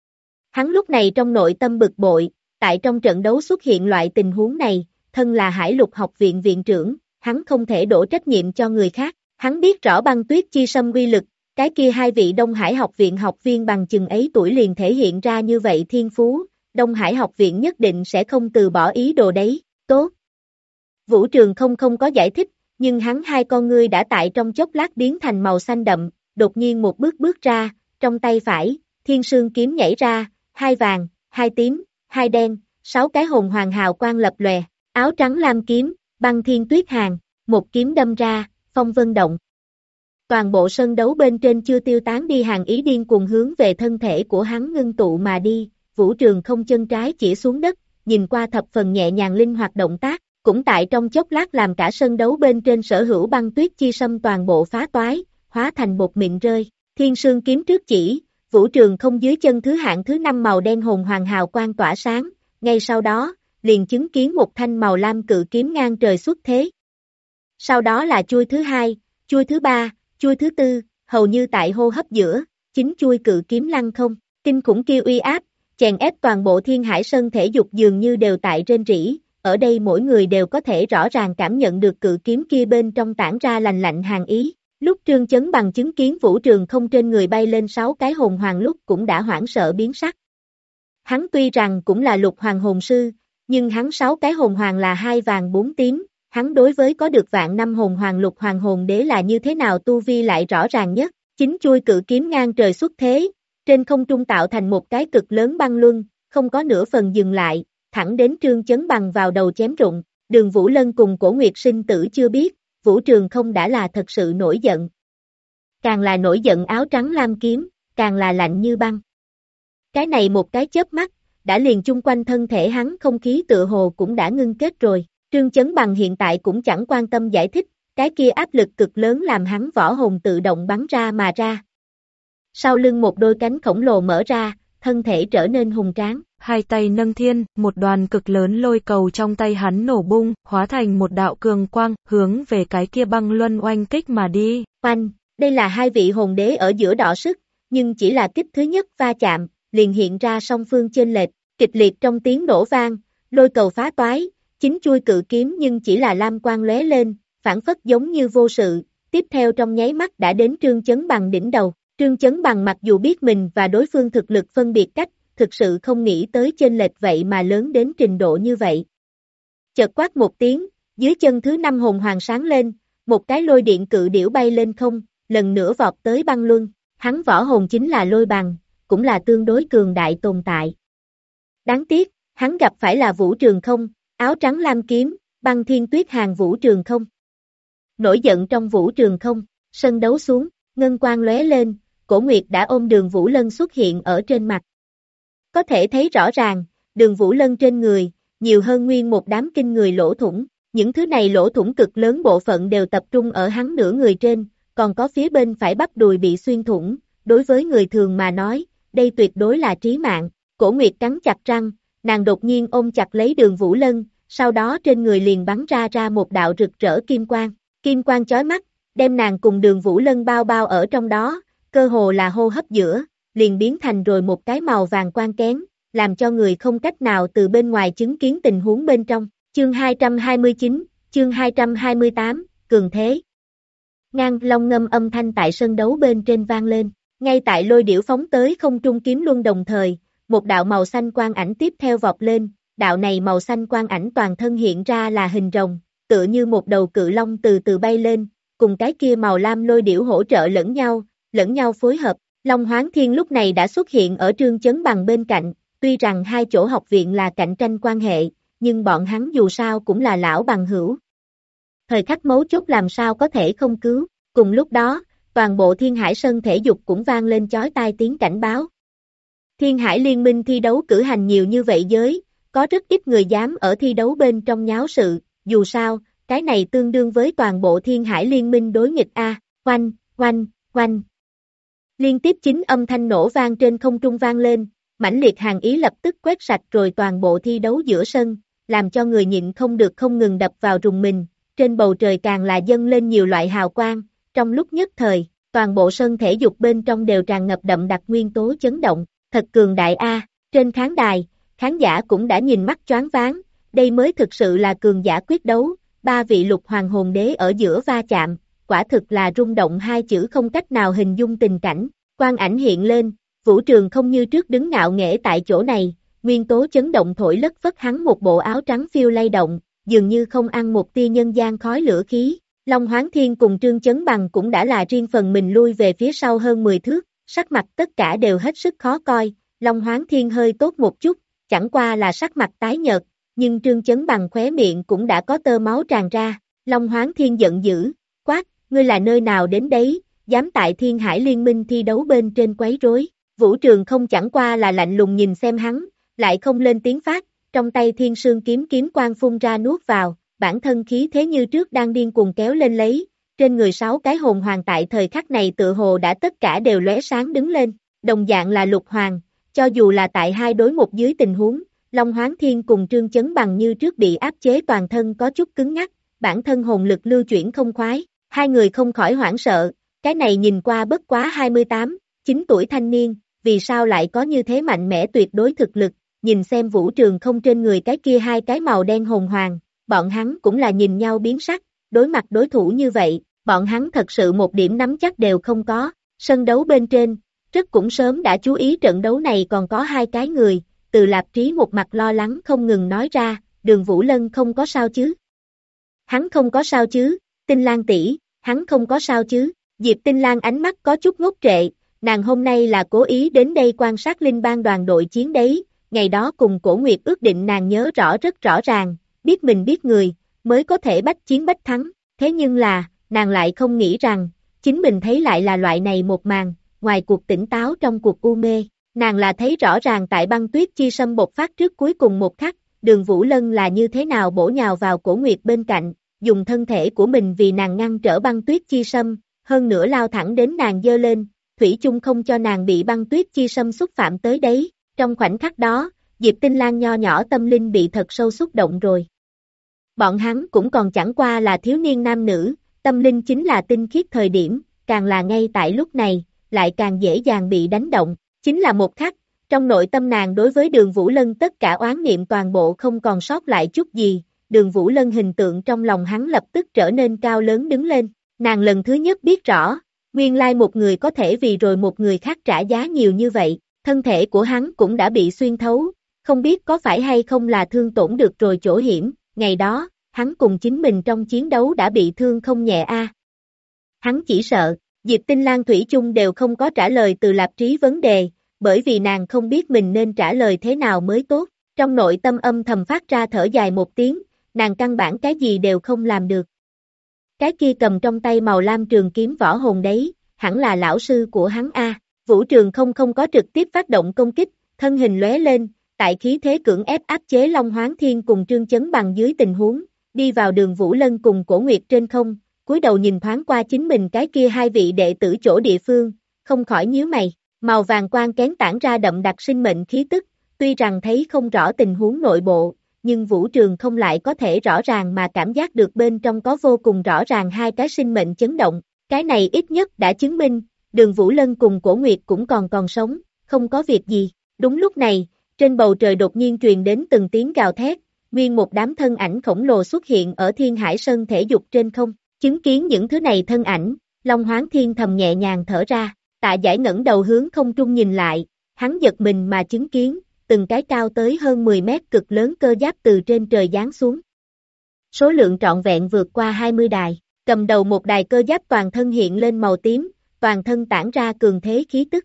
Hắn lúc này trong nội tâm bực bội, tại trong trận đấu xuất hiện loại tình huống này, thân là Hải Lục học viện viện trưởng, hắn không thể đổ trách nhiệm cho người khác, hắn biết rõ băng tuyết chi sâm uy lực, cái kia hai vị Đông Hải học viện học viên bằng chừng ấy tuổi liền thể hiện ra như vậy thiên phú, Đông Hải học viện nhất định sẽ không từ bỏ ý đồ đấy, tốt. Vũ Trường không có giải thích, nhưng hắn hai con ngươi đã tại trong chốc lát biến thành màu xanh đậm, đột nhiên một bước ra, trong tay phải, thiên sương kiếm nhảy ra, hai vàng, hai tím, hai đen, 6 cái hồn hoàng hào quang lập lòe, áo trắng lam kiếm, băng thiên tuyết hàng, một kiếm đâm ra, phong vân động. Toàn bộ sân đấu bên trên chưa tiêu tán đi hàng ý điên cuồng hướng về thân thể của hắn ngưng tụ mà đi, Vũ Trường không chân trái chỉ xuống đất, nhìn qua thập phần nhẹ nhàng linh hoạt động tác, cũng tại trong chốc lát làm cả sân đấu bên trên sở hữu băng tuyết chi sâm toàn bộ phá toái, hóa thành bột mịn rơi, thiên sương kiếm trước chỉ, Vũ Trường không dưới chân thứ hạng thứ 5 màu đen hồn hoàng hào quang tỏa sáng, ngay sau đó, liền chứng kiến một thanh màu lam cự kiếm ngang trời xuất thế. Sau đó là chuôi thứ 2, chuôi thứ 3, chuôi thứ 4, hầu như tại hô hấp giữa, chính chuôi cự kiếm lăng không, kinh khủng kia uy áp, chèn ép toàn bộ Thiên Hải sân thể dục dường như đều tại rên rỉ, ở đây mỗi người đều có thể rõ ràng cảm nhận được cự kiếm kia bên trong tản ra lành lạnh hàn ý. Lúc Trương Chấn Bằng chứng kiến Vũ Trường không trên người bay lên 6 cái hồn hoàng lúc cũng đã hoảng sợ biến sắc. Hắn tuy rằng cũng là lục hoàng hồn sư, nhưng hắn 6 cái hồn hoàng là 2 vàng 4 tím, hắn đối với có được vạn năm hồn hoàng lục hoàng hồn đế là như thế nào tu vi lại rõ ràng nhất, chính chuôi cự kiếm ngang trời xuất thế, trên không trung tạo thành một cái cực lớn băng luân, không có nửa phần dừng lại, thẳng đến Trương Chấn Bằng vào đầu chém rụng, Đường Vũ Lân cùng Cổ Nguyệt sinh tử chưa biết, Vũ Trường không đã là thật sự nổi giận. Càng là nổi giận áo trắng lam kiếm, càng là lạnh như băng. Cái này một cái chớp mắt, đã liền chung quanh thân thể hắn không khí tựa hồ cũng đã ngưng kết rồi. Trương Chấn Bằng hiện tại cũng chẳng quan tâm giải thích, cái kia áp lực cực lớn làm hắn võ hồn tự động bắn ra mà ra. Sau lưng một đôi cánh khổng lồ mở ra, thân thể trở nên hùng tráng. Hai tay nâng thiên, một đoàn cực lớn lôi cầu trong tay hắn nổ bung, hóa thành một đạo cường quang, hướng về cái kia băng luân oanh kích mà đi. Oanh, đây là hai vị hồn đế ở giữa đọ sức, nhưng chỉ là kích thứ nhất va chạm, liền hiện ra song phương chênh lệch, kịch liệt trong tiếng nổ vang, lôi cầu phá toái, chính chui cự kiếm nhưng chỉ là lam quang lóe lên, phản phất giống như vô sự, tiếp theo trong nháy mắt đã đến Trương Chấn Bằng đỉnh đầu. Trương Chấn Bằng mặc dù biết mình và đối phương thực lực phân biệt cách, thực sự không nghĩ tới chênh lệch vậy mà lớn đến trình độ như vậy. Chợt quát một tiếng, dưới chân thứ 5 hồn hoàng sáng lên, một cái lôi điện cự điểu bay lên không, lần nữa vọt tới băng luân, hắn võ hồn chính là lôi bằng, cũng là tương đối cường đại tồn tại. Đáng tiếc, hắn gặp phải là Vũ Trường Không, áo trắng lam kiếm, băng thiên tuyết hàng Vũ Trường Không. Nổi giận trong Vũ Trường Không, sân đấu xuống, ngân quang lóe lên, Cổ Nguyệt đã ôm Đường Vũ Lân xuất hiện ở trên mặt. Có thể thấy rõ ràng, Đường Vũ Lân trên người, nhiều hơn nguyên một đám kinh người lỗ thủng, những thứ này lỗ thủng cực lớn bộ phận đều tập trung ở hắn nửa người trên, còn có phía bên phải bắp đùi bị xuyên thủng, đối với người thường mà nói, đây tuyệt đối là trí mạng. Cổ Nguyệt cắn chặt răng, nàng đột nhiên ôm chặt lấy Đường Vũ Lân, sau đó trên người liền bắn ra một đạo rực rỡ kim quang chói mắt, đem nàng cùng Đường Vũ Lân bao bao ở trong đó, cơ hồ là hô hấp giữa, liền biến thành rồi một cái màu vàng quang kén, làm cho người không cách nào từ bên ngoài chứng kiến tình huống bên trong. Chương 229, chương 228, cường thế. Ngang long ngâm âm thanh tại sân đấu bên trên vang lên, ngay tại lôi điểu phóng tới không trung kiếm luân đồng thời, một đạo màu xanh quang ảnh tiếp theo vọt lên, đạo này màu xanh quang ảnh toàn thân hiện ra là hình rồng, tựa như một đầu cự long từ từ bay lên, cùng cái kia màu lam lôi điểu hỗ trợ lẫn nhau phối hợp. Long Hoáng Thiên lúc này đã xuất hiện ở Trương Chấn Bằng bên cạnh, tuy rằng hai chỗ học viện là cạnh tranh quan hệ, nhưng bọn hắn dù sao cũng là lão bằng hữu. Thời khắc mấu chốt làm sao có thể không cứu, cùng lúc đó, toàn bộ Thiên Hải sân thể dục cũng vang lên chói tai tiếng cảnh báo. Thiên Hải Liên minh thi đấu cử hành nhiều như vậy giới, có rất ít người dám ở thi đấu bên trong nháo sự, dù sao, cái này tương đương với toàn bộ Thiên Hải Liên minh đối nghịch A, oanh, oanh, oanh. Liên tiếp 9 âm thanh nổ vang trên không trung vang lên, mãnh liệt hàn ý lập tức quét sạch rồi toàn bộ thi đấu giữa sân, làm cho người nhịn không được không ngừng đập vào rùng mình, trên bầu trời càng là dâng lên nhiều loại hào quang, trong lúc nhất thời, toàn bộ sân thể dục bên trong đều tràn ngập đậm đặc nguyên tố chấn động, thật cường đại A, trên khán đài, khán giả cũng đã nhìn mắt choáng váng, đây mới thực sự là cường giả quyết đấu, ba vị lục hoàng hồn đế ở giữa va chạm. Quả thực là rung động hai chữ không cách nào hình dung tình cảnh, quang ảnh hiện lên, Vũ Trường Không như trước đứng ngạo nghễ tại chỗ này, nguyên tố chấn động thổi lất phất hắn một bộ áo trắng phiêu lay động, dường như không ăn một tia nhân gian khói lửa khí. Long Hoáng Thiên cùng Trương Chấn Bằng cũng đã là riêng phần mình lui về phía sau hơn 10 thước, sắc mặt tất cả đều hết sức khó coi, Long Hoáng Thiên hơi tốt một chút, chẳng qua là sắc mặt tái nhợt, nhưng Trương Chấn Bằng khóe miệng cũng đã có tơ máu tràn ra, Long Hoáng Thiên giận dữ, quát, ngươi là nơi nào đến đấy, dám tại Thiên Hải Liên minh thi đấu bên trên quấy rối. Vũ Trường Không chẳng qua là lạnh lùng nhìn xem hắn, lại không lên tiếng phát, trong tay Thiên Sương kiếm quang phun ra nuốt vào, bản thân khí thế như trước đang điên cuồng kéo lên lấy, trên người 6 cái hồn hoàng tại thời khắc này tựa hồ đã tất cả đều lóe sáng đứng lên, đồng dạng là lục hoàng, cho dù là tại 2 đối 1 dưới tình huống, Long Hoáng Thiên cùng Trương Chấn Bằng như trước bị áp chế toàn thân có chút cứng ngắc, bản thân hồn lực lưu chuyển không khoái. Hai người không khỏi hoảng sợ, cái này nhìn qua bất quá 28, 9 tuổi thanh niên, vì sao lại có như thế mạnh mẽ tuyệt đối thực lực, nhìn xem Vũ Trường Không trên người cái kia 2 cái màu đen hồn hoàng, bọn hắn cũng là nhìn nhau biến sắc, đối mặt đối thủ như vậy, bọn hắn thật sự một điểm nắm chắc đều không có, sân đấu bên trên, rất cũng sớm đã chú ý trận đấu này còn có 2 cái người, Từ Lạp Trí một mặt lo lắng không ngừng nói ra, Đường Vũ Lân không có sao chứ. Hắn không có sao chứ, Tinh Lan tỷ, hắn không có sao chứ, Diệp Tinh Lan ánh mắt có chút ngốc trệ, nàng hôm nay là cố ý đến đây quan sát Linh Bang đoàn đội chiến đấy, ngày đó cùng Cổ Nguyệt ước định nàng nhớ rất rõ ràng, biết mình biết người, mới có thể bách chiến bách thắng, thế nhưng là, nàng lại không nghĩ rằng, chính mình thấy lại là loại này một màn, ngoài cuộc tỉnh táo trong cuộc u mê, nàng là thấy rõ ràng tại băng tuyết chi sâm bộc phát trước cuối cùng một khắc, Đường Vũ Lân là như thế nào bổ nhào vào Cổ Nguyệt bên cạnh, dùng thân thể của mình vì nàng ngăn trở băng tuyết chi sâm, hơn nữa lao thẳng đến nàng giơ lên, thủy chung không cho nàng bị băng tuyết chi sâm xúc phạm tới đấy. Trong khoảnh khắc đó, Diệp Tinh Lang nho nhỏ tâm linh bị thật sâu xúc động rồi. Bọn hắn cũng còn chẳng qua là thiếu niên nam nữ, tâm linh chính là tinh khiết thời điểm, càng là ngay tại lúc này, lại càng dễ dàng bị đánh động. Chính là một khắc, trong nội tâm nàng đối với Đường Vũ Lân tất cả oán niệm toàn bộ không còn sót lại chút gì, Đường Vũ Lân hình tượng trong lòng hắn lập tức trở nên cao lớn đứng lên. Nàng lần thứ nhất biết rõ, nguyên lai một người có thể vì rồi một người khác trả giá nhiều như vậy, thân thể của hắn cũng đã bị xuyên thấu, không biết có phải hay không là thương tổn được rồi chỗ hiểm, ngày đó, hắn cùng chính mình trong chiến đấu đã bị thương không nhẹ a. Hắn chỉ sợ, Diệp Tinh Lang thủy chung đều không có trả lời từ Lạp Trí vấn đề, bởi vì nàng không biết mình nên trả lời thế nào mới tốt, trong nội tâm âm thầm phát ra thở dài một tiếng, nàng căn bản cái gì đều không làm được. Cái kia cầm trong tay màu lam trường kiếm võ hồn đấy, hẳn là lão sư của hắn a. Vũ Trường không có trực tiếp phát động công kích, thân hình lóe lên, tại khí thế cưỡng ép áp chế Long Hoáng Thiên cùng Trương Chấn Bằng dưới tình huống, đi vào Đường Vũ Lân cùng Cổ Nguyệt trên không, cúi đầu nhìn thoáng qua chính mình cái kia hai vị đệ tử chỗ địa phương, không khỏi nhíu mày, màu vàng quang kén tản ra đậm đặc sinh mệnh khí tức, tuy rằng thấy không rõ tình huống nội bộ, nhưng Vũ Trường không lại có thể rõ ràng mà cảm giác được bên trong có vô cùng rõ ràng hai cái sinh mệnh chấn động, cái này ít nhất đã chứng minh, Đường Vũ Lân cùng Cổ Nguyệt cũng còn sống, không có việc gì. Đúng lúc này, trên bầu trời đột nhiên truyền đến từng tiếng gào thét, nguyên một đám thân ảnh khổng lồ xuất hiện ở Thiên Hải Sân thể dục trên không, chứng kiến những thứ này thân ảnh, Long Hoáng Thiên thầm nhẹ nhàng thở ra, Tạ Giải ngẩng đầu hướng không trung nhìn lại, hắn giật mình mà chứng kiến, từng cái cao tới hơn 10 mét cực lớn cơ giáp từ trên trời giáng xuống. Số lượng trọn vẹn vượt qua 20 đài, cầm đầu một đài cơ giáp toàn thân hiện lên màu tím, toàn thân tản ra cường thế khí tức.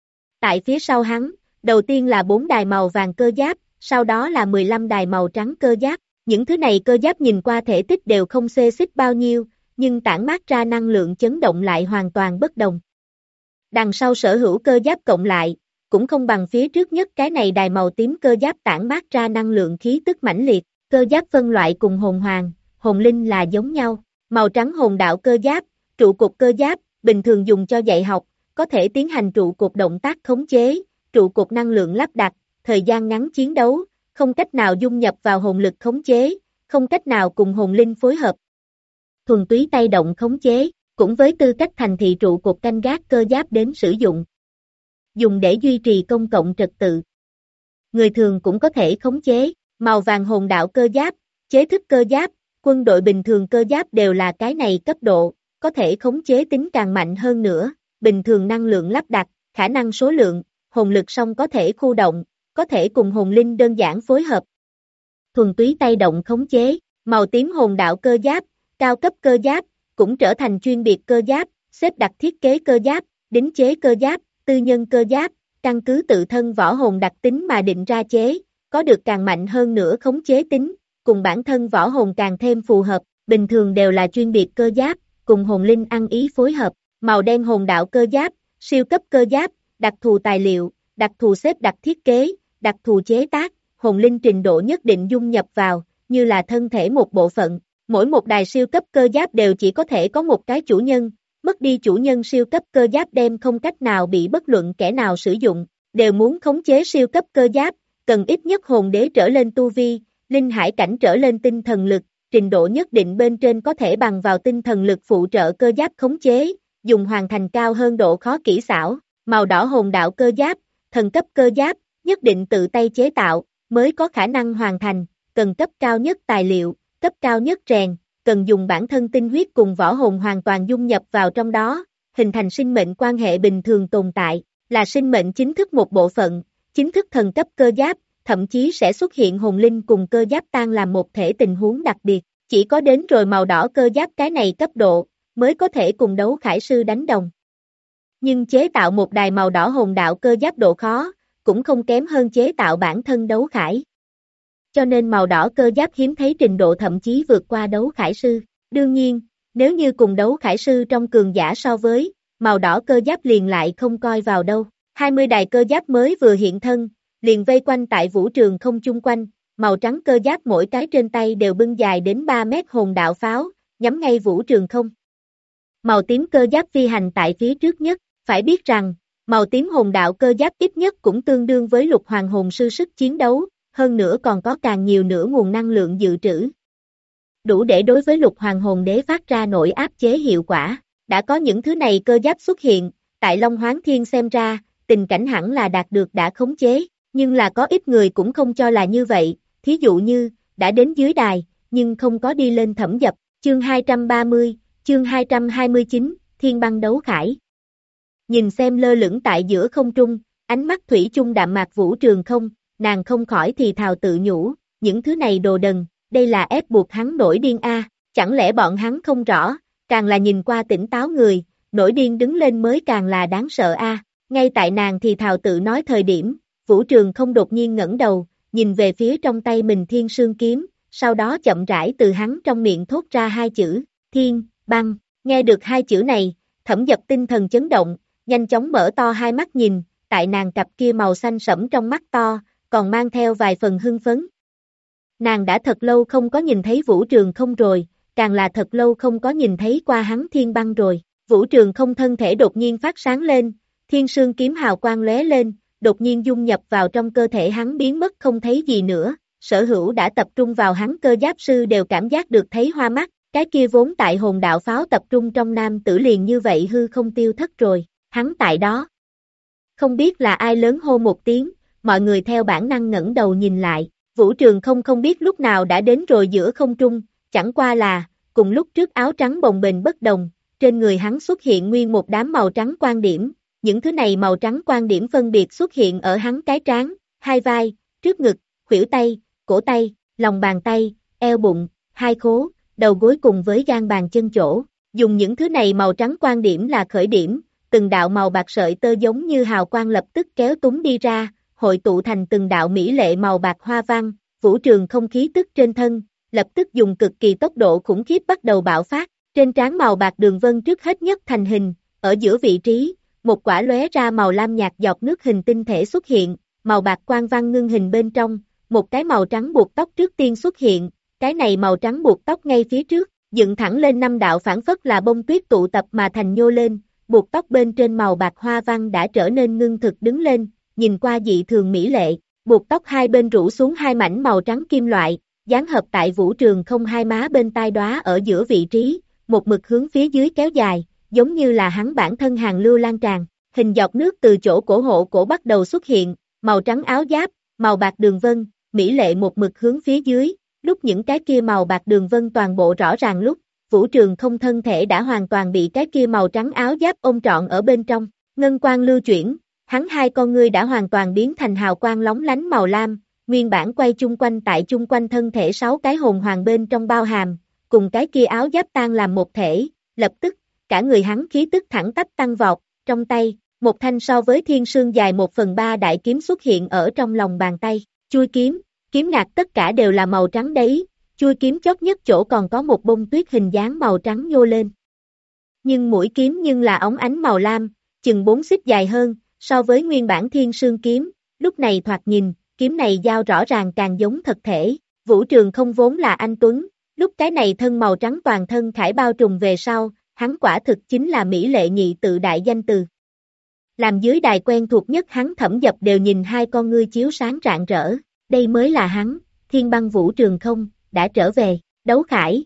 Tại phía sau hắn, đầu tiên là 4 đài màu vàng cơ giáp, sau đó là 15 đài màu trắng cơ giáp, những thứ này cơ giáp nhìn qua thể tích đều không xê xích bao nhiêu, nhưng tản mát ra năng lượng chấn động lại hoàn toàn bất đồng. Đằng sau sở hữu cơ giáp cộng lại, cũng không bằng phía trước nhất cái này đài màu tím cơ giáp tản mát ra năng lượng khí tức mãnh liệt, cơ giáp phân loại cùng hồn hoàng, hồn linh là giống nhau, màu trắng hồn đạo cơ giáp, trụ cột cơ giáp, bình thường dùng cho dạy học, có thể tiến hành trụ cột động tác khống chế, trụ cột năng lượng lắp đặt, thời gian ngắn chiến đấu, không cách nào dung nhập vào hồn lực khống chế, không cách nào cùng hồn linh phối hợp. Thuần túy tay động khống chế, cũng với tư cách thành thị trụ cột canh gác cơ giáp đến sử dụng. Dùng để duy trì công cộng trật tự. Người thường cũng có thể khống chế, màu vàng hồn đạo cơ giáp, chế thức cơ giáp, quân đội bình thường cơ giáp đều là cái này cấp độ, có thể khống chế tính càng mạnh hơn nữa, bình thường năng lượng lắp đặt, khả năng số lượng, hồn lực song có thể khu động, có thể cùng hồn linh đơn giản phối hợp. Thuần túy tay động khống chế, màu tím hồn đạo cơ giáp, cao cấp cơ giáp, cũng trở thành chuyên biệt cơ giáp, xếp đặt thiết kế cơ giáp, đính chế cơ giáp, tư nhân cơ giáp, căn cứ tự thân võ hồn đặc tính mà định ra chế, có được càng mạnh hơn nữa khống chế tính, cùng bản thân võ hồn càng thêm phù hợp, bình thường đều là chuyên biệt cơ giáp, cùng hồn linh ăn ý phối hợp, màu đen hồn đạo cơ giáp, siêu cấp cơ giáp, đặc thù tài liệu, đặc thù xếp đặt thiết kế, đặc thù chế tác, hồn linh trình độ nhất định dung nhập vào, như là thân thể một bộ phận, mỗi một đài siêu cấp cơ giáp đều chỉ có thể có một cái chủ nhân, mất đi chủ nhân siêu cấp cơ giáp đem không cách nào bị bất luận kẻ nào sử dụng, đều muốn khống chế siêu cấp cơ giáp, cần ít nhất hồn đế trở lên tu vi, linh hải cảnh trở lên tinh thần lực, trình độ nhất định bên trên có thể bằng vào tinh thần lực phụ trợ cơ giáp khống chế, dùng hoàn thành cao hơn độ khó kỹ xảo, màu đỏ hồn đạo cơ giáp, thần cấp cơ giáp, nhất định tự tay chế tạo, mới có khả năng hoàn thành, cần cấp cao nhất tài liệu, cấp cao nhất rèn, cần dùng bản thân tinh huyết cùng võ hồn hoàn toàn dung nhập vào trong đó, hình thành sinh mệnh quan hệ bình thường tồn tại, là sinh mệnh chính thức một bộ phận, chính thức thần cấp cơ giáp, thậm chí sẽ xuất hiện hồn linh cùng cơ giáp tan làm một thể tình huống đặc biệt, chỉ có đến rồi màu đỏ cơ giáp cái này cấp độ, mới có thể cùng đấu khải sư đánh đồng. Nhưng chế tạo một đài màu đỏ hồn đạo cơ giáp độ khó, cũng không kém hơn chế tạo bản thân đấu khải. Cho nên màu đỏ cơ giáp hiếm thấy trình độ thậm chí vượt qua đấu khải sư. Đương nhiên, nếu như cùng đấu khải sư trong cường giả so với, màu đỏ cơ giáp liền lại không coi vào đâu. 20 đài cơ giáp mới vừa hiện thân, liền vây quanh tại vũ trường không chung quanh, màu trắng cơ giáp mỗi cái trên tay đều bưng dài đến 3 mét hồn đạo pháo, nhắm ngay Vũ Trường Không. Màu tím cơ giáp phi hành tại phía trước nhất, phải biết rằng, màu tím hồn đạo cơ giáp ít nhất cũng tương đương với lục hoàng hồn sư sức chiến đấu, hơn nữa còn có càng nhiều nữa nguồn năng lượng dự trữ. Đủ để đối với lục hoàng hồn đế phát ra nội áp chế hiệu quả. Đã có những thứ này cơ giáp xuất hiện, tại Long Hoán Thiên xem ra, tình cảnh hẳn là đạt được đã khống chế, nhưng là có ít người cũng không cho là như vậy, thí dụ như, đã đến dưới đài, nhưng không có đi lên thẩm dập, chương 230, chương 229, Thiên Băng Đấu Khải. Nhìn xem lơ lửng tại giữa không trung, ánh mắt thủy chung đạm mạc Vũ Trường Không, nàng không khỏi thì thào tự nhủ, những thứ này đồ đần, đây là ép buộc hắn nổi điên a, chẳng lẽ bọn hắn không rõ, càng là nhìn qua tỉnh táo người, nổi điên đứng lên mới càng là đáng sợ a. Ngay tại nàng thì thào tự nói thời điểm, Vũ Trường Không đột nhiên ngẩng đầu, nhìn về phía trong tay mình Thiên Sương Kiếm, sau đó chậm rãi từ hắn trong miệng thốt ra hai chữ, Thiên, Băng. Nghe được hai chữ này, Thẩm Dập tinh thần chấn động, nhanh chóng mở to hai mắt nhìn, tại nàng cặp kia màu xanh sẫm trong mắt to, còn mang theo vài phần hưng phấn. Nàng đã thật lâu không có nhìn thấy Vũ Trường Không rồi, càng là thật lâu không có nhìn thấy qua hắn Thiên Băng rồi. Vũ Trường Không thân thể đột nhiên phát sáng lên, Thiên Sương Kiếm hào quang lóe lên, đột nhiên dung nhập vào trong cơ thể hắn biến mất không thấy gì nữa. Sở Hữu đã tập trung vào hắn cơ giáp sư đều cảm giác được thấy hoa mắt, cái kia vốn tại hồn đạo pháo tập trung trong nam tử liền như vậy hư không tiêu thất rồi, hắn tại đó. Không biết là ai lớn hô một tiếng, mọi người theo bản năng ngẩng đầu nhìn lại, Vũ Trường không biết lúc nào đã đến rồi giữa không trung, chẳng qua là, cùng lúc trước áo trắng bồng bềnh bất đồng, trên người hắn xuất hiện nguyên một đám màu trắng quan điểm, những thứ này màu trắng quan điểm phân biệt xuất hiện ở hắn cái trán, hai vai, trước ngực, khuỷu tay, cổ tay, lòng bàn tay, eo bụng, hai khố, đầu gối cùng với gan bàn chân chỗ, dùng những thứ này màu trắng quan điểm là khởi điểm, từng đạo màu bạc sợi tơ giống như hào quang lập tức kéo túng đi ra, hội tụ thành từng đạo mỹ lệ màu bạc hoa văn, Vũ Trường không khí tức trên thân, lập tức dùng cực kỳ tốc độ khủng khiếp bắt đầu bạo phát, trên trán màu bạc đường vân trước hết nhất thành hình, ở giữa vị trí, một quả lóe ra màu lam nhạt giọt nước hình tinh thể xuất hiện, màu bạc quang văn ngưng hình bên trong, một cái màu trắng buộc tóc trước tiên xuất hiện, cái này màu trắng buộc tóc ngay phía trước, dựng thẳng lên năm đạo phản phất là bông tuyết tụ tập mà thành nhô lên, buộc tóc bên trên màu bạc hoa văn đã trở nên ngưng thực đứng lên, nhìn qua dị thường mỹ lệ, buộc tóc hai bên rủ xuống hai mảnh màu trắng kim loại, dán hợp tại Vũ Trường không hai má bên tai đóa ở giữa vị trí, một mực hướng phía dưới kéo dài, giống như là hắn bản thân hàng lưu lan tràn, hình giọt nước từ chỗ cổ hộ cổ bắt đầu xuất hiện, màu trắng áo giáp, màu bạc đường vân, mỹ lệ một mực hướng phía dưới, lúc những cái kia màu bạc đường vân toàn bộ rõ ràng lúc, Vũ Trường không thân thể đã hoàn toàn bị cái kia màu trắng áo giáp ôm trọn ở bên trong, ngân quang lưu chuyển, hắn hai con ngươi đã hoàn toàn biến thành hào quang lóng lánh màu lam, nguyên bản quay chung quanh tại chung quanh thân thể 6 cái hồn hoàng bên trong bao hàm, cùng cái kia áo giáp tan làm một thể, lập tức, cả người hắn khí tức thẳng tắp tăng vọt, trong tay, một thanh so với thiên sương dài 1/3 đại kiếm xuất hiện ở trong lòng bàn tay, chui kiếm, kiếm ngạc tất cả đều là màu trắng đấy, chui kiếm chót nhất chỗ còn có một bông tuyết hình dáng màu trắng nhô lên. Nhưng mũi kiếm nhưng là óng ánh màu lam, chừng 4 xích dài hơn, so với nguyên bản thiên sương kiếm, lúc này thoạt nhìn, kiếm này giao rõ ràng càng giống thật thể, Vũ Trường không vốn là anh Tuấn, lúc cái này thân màu trắng toàn thân khải bao trùm về sau, hắn quả thực chính là mỹ lệ nhị tự đại danh từ. Làm dưới đài quen thuộc nhất hắn Thẩm Dập đều nhìn hai con ngươi chiếu sáng rạng rỡ, đây mới là hắn, Thiên Băng Vũ Trường không, đã trở về, Đấu Khải.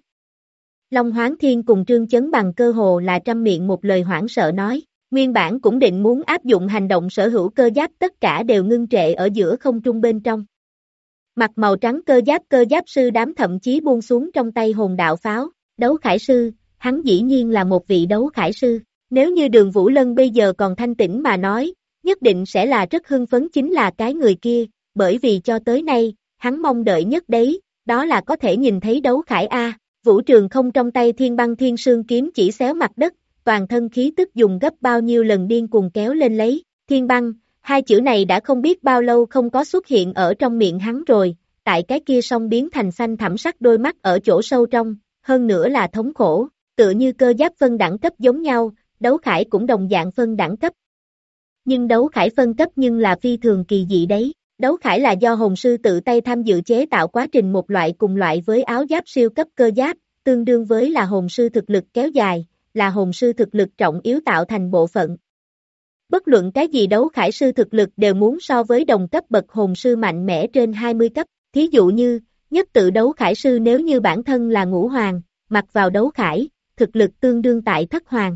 Long Hoán Thiên cùng Trương Chấn Bằng cơ hồ là trăm miệng một lời hoảng sợ nói, nguyên bản cũng định muốn áp dụng hành động sở hữu cơ giáp tất cả đều ngưng trệ ở giữa không trung bên trong. Mặt màu trắng cơ giáp sư đám thậm chí buông xuống trong tay hồn đạo pháo, Đấu Khải sư, hắn dĩ nhiên là một vị Đấu Khải sư, nếu như Đường Vũ Lân bây giờ còn thanh tĩnh mà nói, nhất định sẽ là rất hưng phấn chính là cái người kia, bởi vì cho tới nay, hắn mong đợi nhất đấy, đó là có thể nhìn thấy Đấu Khải A, Vũ Trường không trong tay Thiên Băng Thiên Sương kiếm chỉ xéo mặt đất, toàn thân khí tức dùng gấp bao nhiêu lần điên cuồng kéo lên lấy, Thiên Băng, hai chữ này đã không biết bao lâu không có xuất hiện ở trong miệng hắn rồi, tại cái kia song biến thành xanh thẳm sắc đôi mắt ở chỗ sâu trong, hơn nữa là thống khổ, tựa như cơ giáp phân đẳng cấp giống nhau, Đấu Khải cũng đồng dạng phân đẳng cấp. Nhưng Đấu Khải phân cấp nhưng là phi thường kỳ dị đấy, Đấu khải là do hồn sư tự tay tham dự chế tạo quá trình một loại cùng loại với áo giáp siêu cấp cơ giáp, tương đương với là hồn sư thực lực kéo dài, là hồn sư thực lực trọng yếu tạo thành bộ phận. Bất luận cái gì đấu khải sư thực lực đều muốn so với đồng cấp bậc hồn sư mạnh mẽ trên 20 cấp, thí dụ như, nhất tự đấu khải sư nếu như bản thân là ngũ hoàng, mặc vào đấu khải, thực lực tương đương tại thất hoàng.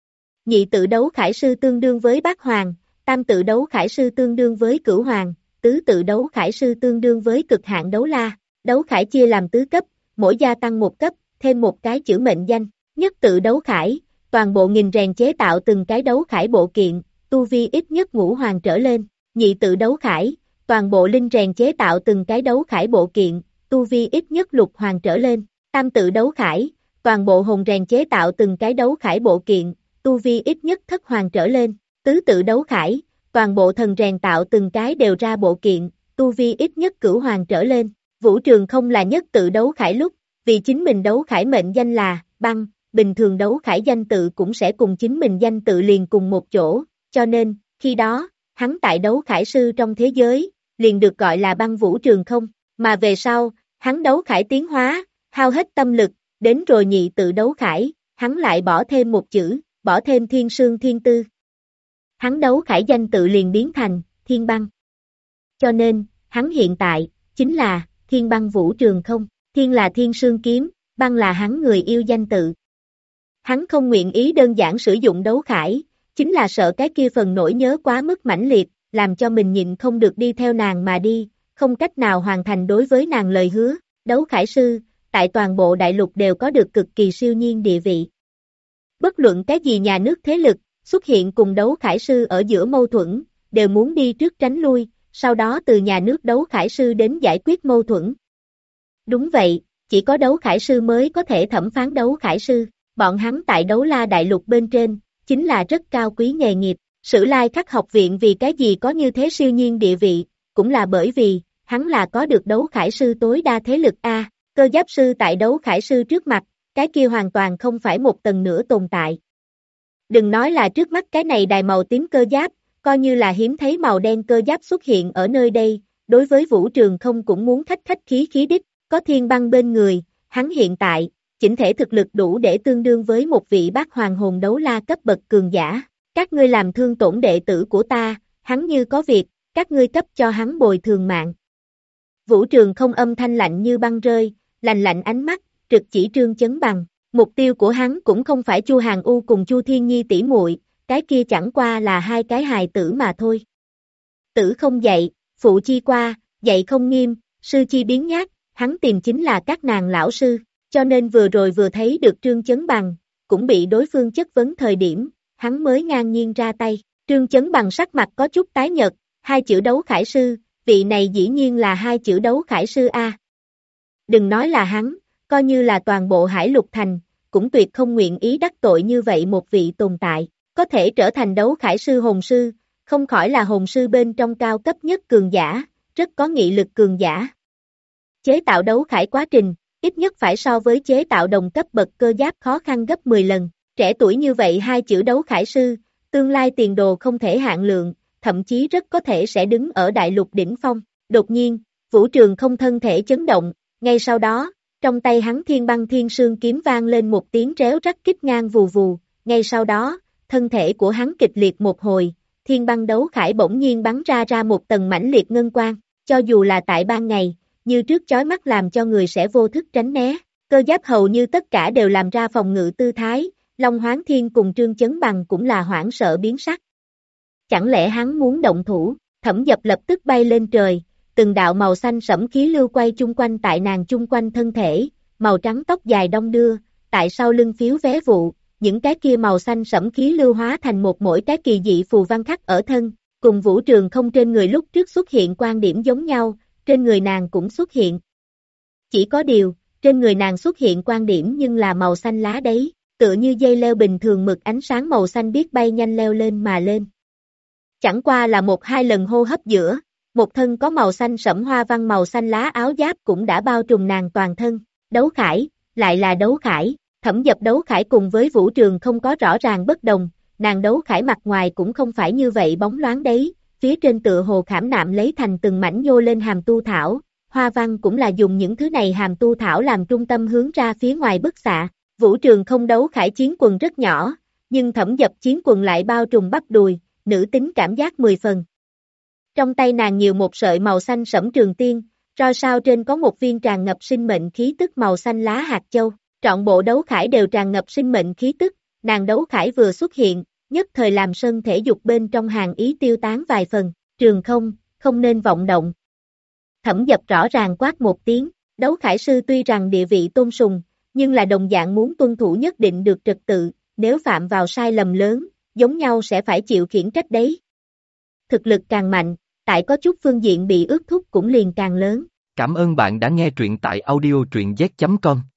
Nhị tự đấu khải sư tương đương với bát hoàng, tam tự đấu khải sư tương đương với cửu hoàng, tứ tự đấu khải sư tương đương với cực hạn đấu la. Đấu khải chia làm tứ cấp, mỗi gia tăng một cấp, thêm một cái chữ mệnh danh. Nhất tự đấu khải, toàn bộ nghìn rèn chế tạo từng cái đấu khải bộ kiện, tu vi ít nhất ngũ hoàng trở lên. Nhị tự đấu khải, toàn bộ linh rèn chế tạo từng cái đấu khải bộ kiện, tu vi ít nhất lục hoàng trở lên. Tam tự đấu khải, toàn bộ hồn rèn chế tạo từng cái đấu khải bộ kiện, tu vi ít nhất thất hoàng trở lên. Tứ tự đấu khải, toàn bộ thần rèn tạo từng cái đều ra bộ kiện, tu vi ít nhất cửu hoàng trở lên. Vũ Trường không là nhất tự đấu khải lúc, vì chính mình đấu khải mệnh danh là băng, bình thường đấu khải danh tự cũng sẽ cùng chính mình danh tự liền cùng một chỗ, cho nên, khi đó, hắn tại đấu khải sư trong thế giới, liền được gọi là băng Vũ Trường không, mà về sau, hắn đấu khải tiến hóa, hao hết tâm lực, đến rồi nhị tự đấu khải, hắn lại bỏ thêm một chữ, bỏ thêm thiên sương thiên tư. Hắn đấu khải danh tự liền biến thành Thiên Băng. Cho nên, hắn hiện tại, chính là Thiên Băng Vũ Trường không, Thiên là thiên sương kiếm, Băng là hắn người yêu danh tự. Hắn không nguyện ý đơn giản sử dụng đấu khải, chính là sợ cái kia phần nỗi nhớ quá mức mãnh liệt, làm cho mình nhịn không được đi theo nàng mà đi, không cách nào hoàn thành đối với nàng lời hứa. Đấu khải sư, tại toàn bộ đại lục đều có được cực kỳ siêu nhiên địa vị. Bất luận cái gì nhà nước thế lực, xuất hiện cùng đấu khải sư ở giữa mâu thuẫn, đều muốn đi trước tránh lui, sau đó từ nhà nước đấu khải sư đến giải quyết mâu thuẫn. Đúng vậy, chỉ có đấu khải sư mới có thể thẩm phán đấu khải sư, bọn hắn tại đấu la đại lục bên trên, chính là rất cao quý nghề nghiệp. Sử Lai Khắc học viện vì cái gì có như thế siêu nhiên địa vị, cũng là bởi vì, hắn là có được đấu khải sư tối đa thế lực A, cơ giáp sư tại đấu khải sư trước mặt, cái kia hoàn toàn không phải một tầng nữa tồn tại. Đừng nói là trước mắt cái này đài màu tím cơ giáp, coi như là hiếm thấy màu đen cơ giáp xuất hiện ở nơi đây, đối với Vũ Trường không cũng muốn khách khí đích, có Thiên Băng bên người, hắn hiện tại, chỉnh thể thực lực đủ để tương đương với một vị bát hoàng hồn đấu la cấp bậc cường giả. Các ngươi làm thương tổn đệ tử của ta, hắn như có việc, các ngươi cấp cho hắn bồi thường mạng. Vũ Trường không âm thanh lạnh như băng rơi, lạnh lạnh ánh mắt, trực chỉ Trương Chấn Bằng. Mục tiêu của hắn cũng không phải Chu Hàng U cùng Chu Thiên Nhi tỷ muội, cái kia chẳng qua là hai cái hài tử mà thôi. Tử không dạy, phụ chi qua, dạy không nghiêm, sư chi biến nhát, hắn tìm chính là các nàng lão sư, cho nên vừa rồi vừa thấy được Trương Chấn Bằng, cũng bị đối phương chất vấn thời điểm, hắn mới ngang nhiên ra tay. Trương Chấn Bằng sắc mặt có chút tái nhợt, hai chữ đấu khải sư, vị này dĩ nhiên là hai chữ đấu khải sư A. Đừng nói là hắn, coi như là toàn bộ Hải Lục Thành, cũng tuyệt không nguyện ý đắc tội như vậy một vị tồn tại, có thể trở thành đấu khải sư hồn sư, không khỏi là hồn sư bên trong cao cấp nhất cường giả, rất có nghị lực cường giả. Chế tạo đấu khải quá trình, ít nhất phải so với chế tạo đồng cấp bậc cơ giáp khó khăn gấp 10 lần, trẻ tuổi như vậy hai chữ đấu khải sư, tương lai tiền đồ không thể hạn lượng, thậm chí rất có thể sẽ đứng ở đại lục đỉnh phong. Đột nhiên, Vũ Trường không thân thể chấn động, ngay sau đó, trong tay hắn Thiên Băng Thiên Sương kiếm vang lên một tiếng réo rắt kích ngang vù vù, ngay sau đó, thân thể của hắn kịch liệt một hồi, Thiên Băng đấu khải bỗng nhiên bắn ra một tầng mãnh liệt ngân quang, cho dù là tại ban ngày, như trước chói mắt làm cho người sẽ vô thức tránh né, cơ giáp hầu như tất cả đều làm ra phòng ngự tư thái, Long Hoáng Thiên cùng Trương Chấn Bằng cũng là hoảng sợ biến sắc. Chẳng lẽ hắn muốn động thủ? Thẩm Dập lập tức bay lên trời, từng đạo màu xanh sẫm khí lưu quay chung quanh tại nàng chung quanh thân thể, màu trắng tóc dài đong đưa, tại sau lưng phiếu vé vụ, những cái kia màu xanh sẫm khí lưu hóa thành một mỗi cái kỳ dị phù văn khắc ở thân, cùng Vũ Trường không trên người lúc trước xuất hiện quan điểm giống nhau, trên người nàng cũng xuất hiện. Chỉ có điều, trên người nàng xuất hiện quan điểm nhưng là màu xanh lá đấy, tựa như dây leo bình thường mực ánh sáng màu xanh biết bay nhanh leo lên mà lên. Chẳng qua là một hai lần hô hấp giữa, một thân có màu xanh sẫm hoa văn màu xanh lá áo giáp cũng đã bao trùm nàng toàn thân. Đấu khải, lại là đấu khải, Thẩm Dập đấu khải cùng với Vũ Trường không có rõ ràng bất đồng, nàng đấu khải mặt ngoài cũng không phải như vậy bóng loáng đấy, phía trên tựa hồ khảm nạm lấy thành từng mảnh nhô lên hàm tu thảo, hoa văn cũng là dùng những thứ này hàm tu thảo làm trung tâm hướng ra phía ngoài bức xạ. Vũ Trường Không đấu khải chiến quần rất nhỏ, nhưng Thẩm Dập chiến quần lại bao trùm bắp đùi, nữ tính cảm giác 10 phần. Trong tay nàng nhiều một sợi màu xanh sẫm trường tiên, roi sao trên có một viên tràn ngập sinh mệnh khí tức màu xanh lá hạt châu, trọn bộ đấu khải đều tràn ngập sinh mệnh khí tức, nàng đấu khải vừa xuất hiện, nhất thời làm sân thể dục bên trong hàng ý tiêu tán vài phần, Trường Không, không nên vọng động. Thẩm Dập rõ ràng quát một tiếng, đấu khải sư tuy rằng địa vị tôn sùng, nhưng là đồng dạng muốn tuân thủ nhất định được trật tự, nếu phạm vào sai lầm lớn, giống nhau sẽ phải chịu khiển trách đấy. Thực lực càng mạnh, tại có chút phương diện bị ước thúc cũng liền càng lớn. Cảm ơn bạn đã nghe truyện tại audio truyện z.com.